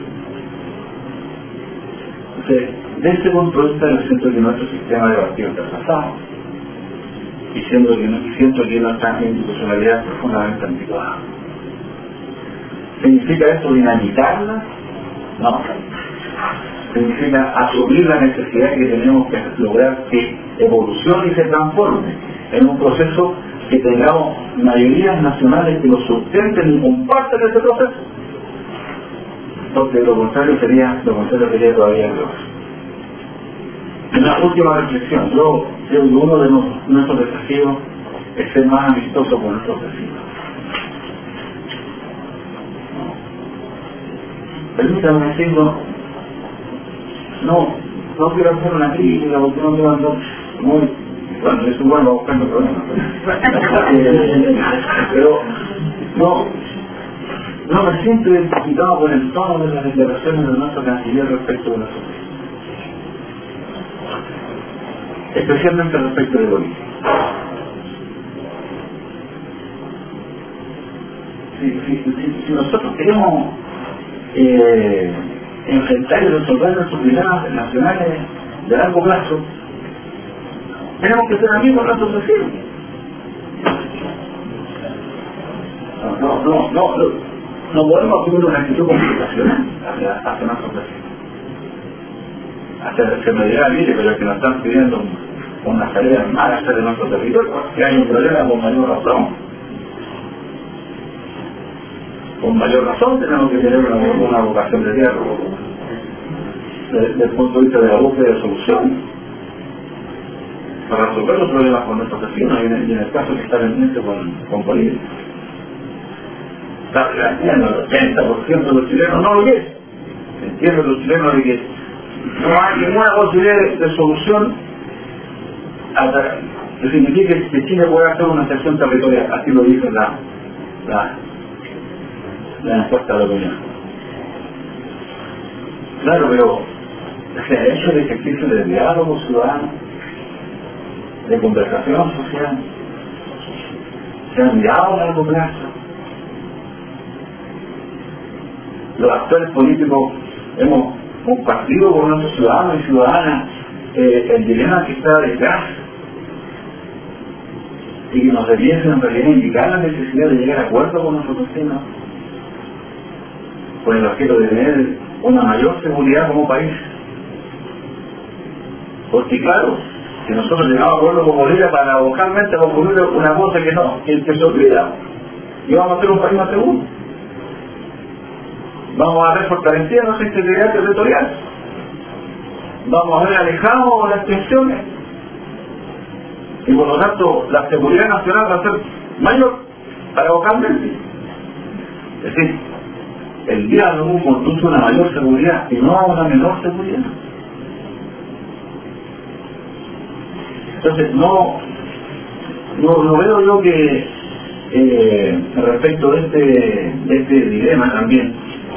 Entonces, desde ese punto de vista yo siento que nuestro sistema de partido está atrasado, y siento que nuestra institucionalidad es profundamente anticuada. ¿Significa esto dinamitarla? No. Significa asumir la necesidad que tenemos que lograr que evolucione y se transforme en un proceso que tengamos mayorías nacionales que lo sustenten y compartan ese proceso, porque lo contrario sería todavía peor. Una última reflexión. Yo creo que uno de nuestros desafíos es ser más amistoso con nuestros vecinos. Permítanme decirlo, no quiero hacer una crítica porque no quiero andar muy... Bueno, es igual, va buscando problemas. Pero no me siento identificado con el tono de las declaraciones de nuestro canciller respecto de la sociedad, especialmente respecto de Bolivia. Si nosotros queremos enfrentar y resolver nuestros problemas nacionales de largo plazo, tenemos que ser amigos de nuestros vecinos. No podemos asumir una actitud computacional hacia nuestros vecinos. Hasta se me dirá, mire, pero que nos están pidiendo una salida mala hacia de nuestro territorio, que hay un problema con mayor razón. Con mayor razón tenemos que tener una vocación de diálogo desde el punto de vista de la búsqueda de soluciones para resolver los problemas con nuestros vecinos y en el caso que está pendiente con Bolivia. Está planteando el 80% de los chilenos no lo quieren. Entienden los chilenos de que no hay ninguna posibilidad de solución que signifique que Chile pueda hacer una sección territorial. Así lo dice la encuesta de opinión. Claro, pero el hecho de ejercicio de diálogo ciudadano, de conversación social, se han mirado a largo plazo. Los actores políticos hemos compartido con nuestros ciudadanos y ciudadanas el dilema que está detrás y que nos debiese en realidad indicar la necesidad de llegar a acuerdo con nuestros vecinos con el objeto de tener una mayor seguridad como país. Porque claro, si nosotros llegamos a acuerdo con Bolivia, paradójicamente va a ocurrir una cosa que se olvida, y vamos a ser un país más seguro. Vamos a ver fortalecida nuestra integridad territorial, vamos a ver alejados las tensiones, y por lo tanto la seguridad nacional va a ser mayor, paradójicamente. Es decir, el diálogo conduce a una mayor seguridad y no a una menor seguridad. Entonces no veo yo que respecto de este dilema también,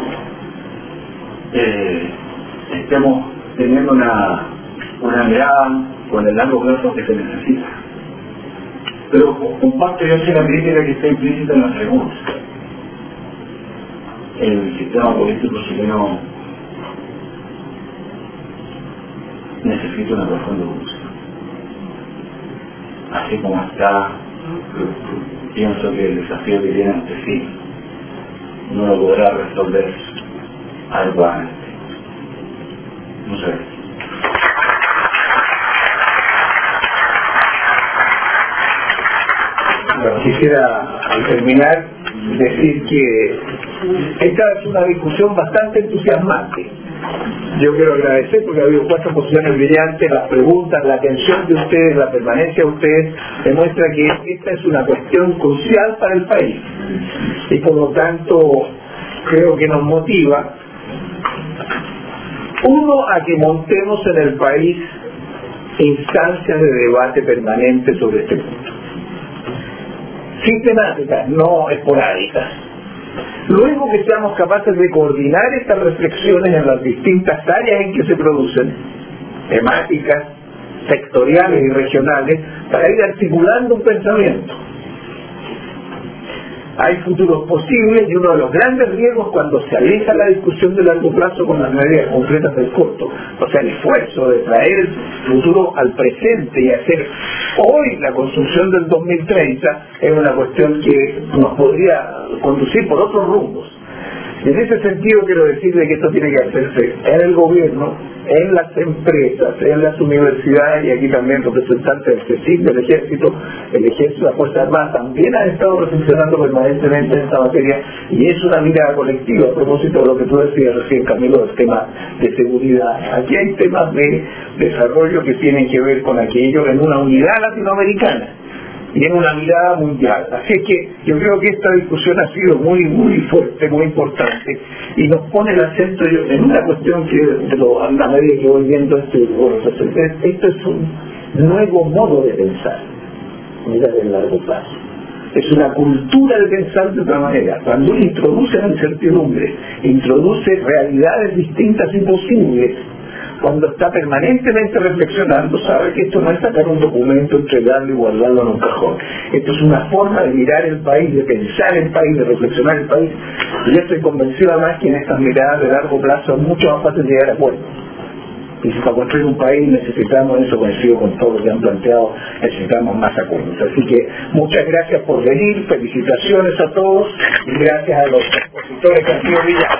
estemos teniendo una mirada con el largo plazo que se necesita. Pero comparto yo la crítica que está implícita en la pregunta. El sistema político chileno necesita una profunda evolución. Así como está, pienso que el desafío que tiene ante sí no lo podrá resolver algo antes. Muchas gracias. Bueno, quisiera al terminar decir que esta es una discusión bastante entusiasmante. Yo quiero agradecer porque ha habido 4 posiciones brillantes, las preguntas, la atención de ustedes, la permanencia de ustedes, demuestra que esta es una cuestión crucial para el país. Y por lo tanto, creo que nos motiva, uno, a que montemos en el país instancias de debate permanente sobre este punto. Sistemáticas, no esporádicas. Luego que seamos capaces de coordinar estas reflexiones en las distintas áreas en que se producen, temáticas, sectoriales y regionales, para ir articulando un pensamiento. Hay futuros posibles y uno de los grandes riesgos cuando se aleja la discusión de largo plazo con las medidas concretas del corto. O sea, el esfuerzo de traer el futuro al presente y hacer hoy la construcción del 2030 es una cuestión que nos podría conducir por otros rumbos. Y en ese sentido quiero decirle que esto tiene que hacerse en el gobierno, en las empresas, en las universidades, y aquí también representantes del CECIC, del Ejército, el Ejército de las Fuerzas Armadas también han estado reflexionando permanentemente en esta materia, y es una mirada colectiva a propósito de lo que tú decías recién, Camilo, del tema de seguridad. Aquí hay temas de desarrollo que tienen que ver con aquello en una unidad latinoamericana y en una mirada mundial. Así es que yo creo que esta discusión ha sido muy fuerte, muy importante, y nos pone el acento en una cuestión que a la medida que voy viendo esto es un nuevo modo de pensar, mira, de largo plazo. Es una cultura de pensar de otra manera. Cuando uno introduce la incertidumbre, introduce realidades distintas y posibles, cuando está permanentemente reflexionando, sabe que esto no es sacar un documento, entregarlo y guardarlo en un cajón. Esto es una forma de mirar el país, de pensar el país, de reflexionar el país. Y yo estoy convencido además que en estas miradas de largo plazo es mucho más fácil llegar a acuerdos. Y si para construir un país necesitamos, eso coincido con todo lo que han planteado, necesitamos más acuerdos. Así que muchas gracias por venir, felicitaciones a todos y gracias a los expositores que han sido brillantes.